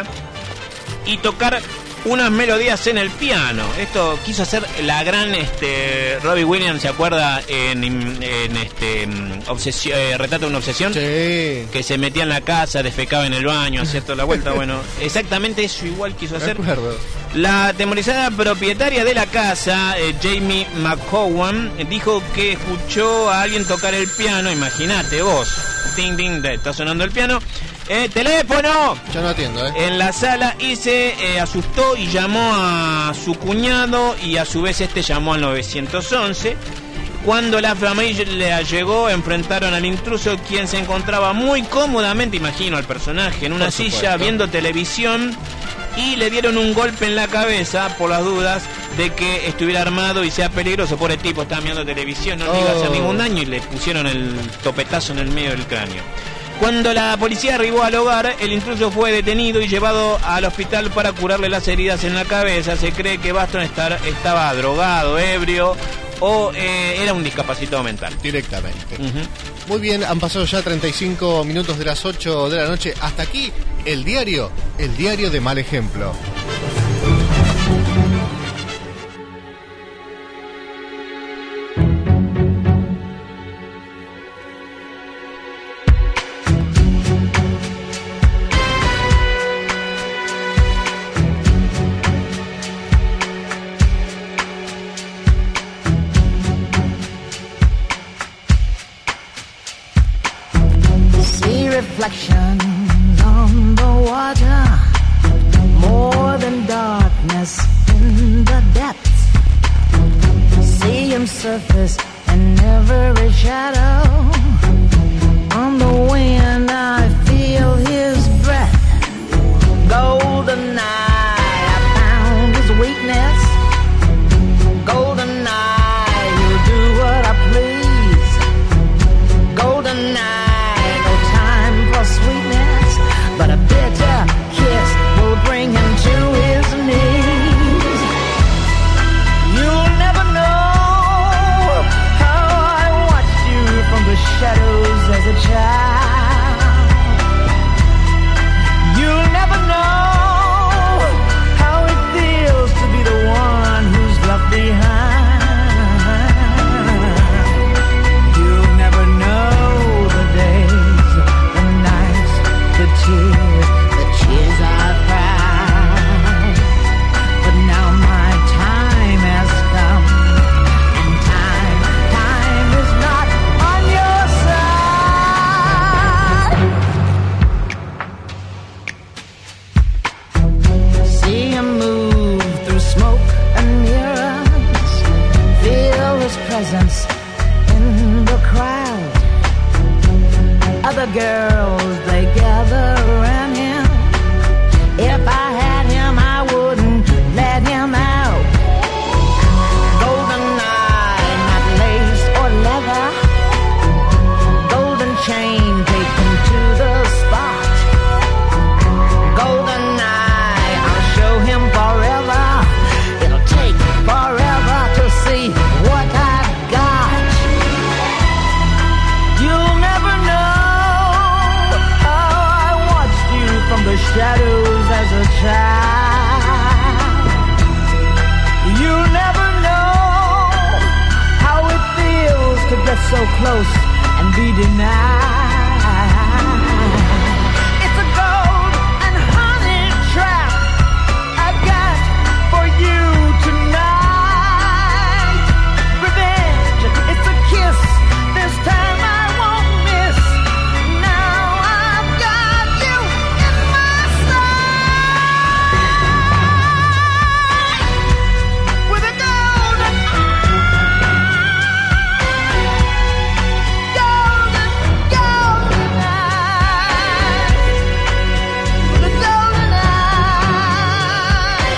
Speaker 6: Y tocar unas melodías en el piano. Esto quiso hacer la gran este Robbie Williams, ¿se acuerda? En, en este obsesión, eh, Retrato de una obsesión.
Speaker 5: Sí.
Speaker 6: Que se metía en la casa, defecaba en el baño, hacía toda la vuelta. Bueno, exactamente eso igual quiso hacer.
Speaker 5: Me acuerdo.
Speaker 6: La atemorizada propietaria de la casa, eh, Jamie McCowan, dijo que escuchó a alguien tocar el piano. Imagínate vos, ding ding, está sonando el piano. Eh, ¡Teléfono!
Speaker 5: Yo no atiendo, ¿eh?
Speaker 6: En la sala, y se eh, asustó y llamó a su cuñado, y a su vez este llamó al nueve once. Cuando la familia llegó, enfrentaron al intruso, quien se encontraba muy cómodamente, imagino al personaje, en una silla viendo televisión, y le dieron un golpe en la cabeza por las dudas de que estuviera armado y sea peligroso. Pobre tipo, estaba mirando televisión, no le iba a hacer ningún daño, y le pusieron el topetazo en el medio del cráneo. Cuando la policía arribó al hogar, el intruso fue detenido y llevado al hospital para curarle las heridas en la cabeza. Se cree que Baston estar, estaba drogado, ebrio o eh, era un discapacitado mental.
Speaker 5: Directamente.
Speaker 6: Uh-huh.
Speaker 5: Muy bien, han pasado ya treinta y cinco minutos de las ocho de la noche. Hasta aquí, el diario, el diario de Mal Ejemplo.
Speaker 11: Reflections on the water, more than darkness in the depths. See him surface in every shadow. On the wind I feel his breath. Golden night, I found his weakness. Golden night, he'll do what I please. Golden night, sweet presence in the crowd. Other girls, they gather around him. If I had him, I wouldn't let him out. Golden eye, not lace or leather. Golden chain taken to the spot. Golden eye, I'll show him forever. It'll take forever to see what I've got. You'll never know how I watched you from the shadows as a child. You'll never know how it feels to get so close and be denied. It's a gold and honey trap I got for you tonight. Revenge, it's a kiss. This time I won't miss. Now I've got you in my sight. With a golden golden, golden eye. With a golden eye.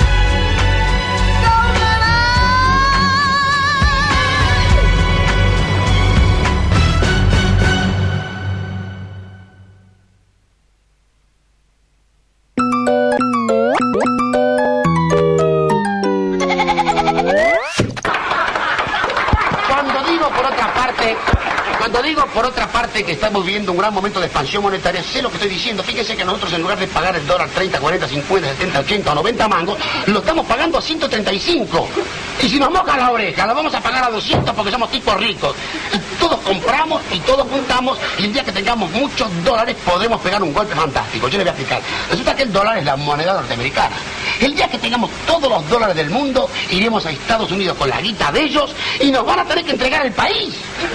Speaker 11: Golden
Speaker 12: Cuando digo por otra parte, cuando digo por otra parte que estamos viviendo un gran momento de expansión monetaria, sé lo que estoy diciendo. Fíjense que nosotros en lugar de pagar el dólar treinta, cuarenta, cincuenta, setenta, ochenta o noventa mangos, lo estamos pagando a ciento treinta y cinco. Y si nos moja la oreja, la vamos a pagar a doscientos porque somos tipos ricos. Y todos compramos y todos juntamos y el día que tengamos muchos dólares podremos pegar un golpe fantástico. Yo les voy a explicar. Resulta que el dólar es la moneda norteamericana. El día que tengamos todos los dólares del mundo, iremos a Estados Unidos con la guita de ellos y nos van a tener que entregar el país.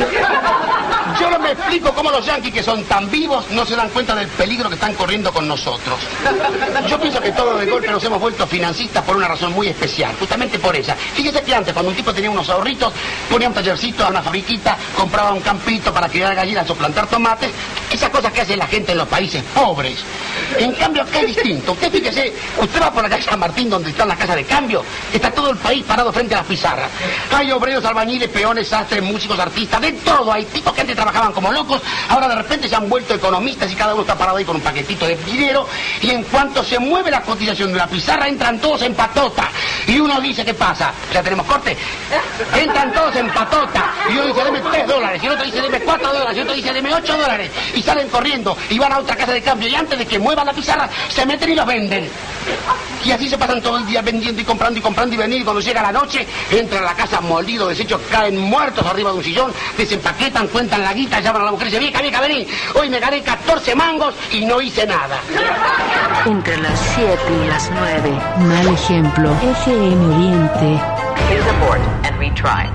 Speaker 12: Yo no me explico cómo los yanquis, que son tan vivos, no se dan cuenta del peligro que están corriendo con nosotros. Yo pienso que todos de golpe nos hemos vuelto financistas por una razón muy especial, justamente por esa. Fíjese que antes, cuando un tipo tenía unos ahorritos, ponía un tallercito a una fabriquita, compraba un campito para criar gallinas o plantar tomates, esas cosas que hace la gente en los países pobres. En cambio, acá es distinto. Usted fíjese, usted va por la calle San Martín, donde está la casa de cambio, está todo el país parado frente a las pizarras. Hay obreros, albañiles, peones, sastres, músicos, artistas, de todo. Hay tipos que antes trabajaban como locos, ahora de repente se han vuelto economistas y cada uno está parado ahí con un paquetito de dinero, y en cuanto se mueve la cotización de la pizarra, entran todos en patota. Y uno dice, ¿qué pasa? ¿Ya tenemos corte? Entran todos en patota. Y uno dice, deme tres dólares. Y el otro dice, deme cuatro dólares. Y otro dice, deme ocho dólares. Y salen corriendo y van a otra casa de cambio. Y antes de que muevan la pizarra, se meten y los venden. Y así se pasan todo el día vendiendo y comprando y comprando y vendiendo. Y cuando llega la noche, entran a la casa molidos, deshechos, caen muertos arriba de un sillón, desempaquetan, cuentan la guita, llaman a la mujer y dicen, vieja, vieja, vení. Hoy me gané catorce mangos y no hice nada.
Speaker 2: Entre las siete y las nueve. Mal ejemplo. F M Oriente.
Speaker 13: Please abort and retry.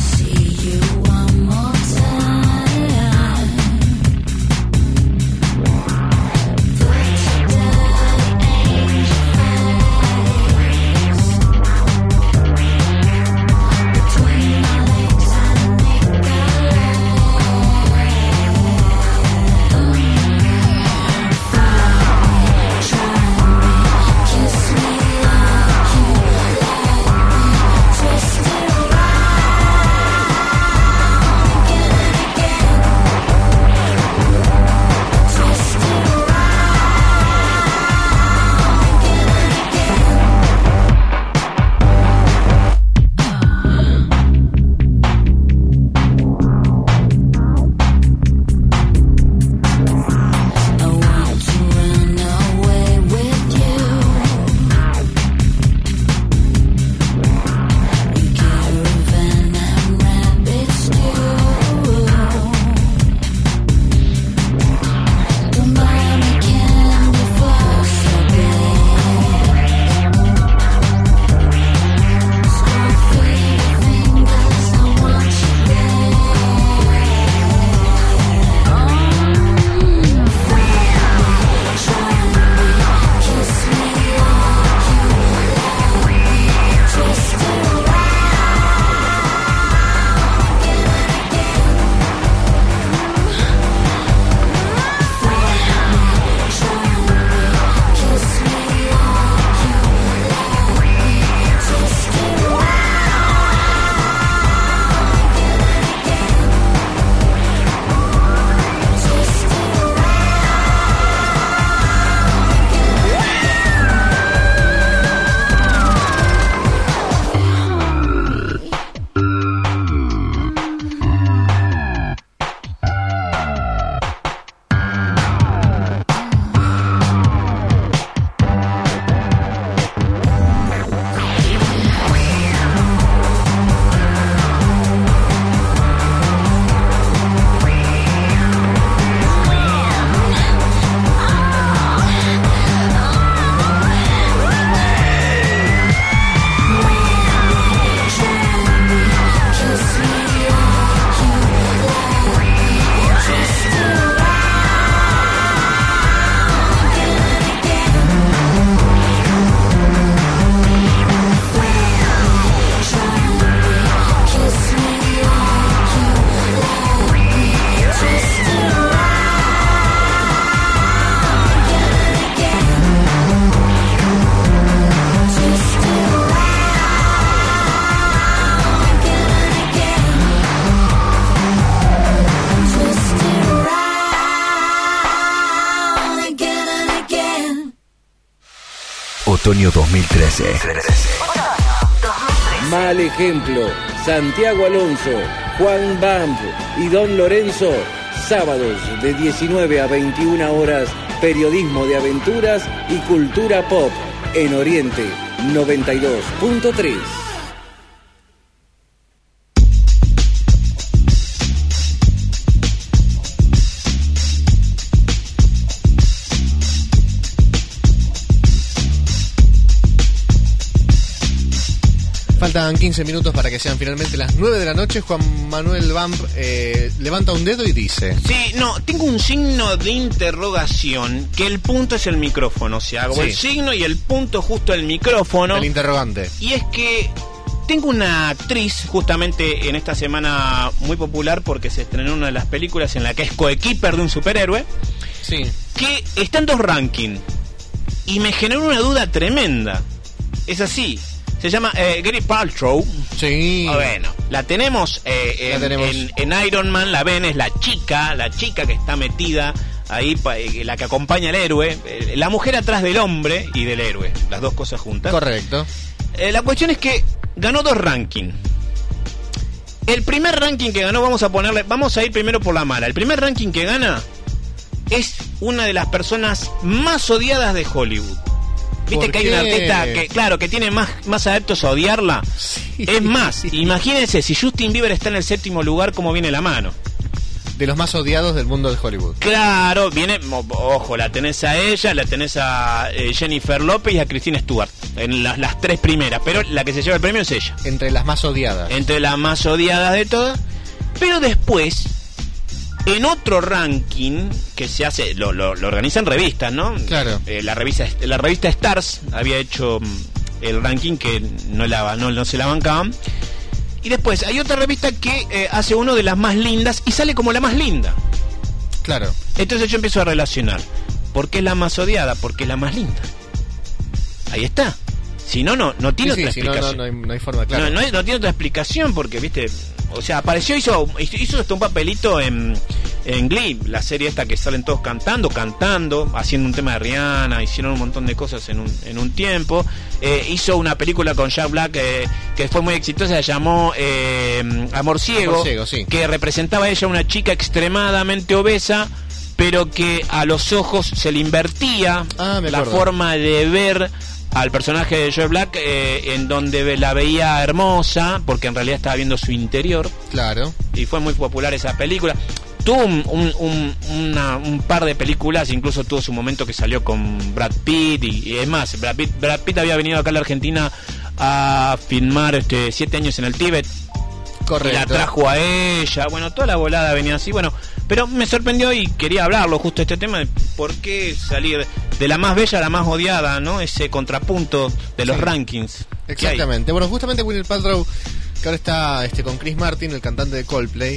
Speaker 11: you one more time.
Speaker 14: Otoño dos mil trece.
Speaker 3: Mal ejemplo. Santiago Alonso, Juan Bamp y Don Lorenzo. Sábados de diecinueve a veintiuna horas. Periodismo de aventuras y cultura pop. En Oriente noventa y dos punto tres.
Speaker 5: Faltan quince minutos para que sean finalmente las nueve de la noche. Juan Manuel Bamp eh, levanta un dedo y dice:
Speaker 6: Sí, no, tengo un signo de interrogación, que el punto es el micrófono. O sea, hago
Speaker 5: Sí.
Speaker 6: el signo y el punto justo el micrófono.
Speaker 5: El interrogante.
Speaker 6: Y es que tengo una actriz justamente en esta semana muy popular porque se estrenó una de las películas en la que es coequiper de un superhéroe.
Speaker 5: Sí.
Speaker 6: Que está en dos rankings. Y me generó una duda tremenda. Es así. Se llama eh, Gary Paltrow.
Speaker 5: Sí.
Speaker 6: Ah, bueno, la tenemos, eh, en,
Speaker 5: La tenemos.
Speaker 6: En, en Iron Man. La ven, es la chica, la chica que está metida ahí, pa- eh, la que acompaña al héroe. Eh, la mujer atrás del hombre y del héroe. Las dos cosas juntas.
Speaker 5: Correcto.
Speaker 6: Eh, la cuestión es que ganó dos rankings. El primer ranking que ganó, vamos a ponerle, vamos a ir primero por la mala. El primer ranking que gana es una de las personas más odiadas de Hollywood. Viste
Speaker 5: ¿Por
Speaker 6: que hay una
Speaker 5: qué?
Speaker 6: artista que, claro, que tiene más, más adeptos a odiarla. Es más, imagínense, si Justin Bieber está en el séptimo lugar, ¿cómo viene la mano?
Speaker 5: De los más odiados del mundo de Hollywood.
Speaker 6: Claro, viene, mo- ojo, la tenés a ella, la tenés a eh, Jennifer López y a Kristen Stewart, en las, las tres primeras, pero la que se lleva el premio es ella.
Speaker 5: Entre las más odiadas.
Speaker 6: Entre las más odiadas de todas. Pero después, en otro ranking que se hace, lo, lo, lo organizan revistas, ¿no?
Speaker 5: Claro.
Speaker 6: Eh, la revista la revista Stars había hecho mm, el ranking que no, la, no, no se la bancaban. Y después hay otra revista que eh, hace uno de las más lindas y sale como la más linda.
Speaker 5: Claro.
Speaker 6: Entonces yo empiezo a relacionar. ¿Por qué es la más odiada? Porque es la más linda. Ahí está. Si no, no, no tiene
Speaker 5: Sí, sí,
Speaker 6: otra
Speaker 5: si no, no,
Speaker 6: explicación.
Speaker 5: no hay, no hay forma, claro.
Speaker 6: No, no, hay- no tiene otra explicación porque, viste, o sea, apareció, hizo hizo hasta un papelito en, en Glee, la serie esta que salen todos cantando, cantando, haciendo un tema de Rihanna, hicieron un montón de cosas en un, en un tiempo. Eh, hizo una película con Jack Black eh, que fue muy exitosa, se llamó eh, Amor Ciego,
Speaker 5: Amor Ciego, sí.
Speaker 6: que representaba a ella una chica extremadamente obesa, pero que a los ojos se le invertía
Speaker 5: Ah, me
Speaker 6: la
Speaker 5: acuerdo.
Speaker 6: forma de ver al personaje de Joe Black, eh, en donde ve- la veía hermosa, porque en realidad estaba viendo su interior.
Speaker 5: Claro.
Speaker 6: Y fue muy popular esa película. Tuvo un, un, un- una- un par de películas, incluso tuvo su momento que salió con Brad Pitt. Y, y es más, Brad Pitt, Brad Pitt había venido acá a la Argentina a filmar este, siete años en el Tíbet.
Speaker 5: Correcto.
Speaker 6: Y la trajo a ella. Bueno, toda la volada venía así. Bueno, pero me sorprendió y quería hablarlo justo este tema de por qué salir de la más bella a la más odiada, ¿no? Ese contrapunto de los
Speaker 5: Sí.
Speaker 6: rankings. que hay.
Speaker 5: Exactamente. Bueno, justamente Gwyneth Paltrow, que ahora está este, con Chris Martin, el cantante de Coldplay,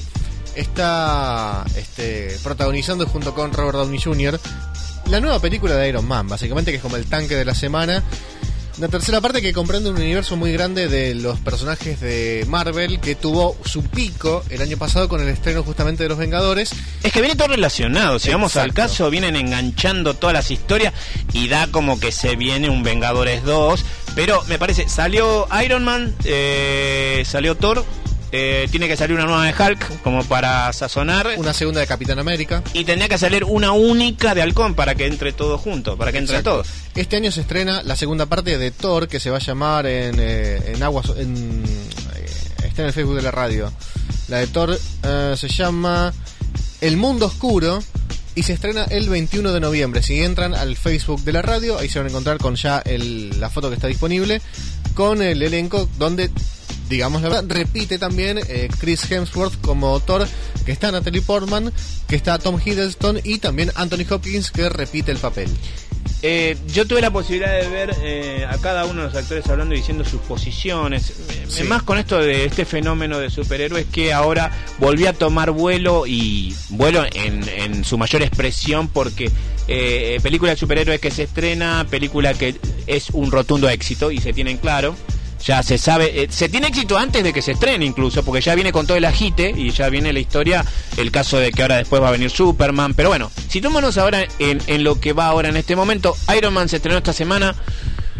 Speaker 5: está este, protagonizando junto con Robert Downey junior la nueva película de Iron Man, básicamente, que es como el tanque de la semana. Una tercera parte que comprende un universo muy grande de los personajes de Marvel, que tuvo su pico el año pasado con el estreno justamente de Los Vengadores.
Speaker 6: Es que viene todo relacionado, si vamos al
Speaker 5: Exacto.
Speaker 6: caso, vienen enganchando todas las historias y da como que se viene un Vengadores dos, pero me parece, salió Iron Man, eh, salió Thor, eh, tiene que salir una nueva de Hulk como para sazonar,
Speaker 5: Una segunda de Capitán América.
Speaker 6: y tendría que salir una única de Halcón para que entre todo junto, para que entre
Speaker 5: Exacto.
Speaker 6: todo.
Speaker 5: Este año se estrena la segunda parte de Thor, que se va a llamar en, eh, en aguas en, eh, está en el Facebook de la radio. La de Thor eh, se llama El Mundo Oscuro y se estrena el veintiuno de noviembre. Si entran al Facebook de la radio, ahí se van a encontrar con ya el, la foto que está disponible, con el elenco donde, digamos la verdad, repite también eh, Chris Hemsworth como Thor, que está Natalie Portman, que está Tom Hiddleston y también Anthony Hopkins, que repite el papel.
Speaker 6: Eh, yo tuve la posibilidad de ver eh, a cada uno de los actores hablando y diciendo sus posiciones. Eh,
Speaker 5: Sí.
Speaker 6: Más con esto de este fenómeno de superhéroes que ahora volvió a tomar vuelo y vuelo en, en su mayor expresión, porque eh, película de superhéroes que se estrena, película que es un rotundo éxito y se tienen claro. Ya se sabe, eh, se tiene éxito antes de que se estrene incluso, porque ya viene con todo el agite y ya viene la historia, el caso de que ahora después va a venir Superman. Pero bueno, si tomamos ahora en, en lo que va ahora en este momento, Iron Man se estrenó esta semana,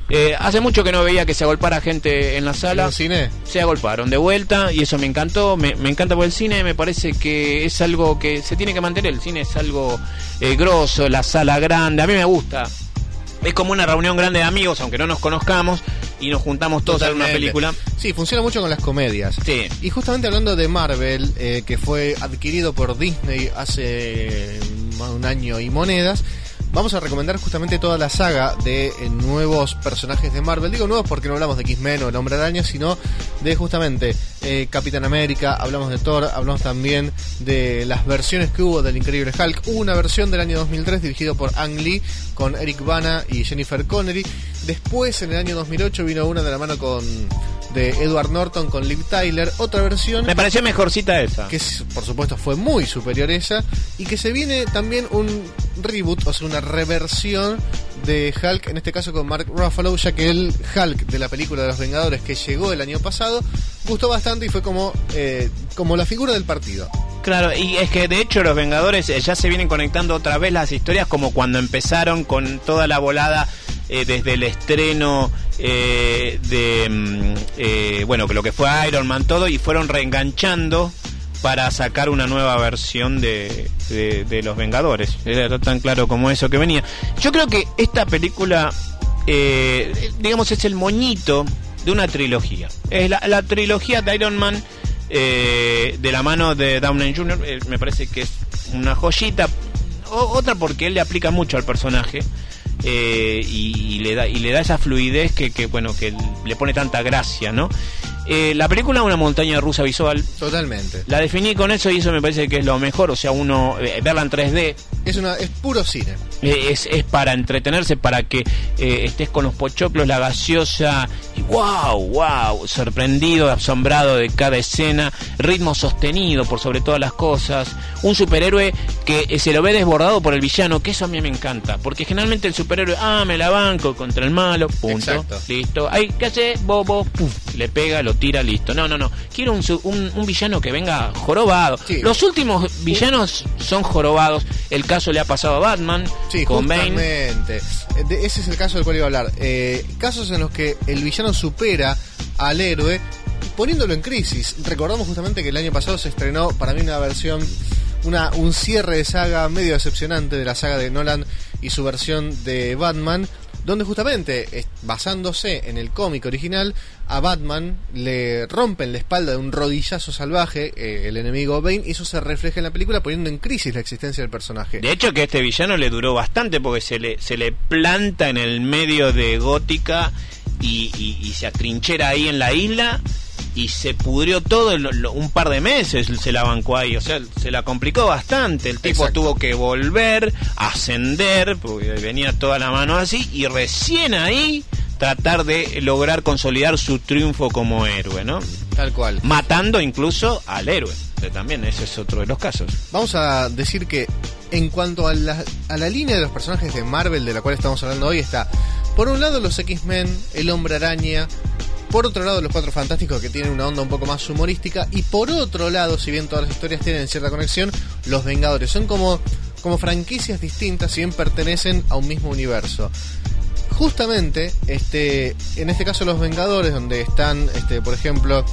Speaker 6: Eh, hace mucho que no veía que se agolpara gente en la sala.
Speaker 5: ¿En el cine?
Speaker 6: Se agolparon de vuelta y eso me encantó. Me, me encanta por el cine, me parece que es algo que se tiene que mantener. El cine es algo eh, grosso, la sala grande. A mí me gusta. Es como una reunión grande de amigos, aunque no nos conozcamos, y nos juntamos todos
Speaker 5: Totalmente.
Speaker 6: a ver una película.
Speaker 5: Sí, funciona mucho con las comedias.
Speaker 6: Sí.
Speaker 5: Y justamente hablando de Marvel, eh, que fue adquirido por Disney hace un año y monedas, vamos a recomendar justamente toda la saga de eh, nuevos personajes de Marvel. Digo nuevos porque no hablamos de X-Men o El Hombre Araña, sino de justamente eh, Capitán América, hablamos de Thor, hablamos también de las versiones que hubo del Increíble Hulk. Hubo una versión del año dos mil tres dirigido por Ang Lee con Eric Bana y Jennifer Connelly. Después, en el año dos mil ocho, vino una de la mano con de Edward Norton con Liv Tyler, otra versión.
Speaker 6: Me pareció mejorcita esa.
Speaker 5: Que por supuesto fue muy superior esa. Y que se viene también un reboot, o sea, una reversión de Hulk, en este caso con Mark Ruffalo, ya que el Hulk de la película de los Vengadores que llegó el año pasado gustó bastante y fue como, eh, como la figura del partido.
Speaker 6: Claro, y es que de hecho los Vengadores eh, ya se vienen conectando otra vez las historias como cuando empezaron con toda la volada eh, desde el estreno eh, de, mm, eh, bueno, que lo que fue Iron Man, todo, y fueron reenganchando para sacar una nueva versión de, de, de los Vengadores. Era tan claro como eso que venía. Yo creo que esta película, eh, digamos, es el moñito de una trilogía. Es la, la trilogía de Iron Man, eh, de la mano de Downey junior Eh, me parece que es una joyita. O, otra porque él le aplica mucho al personaje. Eh, y, y le da y le da esa fluidez que, que bueno que le pone tanta gracia, ¿no? Eh, la película es una montaña rusa visual.
Speaker 5: Totalmente.
Speaker 6: La definí con eso y eso me parece que es lo mejor. O sea, uno eh, verla en tres D
Speaker 5: es una es puro cine.
Speaker 6: Eh, es, es para entretenerse, para que eh, estés con los pochoclos, la gaseosa y wow, wow, sorprendido, asombrado de cada escena, ritmo sostenido por sobre todas las cosas, un superhéroe que eh, se lo ve desbordado por el villano, que eso a mí me encanta, porque generalmente el superhéroe, ah, me la banco contra el malo, punto,
Speaker 5: exacto,
Speaker 6: listo, ay, ¿qué hace? Bobo, puf, le pega, lo tira, listo, no, no, no, quiero un, un, un villano que venga jorobado. Sí. Los últimos villanos son jorobados, el caso le ha pasado a Batman.
Speaker 5: Sí,
Speaker 6: con
Speaker 5: justamente. Bane. Ese es el caso del cual iba a hablar. Eh, casos en los que el villano supera al héroe poniéndolo en crisis. Recordamos justamente que el año pasado se estrenó para mí una versión, una un cierre de saga medio decepcionante de la saga de Nolan y su versión de Batman, donde justamente, basándose en el cómic original, a Batman le rompen la espalda de un rodillazo salvaje, eh, el enemigo Bane, y eso se refleja en la película poniendo en crisis la existencia del personaje.
Speaker 6: De hecho que este villano le duró bastante porque se le, se le planta en el medio de Gótica y, y, y se atrinchera ahí en la isla y se pudrió todo lo, lo, un par de meses se la bancó ahí, o sea, se la complicó bastante. El tipo Exacto. tuvo que volver, ascender, porque venía toda la mano así, y recién ahí tratar de lograr consolidar su triunfo como héroe, ¿no?
Speaker 5: Tal cual.
Speaker 6: Matando incluso al héroe, que también ese es otro de los casos.
Speaker 5: Vamos a decir que en cuanto a la, a la línea de los personajes de Marvel de la cual estamos hablando hoy, está por un lado los X-Men, el Hombre Araña, por otro lado los Cuatro Fantásticos, que tienen una onda un poco más humorística, y por otro lado, si bien todas las historias tienen cierta conexión, los Vengadores son como, como franquicias distintas, si bien pertenecen a un mismo universo. Justamente, este, en este caso los Vengadores, donde están, este, por ejemplo,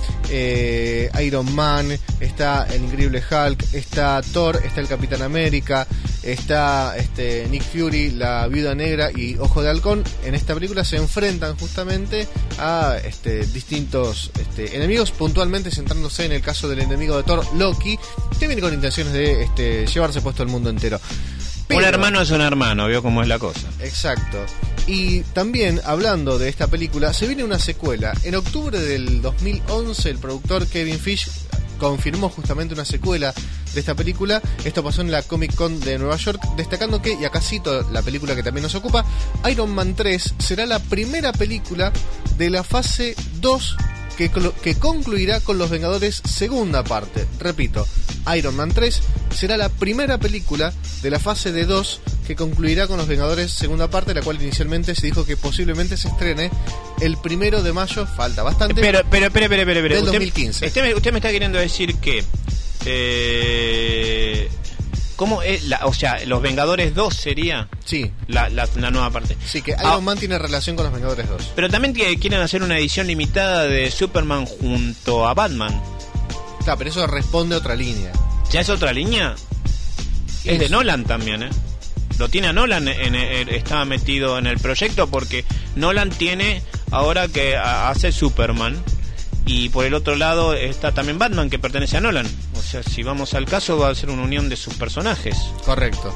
Speaker 5: eh, Iron Man, está el Increíble Hulk, está Thor, está el Capitán América, está este, Nick Fury, la Viuda Negra y Ojo de Halcón. En esta película se enfrentan justamente a este, distintos este, enemigos, puntualmente centrándose en el caso del enemigo de Thor, Loki, que viene con intenciones de este, llevarse puesto el mundo entero.
Speaker 6: Pero, un hermano es un hermano, vio cómo es la cosa.
Speaker 5: Exacto. Y también, hablando de esta película, se viene una secuela. En octubre del dos mil once, el productor Kevin Feige confirmó justamente una secuela de esta película. Esto pasó en la Comic Con de Nueva York, destacando que, y acá cito la película que también nos ocupa, Iron Man tres será la primera película de la fase dos que, que concluirá con Los Vengadores segunda parte. Repito, Iron Man tres será la primera película de la fase de dos que concluirá con Los Vengadores segunda parte, la cual inicialmente se dijo que posiblemente se estrene el primero de mayo, falta bastante,
Speaker 6: pero, pero, pero, pero, pero, pero
Speaker 5: del
Speaker 6: usted,
Speaker 5: dos mil quince.
Speaker 6: Usted me, usted me está queriendo decir que eh, ¿Cómo es la, o sea, los Vengadores dos sería?
Speaker 5: Sí.
Speaker 6: La, la, la nueva parte.
Speaker 5: Sí, que Iron
Speaker 6: Ah,
Speaker 5: Man tiene relación con los Vengadores dos.
Speaker 6: pero también que quieren hacer una edición limitada de Superman junto a Batman.
Speaker 5: Claro, pero eso responde a otra línea.
Speaker 6: ¿Ya es otra línea? Es de
Speaker 5: Es-
Speaker 6: Nolan también, ¿eh? Lo tiene a Nolan, en, en- estaba metido en el proyecto porque Nolan tiene ahora que a- hace Superman y por el otro lado está también Batman que pertenece a Nolan. O sea, si vamos al caso va a ser una unión de sus personajes.
Speaker 5: Correcto.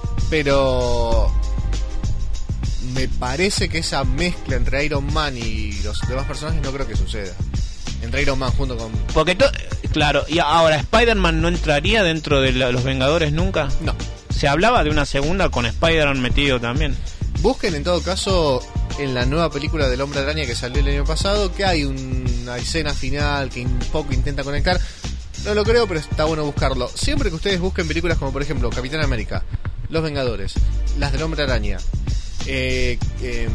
Speaker 5: Pero me parece que esa mezcla entre Iron Man y los demás personajes no creo que suceda. Entre Iron Man junto con...
Speaker 6: Porque, to- claro, y ahora Spider-Man no entraría dentro de la- los Vengadores nunca.
Speaker 5: No.
Speaker 6: Se hablaba de una segunda con Spider-Man metido también.
Speaker 5: Busquen en todo caso en la nueva película del Hombre Araña que salió el año pasado que hay un- una escena final que un poco intenta conectar. No lo creo, pero está bueno buscarlo. Siempre que ustedes busquen películas como por ejemplo Capitán América, Los Vengadores, las del Hombre Araña, eh, eh,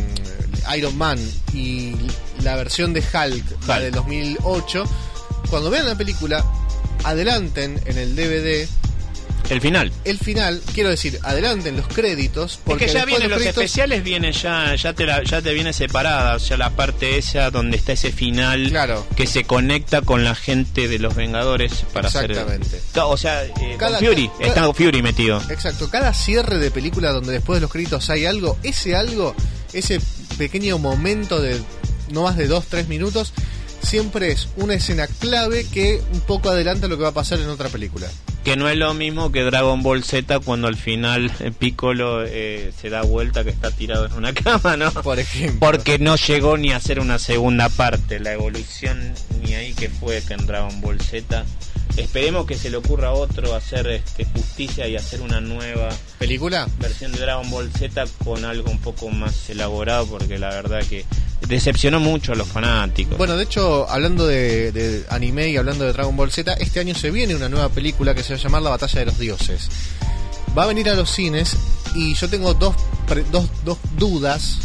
Speaker 5: Iron Man y la versión de Hulk, la
Speaker 6: Hulk.
Speaker 5: del dos mil ocho, cuando vean la película, adelanten en el D V D
Speaker 6: El final.
Speaker 5: el final, quiero decir, adelanten los créditos, porque
Speaker 6: Es que ya
Speaker 5: después
Speaker 6: vienen los
Speaker 5: créditos-
Speaker 6: especiales, viene ya ya te la, ya te viene separada, o sea, la parte esa donde está ese final
Speaker 5: Claro.
Speaker 6: que se conecta con la gente de los Vengadores para
Speaker 5: Exactamente.
Speaker 6: hacer. O sea, eh,
Speaker 5: Cada-
Speaker 6: con Fury,
Speaker 5: cada-
Speaker 6: está Fury metido.
Speaker 5: Exacto, cada cierre de película donde después de los créditos hay algo, ese algo, ese pequeño momento de no más de dos tres minutos, siempre es una escena clave que un poco adelanta lo que va a pasar en otra película.
Speaker 6: Que no es lo mismo que Dragon Ball Z cuando al final eh, Piccolo eh, se da vuelta que está tirado en una cama, ¿no?
Speaker 5: Por ejemplo.
Speaker 6: Porque no llegó ni a hacer una segunda parte. La evolución ni ahí que fue que en Dragon Ball Z. Esperemos que se le ocurra a otro hacer este, justicia y hacer una nueva
Speaker 5: ¿Película?
Speaker 6: versión de Dragon Ball Z con algo un poco más elaborado, porque la verdad que decepcionó mucho a los fanáticos.
Speaker 5: Bueno, de hecho, hablando de, de anime y hablando de Dragon Ball Z, este año se viene una nueva película que se va a llamar La Batalla de los Dioses. Va a venir a los cines y yo tengo dos, pre- dos, dos dudas.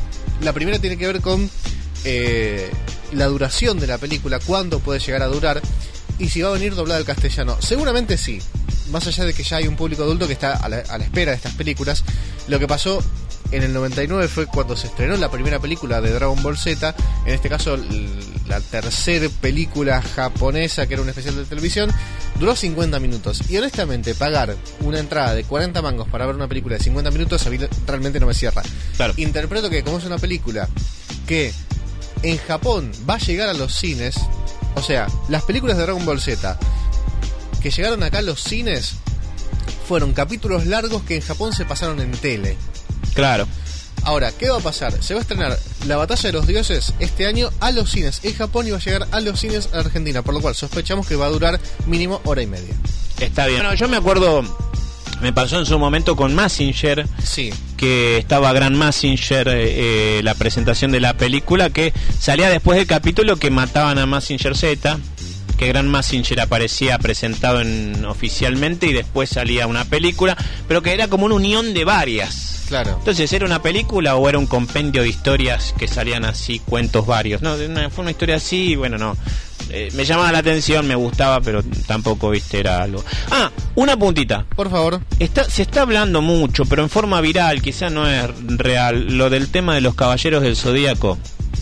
Speaker 5: La primera tiene que ver con eh, la duración de la película, cuánto puede llegar a durar y si va a venir doblada al castellano. Seguramente sí, más allá de que ya hay un público adulto que está a la, a la espera de estas películas. Lo que pasó en el noventa y nueve fue cuando se estrenó la primera película de Dragon Ball Z, en este caso l- la tercera película japonesa que era un especial de televisión, duró cincuenta minutos y honestamente pagar una entrada de cuarenta mangos para ver una película de cincuenta minutos a mí realmente no me cierra.
Speaker 6: Claro.
Speaker 5: Interpreto que como es una película que en Japón va a llegar a los cines, o sea, las películas de Dragon Ball Z que llegaron acá a los cines fueron capítulos largos que en Japón se pasaron en tele.
Speaker 6: Claro.
Speaker 5: Ahora, ¿qué va a pasar? Se va a estrenar La Batalla de los Dioses este año a los cines en Japón y va a llegar a los cines a Argentina, por lo cual sospechamos que va a durar mínimo hora y media.
Speaker 6: Está bien. Bueno, yo me acuerdo, me pasó en su momento con Mazinger,
Speaker 5: Sí.
Speaker 6: que estaba Gran Mazinger, eh, eh, la presentación de la película, que salía después del capítulo que mataban a Mazinger Z, que Gran Mazinger aparecía presentado en, oficialmente y después salía una película, pero que era como una unión de varias.
Speaker 5: Claro.
Speaker 6: Entonces, ¿era una película o era un compendio de historias que salían así, cuentos varios? No, de una- fue una historia así y bueno, no. Eh, me llamaba la atención, me gustaba, pero tampoco, viste, era algo. Ah, una puntita.
Speaker 5: Por favor.
Speaker 6: Está, se está hablando mucho, pero en forma viral, quizá no es real, lo del tema de los Caballeros del Zodíaco.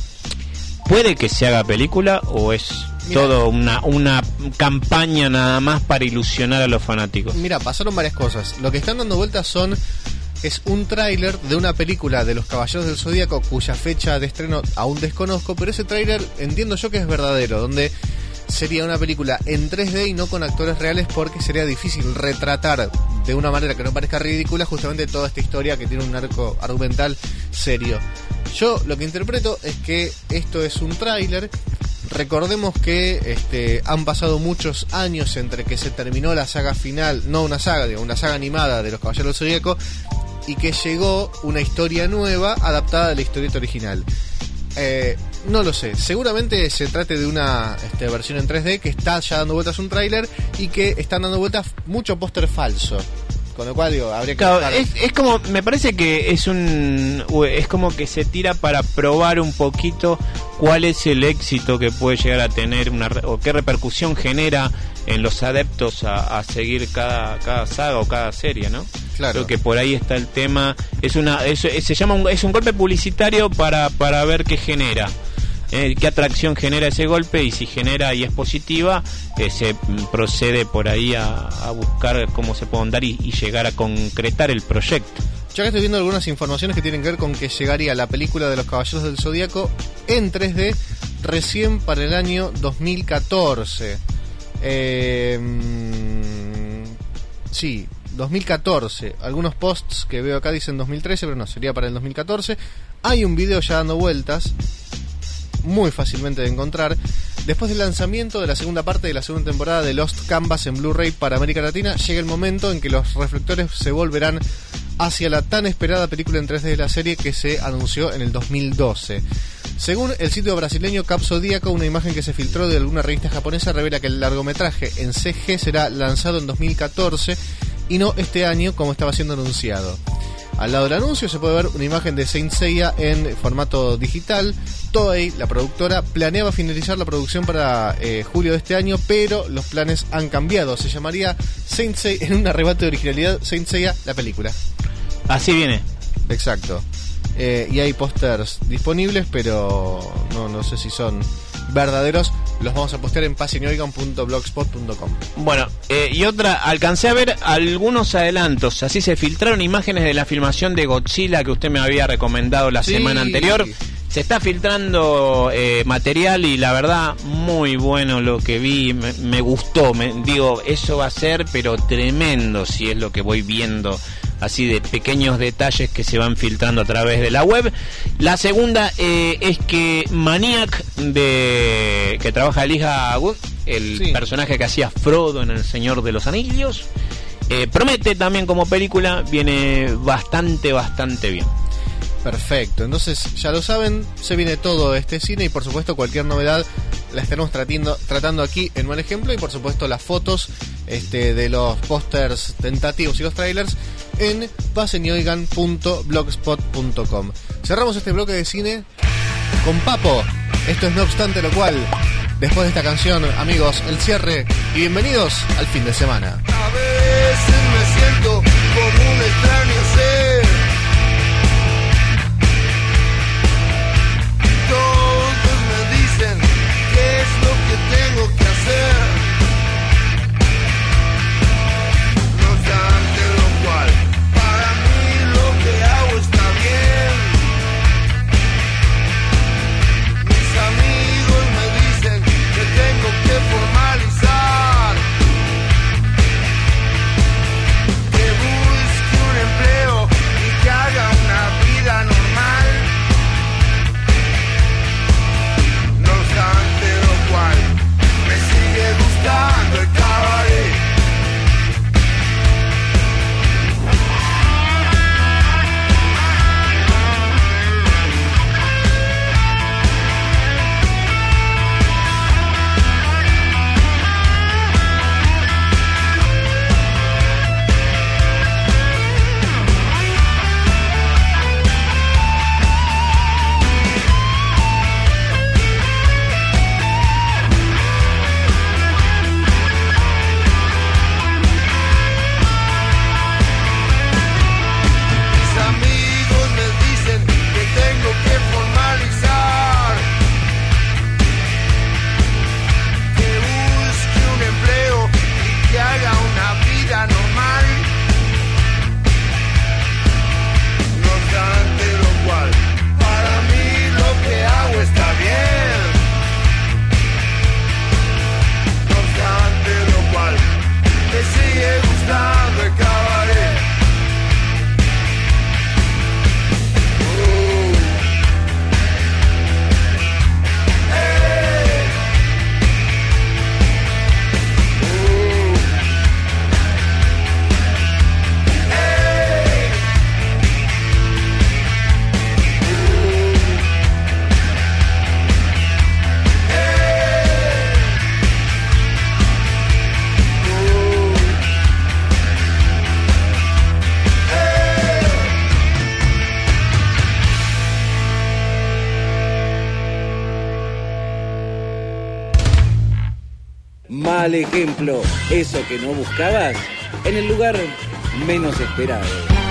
Speaker 6: ¿Puede que se haga película o es
Speaker 5: Mira.
Speaker 6: todo una, una campaña nada más para ilusionar a los fanáticos?
Speaker 5: Mira, pasaron varias cosas. Lo que están dando vueltas son es un tráiler de una película de los Caballeros del Zodíaco cuya fecha de estreno aún desconozco, pero ese tráiler entiendo yo que es verdadero, donde sería una película en tres D y no con actores reales porque sería difícil retratar de una manera que no parezca ridícula justamente toda esta historia que tiene un arco argumental serio. Yo lo que interpreto es que esto es un tráiler. Recordemos que este, han pasado muchos años entre que se terminó la saga final, no una saga, digo, una saga animada de los Caballeros del Zodíaco, y que llegó una historia nueva adaptada de la historieta original. Eh, no lo sé, seguramente se trate de una este, versión en tres D que está ya dando vueltas un tráiler y que están dando vueltas mucho póster falso. Con lo cual, digo, habría que...
Speaker 6: Claro,
Speaker 5: buscar-
Speaker 6: es, es como, me parece que es un, es como que se tira para probar un poquito cuál es el éxito que puede llegar a tener una, re- o qué repercusión genera en los adeptos a, a seguir cada, cada saga o cada serie, ¿no?
Speaker 5: Claro.
Speaker 6: Creo que por ahí está el tema. Es una, es, es- se llama un, es un golpe publicitario para, para ver qué genera. Eh, qué atracción genera ese golpe, y si genera y es positiva, eh, se mm, procede por ahí a, a buscar cómo se puede andar y, y llegar a concretar el proyecto.
Speaker 5: Yo acá estoy viendo algunas informaciones que tienen que ver con que llegaría la película de los Caballeros del Zodíaco en tres D recién para el año dos mil catorce. Eh, mm, sí, dos mil catorce. Algunos posts que veo acá dicen dos mil trece, pero no, sería para el dos mil catorce. Hay un video ya dando vueltas, muy fácilmente de encontrar. Después del lanzamiento de la segunda parte de la segunda temporada de Lost Canvas en Blu-ray para América Latina, llega el momento en que los reflectores se volverán hacia la tan esperada película en tres D de la serie que se anunció en el dos mil doce. Según el sitio brasileño Cap Zodíaco, una imagen que se filtró de alguna revista japonesa revela que el largometraje en C G será lanzado en dos mil catorce y no este año como estaba siendo anunciado. Al lado del anuncio se puede ver una imagen de Saint Seiya en formato digital. Toei, la productora, planeaba finalizar la producción para eh, julio de este año, pero los planes han cambiado. Se llamaría Saint Seiya, en un arrebato de originalidad, Saint Seiya, la película.
Speaker 6: Así viene.
Speaker 5: Exacto. Eh, y hay pósters disponibles, pero no, no sé si son verdaderos. Los vamos a postear en pasenyoigan punto blogspot punto com.
Speaker 6: Bueno, eh, y otra, alcancé a ver algunos adelantos. Así se filtraron imágenes de la filmación de Godzilla que usted me había recomendado la
Speaker 5: Sí.
Speaker 6: semana anterior. Se está filtrando eh, material y la verdad muy bueno lo que vi, me, me gustó, me, digo, eso va a ser pero tremendo si es lo que voy viendo, así de pequeños detalles que se van filtrando a través de la web. La segunda eh, es que Maniac, de que trabaja Elijah Wood, el
Speaker 5: Sí.
Speaker 6: personaje que hacía Frodo en El Señor de los Anillos, eh, promete también como película, viene bastante, bastante bien.
Speaker 5: Perfecto, entonces ya lo saben, se viene todo este cine y por supuesto cualquier novedad la estaremos tratando, tratando aquí en Buen Ejemplo, y por supuesto las fotos este, de los pósters tentativos y los trailers en pasenyoigan punto blogspot punto com. Cerramos este bloque de cine con Papo. Esto es No Obstante Lo Cual. Después de esta canción, amigos, el cierre y bienvenidos al fin de semana.
Speaker 14: A veces me siento como un extraño ser. Todos me dicen qué es lo que tengo que hacer. No obstante lo cual, para mí lo que hago está bien. Mis amigos me dicen que tengo que formalizar, que busque un empleo
Speaker 3: mal ejemplo. Eso que no buscabas en el lugar menos esperado.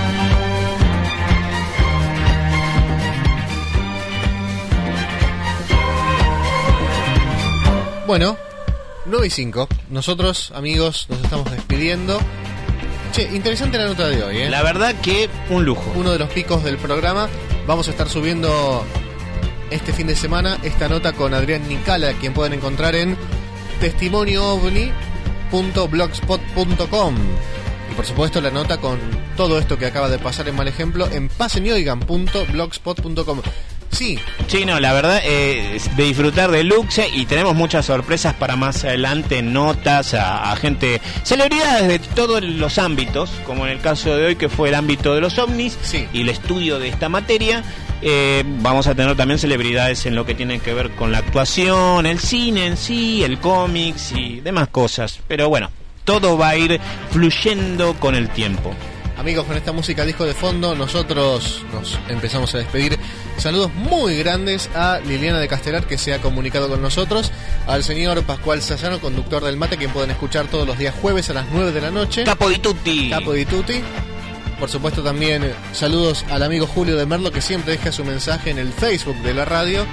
Speaker 5: Bueno, nueve y cinco. Nosotros, amigos, nos estamos despidiendo. Che, interesante la nota de hoy, ¿eh?
Speaker 6: La verdad que un lujo.
Speaker 5: Uno de los picos del programa. Vamos a estar subiendo este fin de semana esta nota con Adrián Nicala, quien pueden encontrar en testimonio ovni punto blogspot punto com. Y por supuesto la nota con todo esto que acaba de pasar en Mal Ejemplo en pasen y oigan punto blogspot punto com. Sí.
Speaker 6: Sí, no, la verdad eh, de disfrutar de Luxe, y tenemos muchas sorpresas para más adelante, notas a, a gente, celebridades de todos los ámbitos, como en el caso de hoy que fue el ámbito de los ovnis,
Speaker 5: sí,
Speaker 6: y el estudio de esta materia. Eh, vamos a tener también celebridades en lo que tiene que ver con la actuación, el cine en sí, el cómics y demás cosas. Pero bueno, todo va a ir fluyendo con el tiempo.
Speaker 5: Amigos, con esta música disco de fondo, nosotros nos empezamos a despedir. Saludos muy grandes a Liliana de Castelar, que se ha comunicado con nosotros, al señor Pascual Sassano, conductor del Mate, quien pueden escuchar todos los días jueves a las nueve de la noche.
Speaker 6: Capo di tutti.
Speaker 5: Capo di tutti. Por supuesto también saludos al amigo Julio de Merlo, que siempre deja su mensaje en el Facebook de la radio.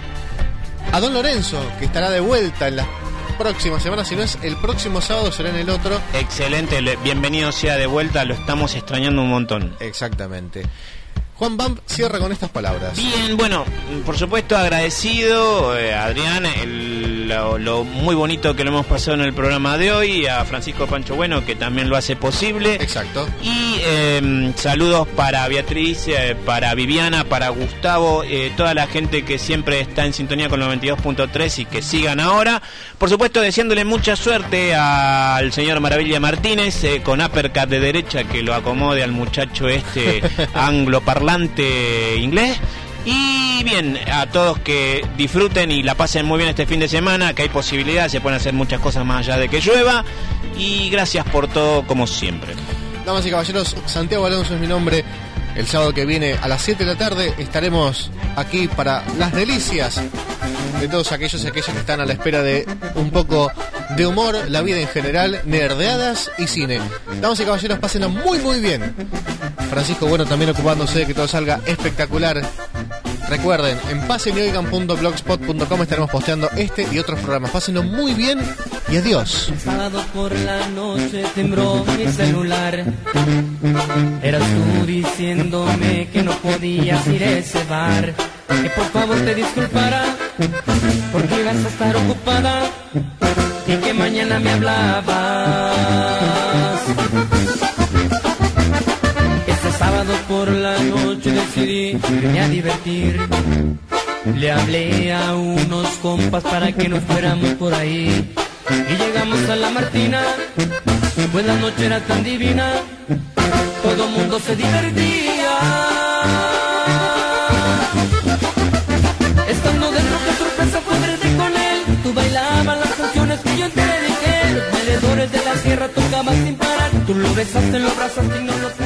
Speaker 5: A Don Lorenzo, que estará de vuelta en las próximas semanas, si no es el próximo sábado, será en el otro.
Speaker 6: Excelente, bienvenido sea de vuelta, lo estamos extrañando un montón.
Speaker 5: Exactamente. Juan Bamp cierra con estas palabras.
Speaker 6: Bien, bueno, por supuesto agradecido, eh, Adrián, el, lo, lo muy bonito que lo hemos pasado en el programa de hoy, a Francisco Pancho Bueno, que también lo hace posible.
Speaker 5: Exacto.
Speaker 6: Y eh, saludos para Beatriz, eh, para Viviana, para Gustavo, eh, toda la gente que siempre está en sintonía con noventa y dos punto tres y que sigan ahora. Por supuesto, deseándole mucha suerte al señor Maravilla Martínez, eh, con uppercut de derecha, que lo acomode al muchacho este angloparlante inglés. Y bien, a todos que disfruten y la pasen muy bien este fin de semana, que hay posibilidades, se pueden hacer muchas cosas más allá de que llueva. Y gracias por todo, como siempre.
Speaker 5: Damas y caballeros, Santiago Alonso es mi nombre. El sábado que viene a las siete de la tarde estaremos aquí para las delicias de todos aquellos y aquellas que están a la espera de un poco de humor, la vida en general, nerdeadas y cine. Damas y caballeros, pásenlo muy muy bien. Francisco Bueno también ocupándose de que todo salga espectacular. Recuerden, en pasen y oigan punto blogspot punto com estaremos posteando este y otros programas. Pásenlo muy bien y adiós.
Speaker 9: El sábado por la noche tembló mi celular. Eras tú diciéndome que no podías ir a ese bar, que por favor te disculpara porque ibas a estar ocupada y que mañana me hablabas. Este sábado por la noche decidí irme a divertir. Le hablé a unos compas para que nos fuéramos por ahí y llegamos a la Martina, pues la noche era tan divina, todo mundo se divertía. Estando dentro, qué sorpresa fue verte con él. Tú bailabas las canciones que yo te dediqué. Los vendedores de la sierra tocaban sin parar. Tú lo besaste, lo abrazaste y no lo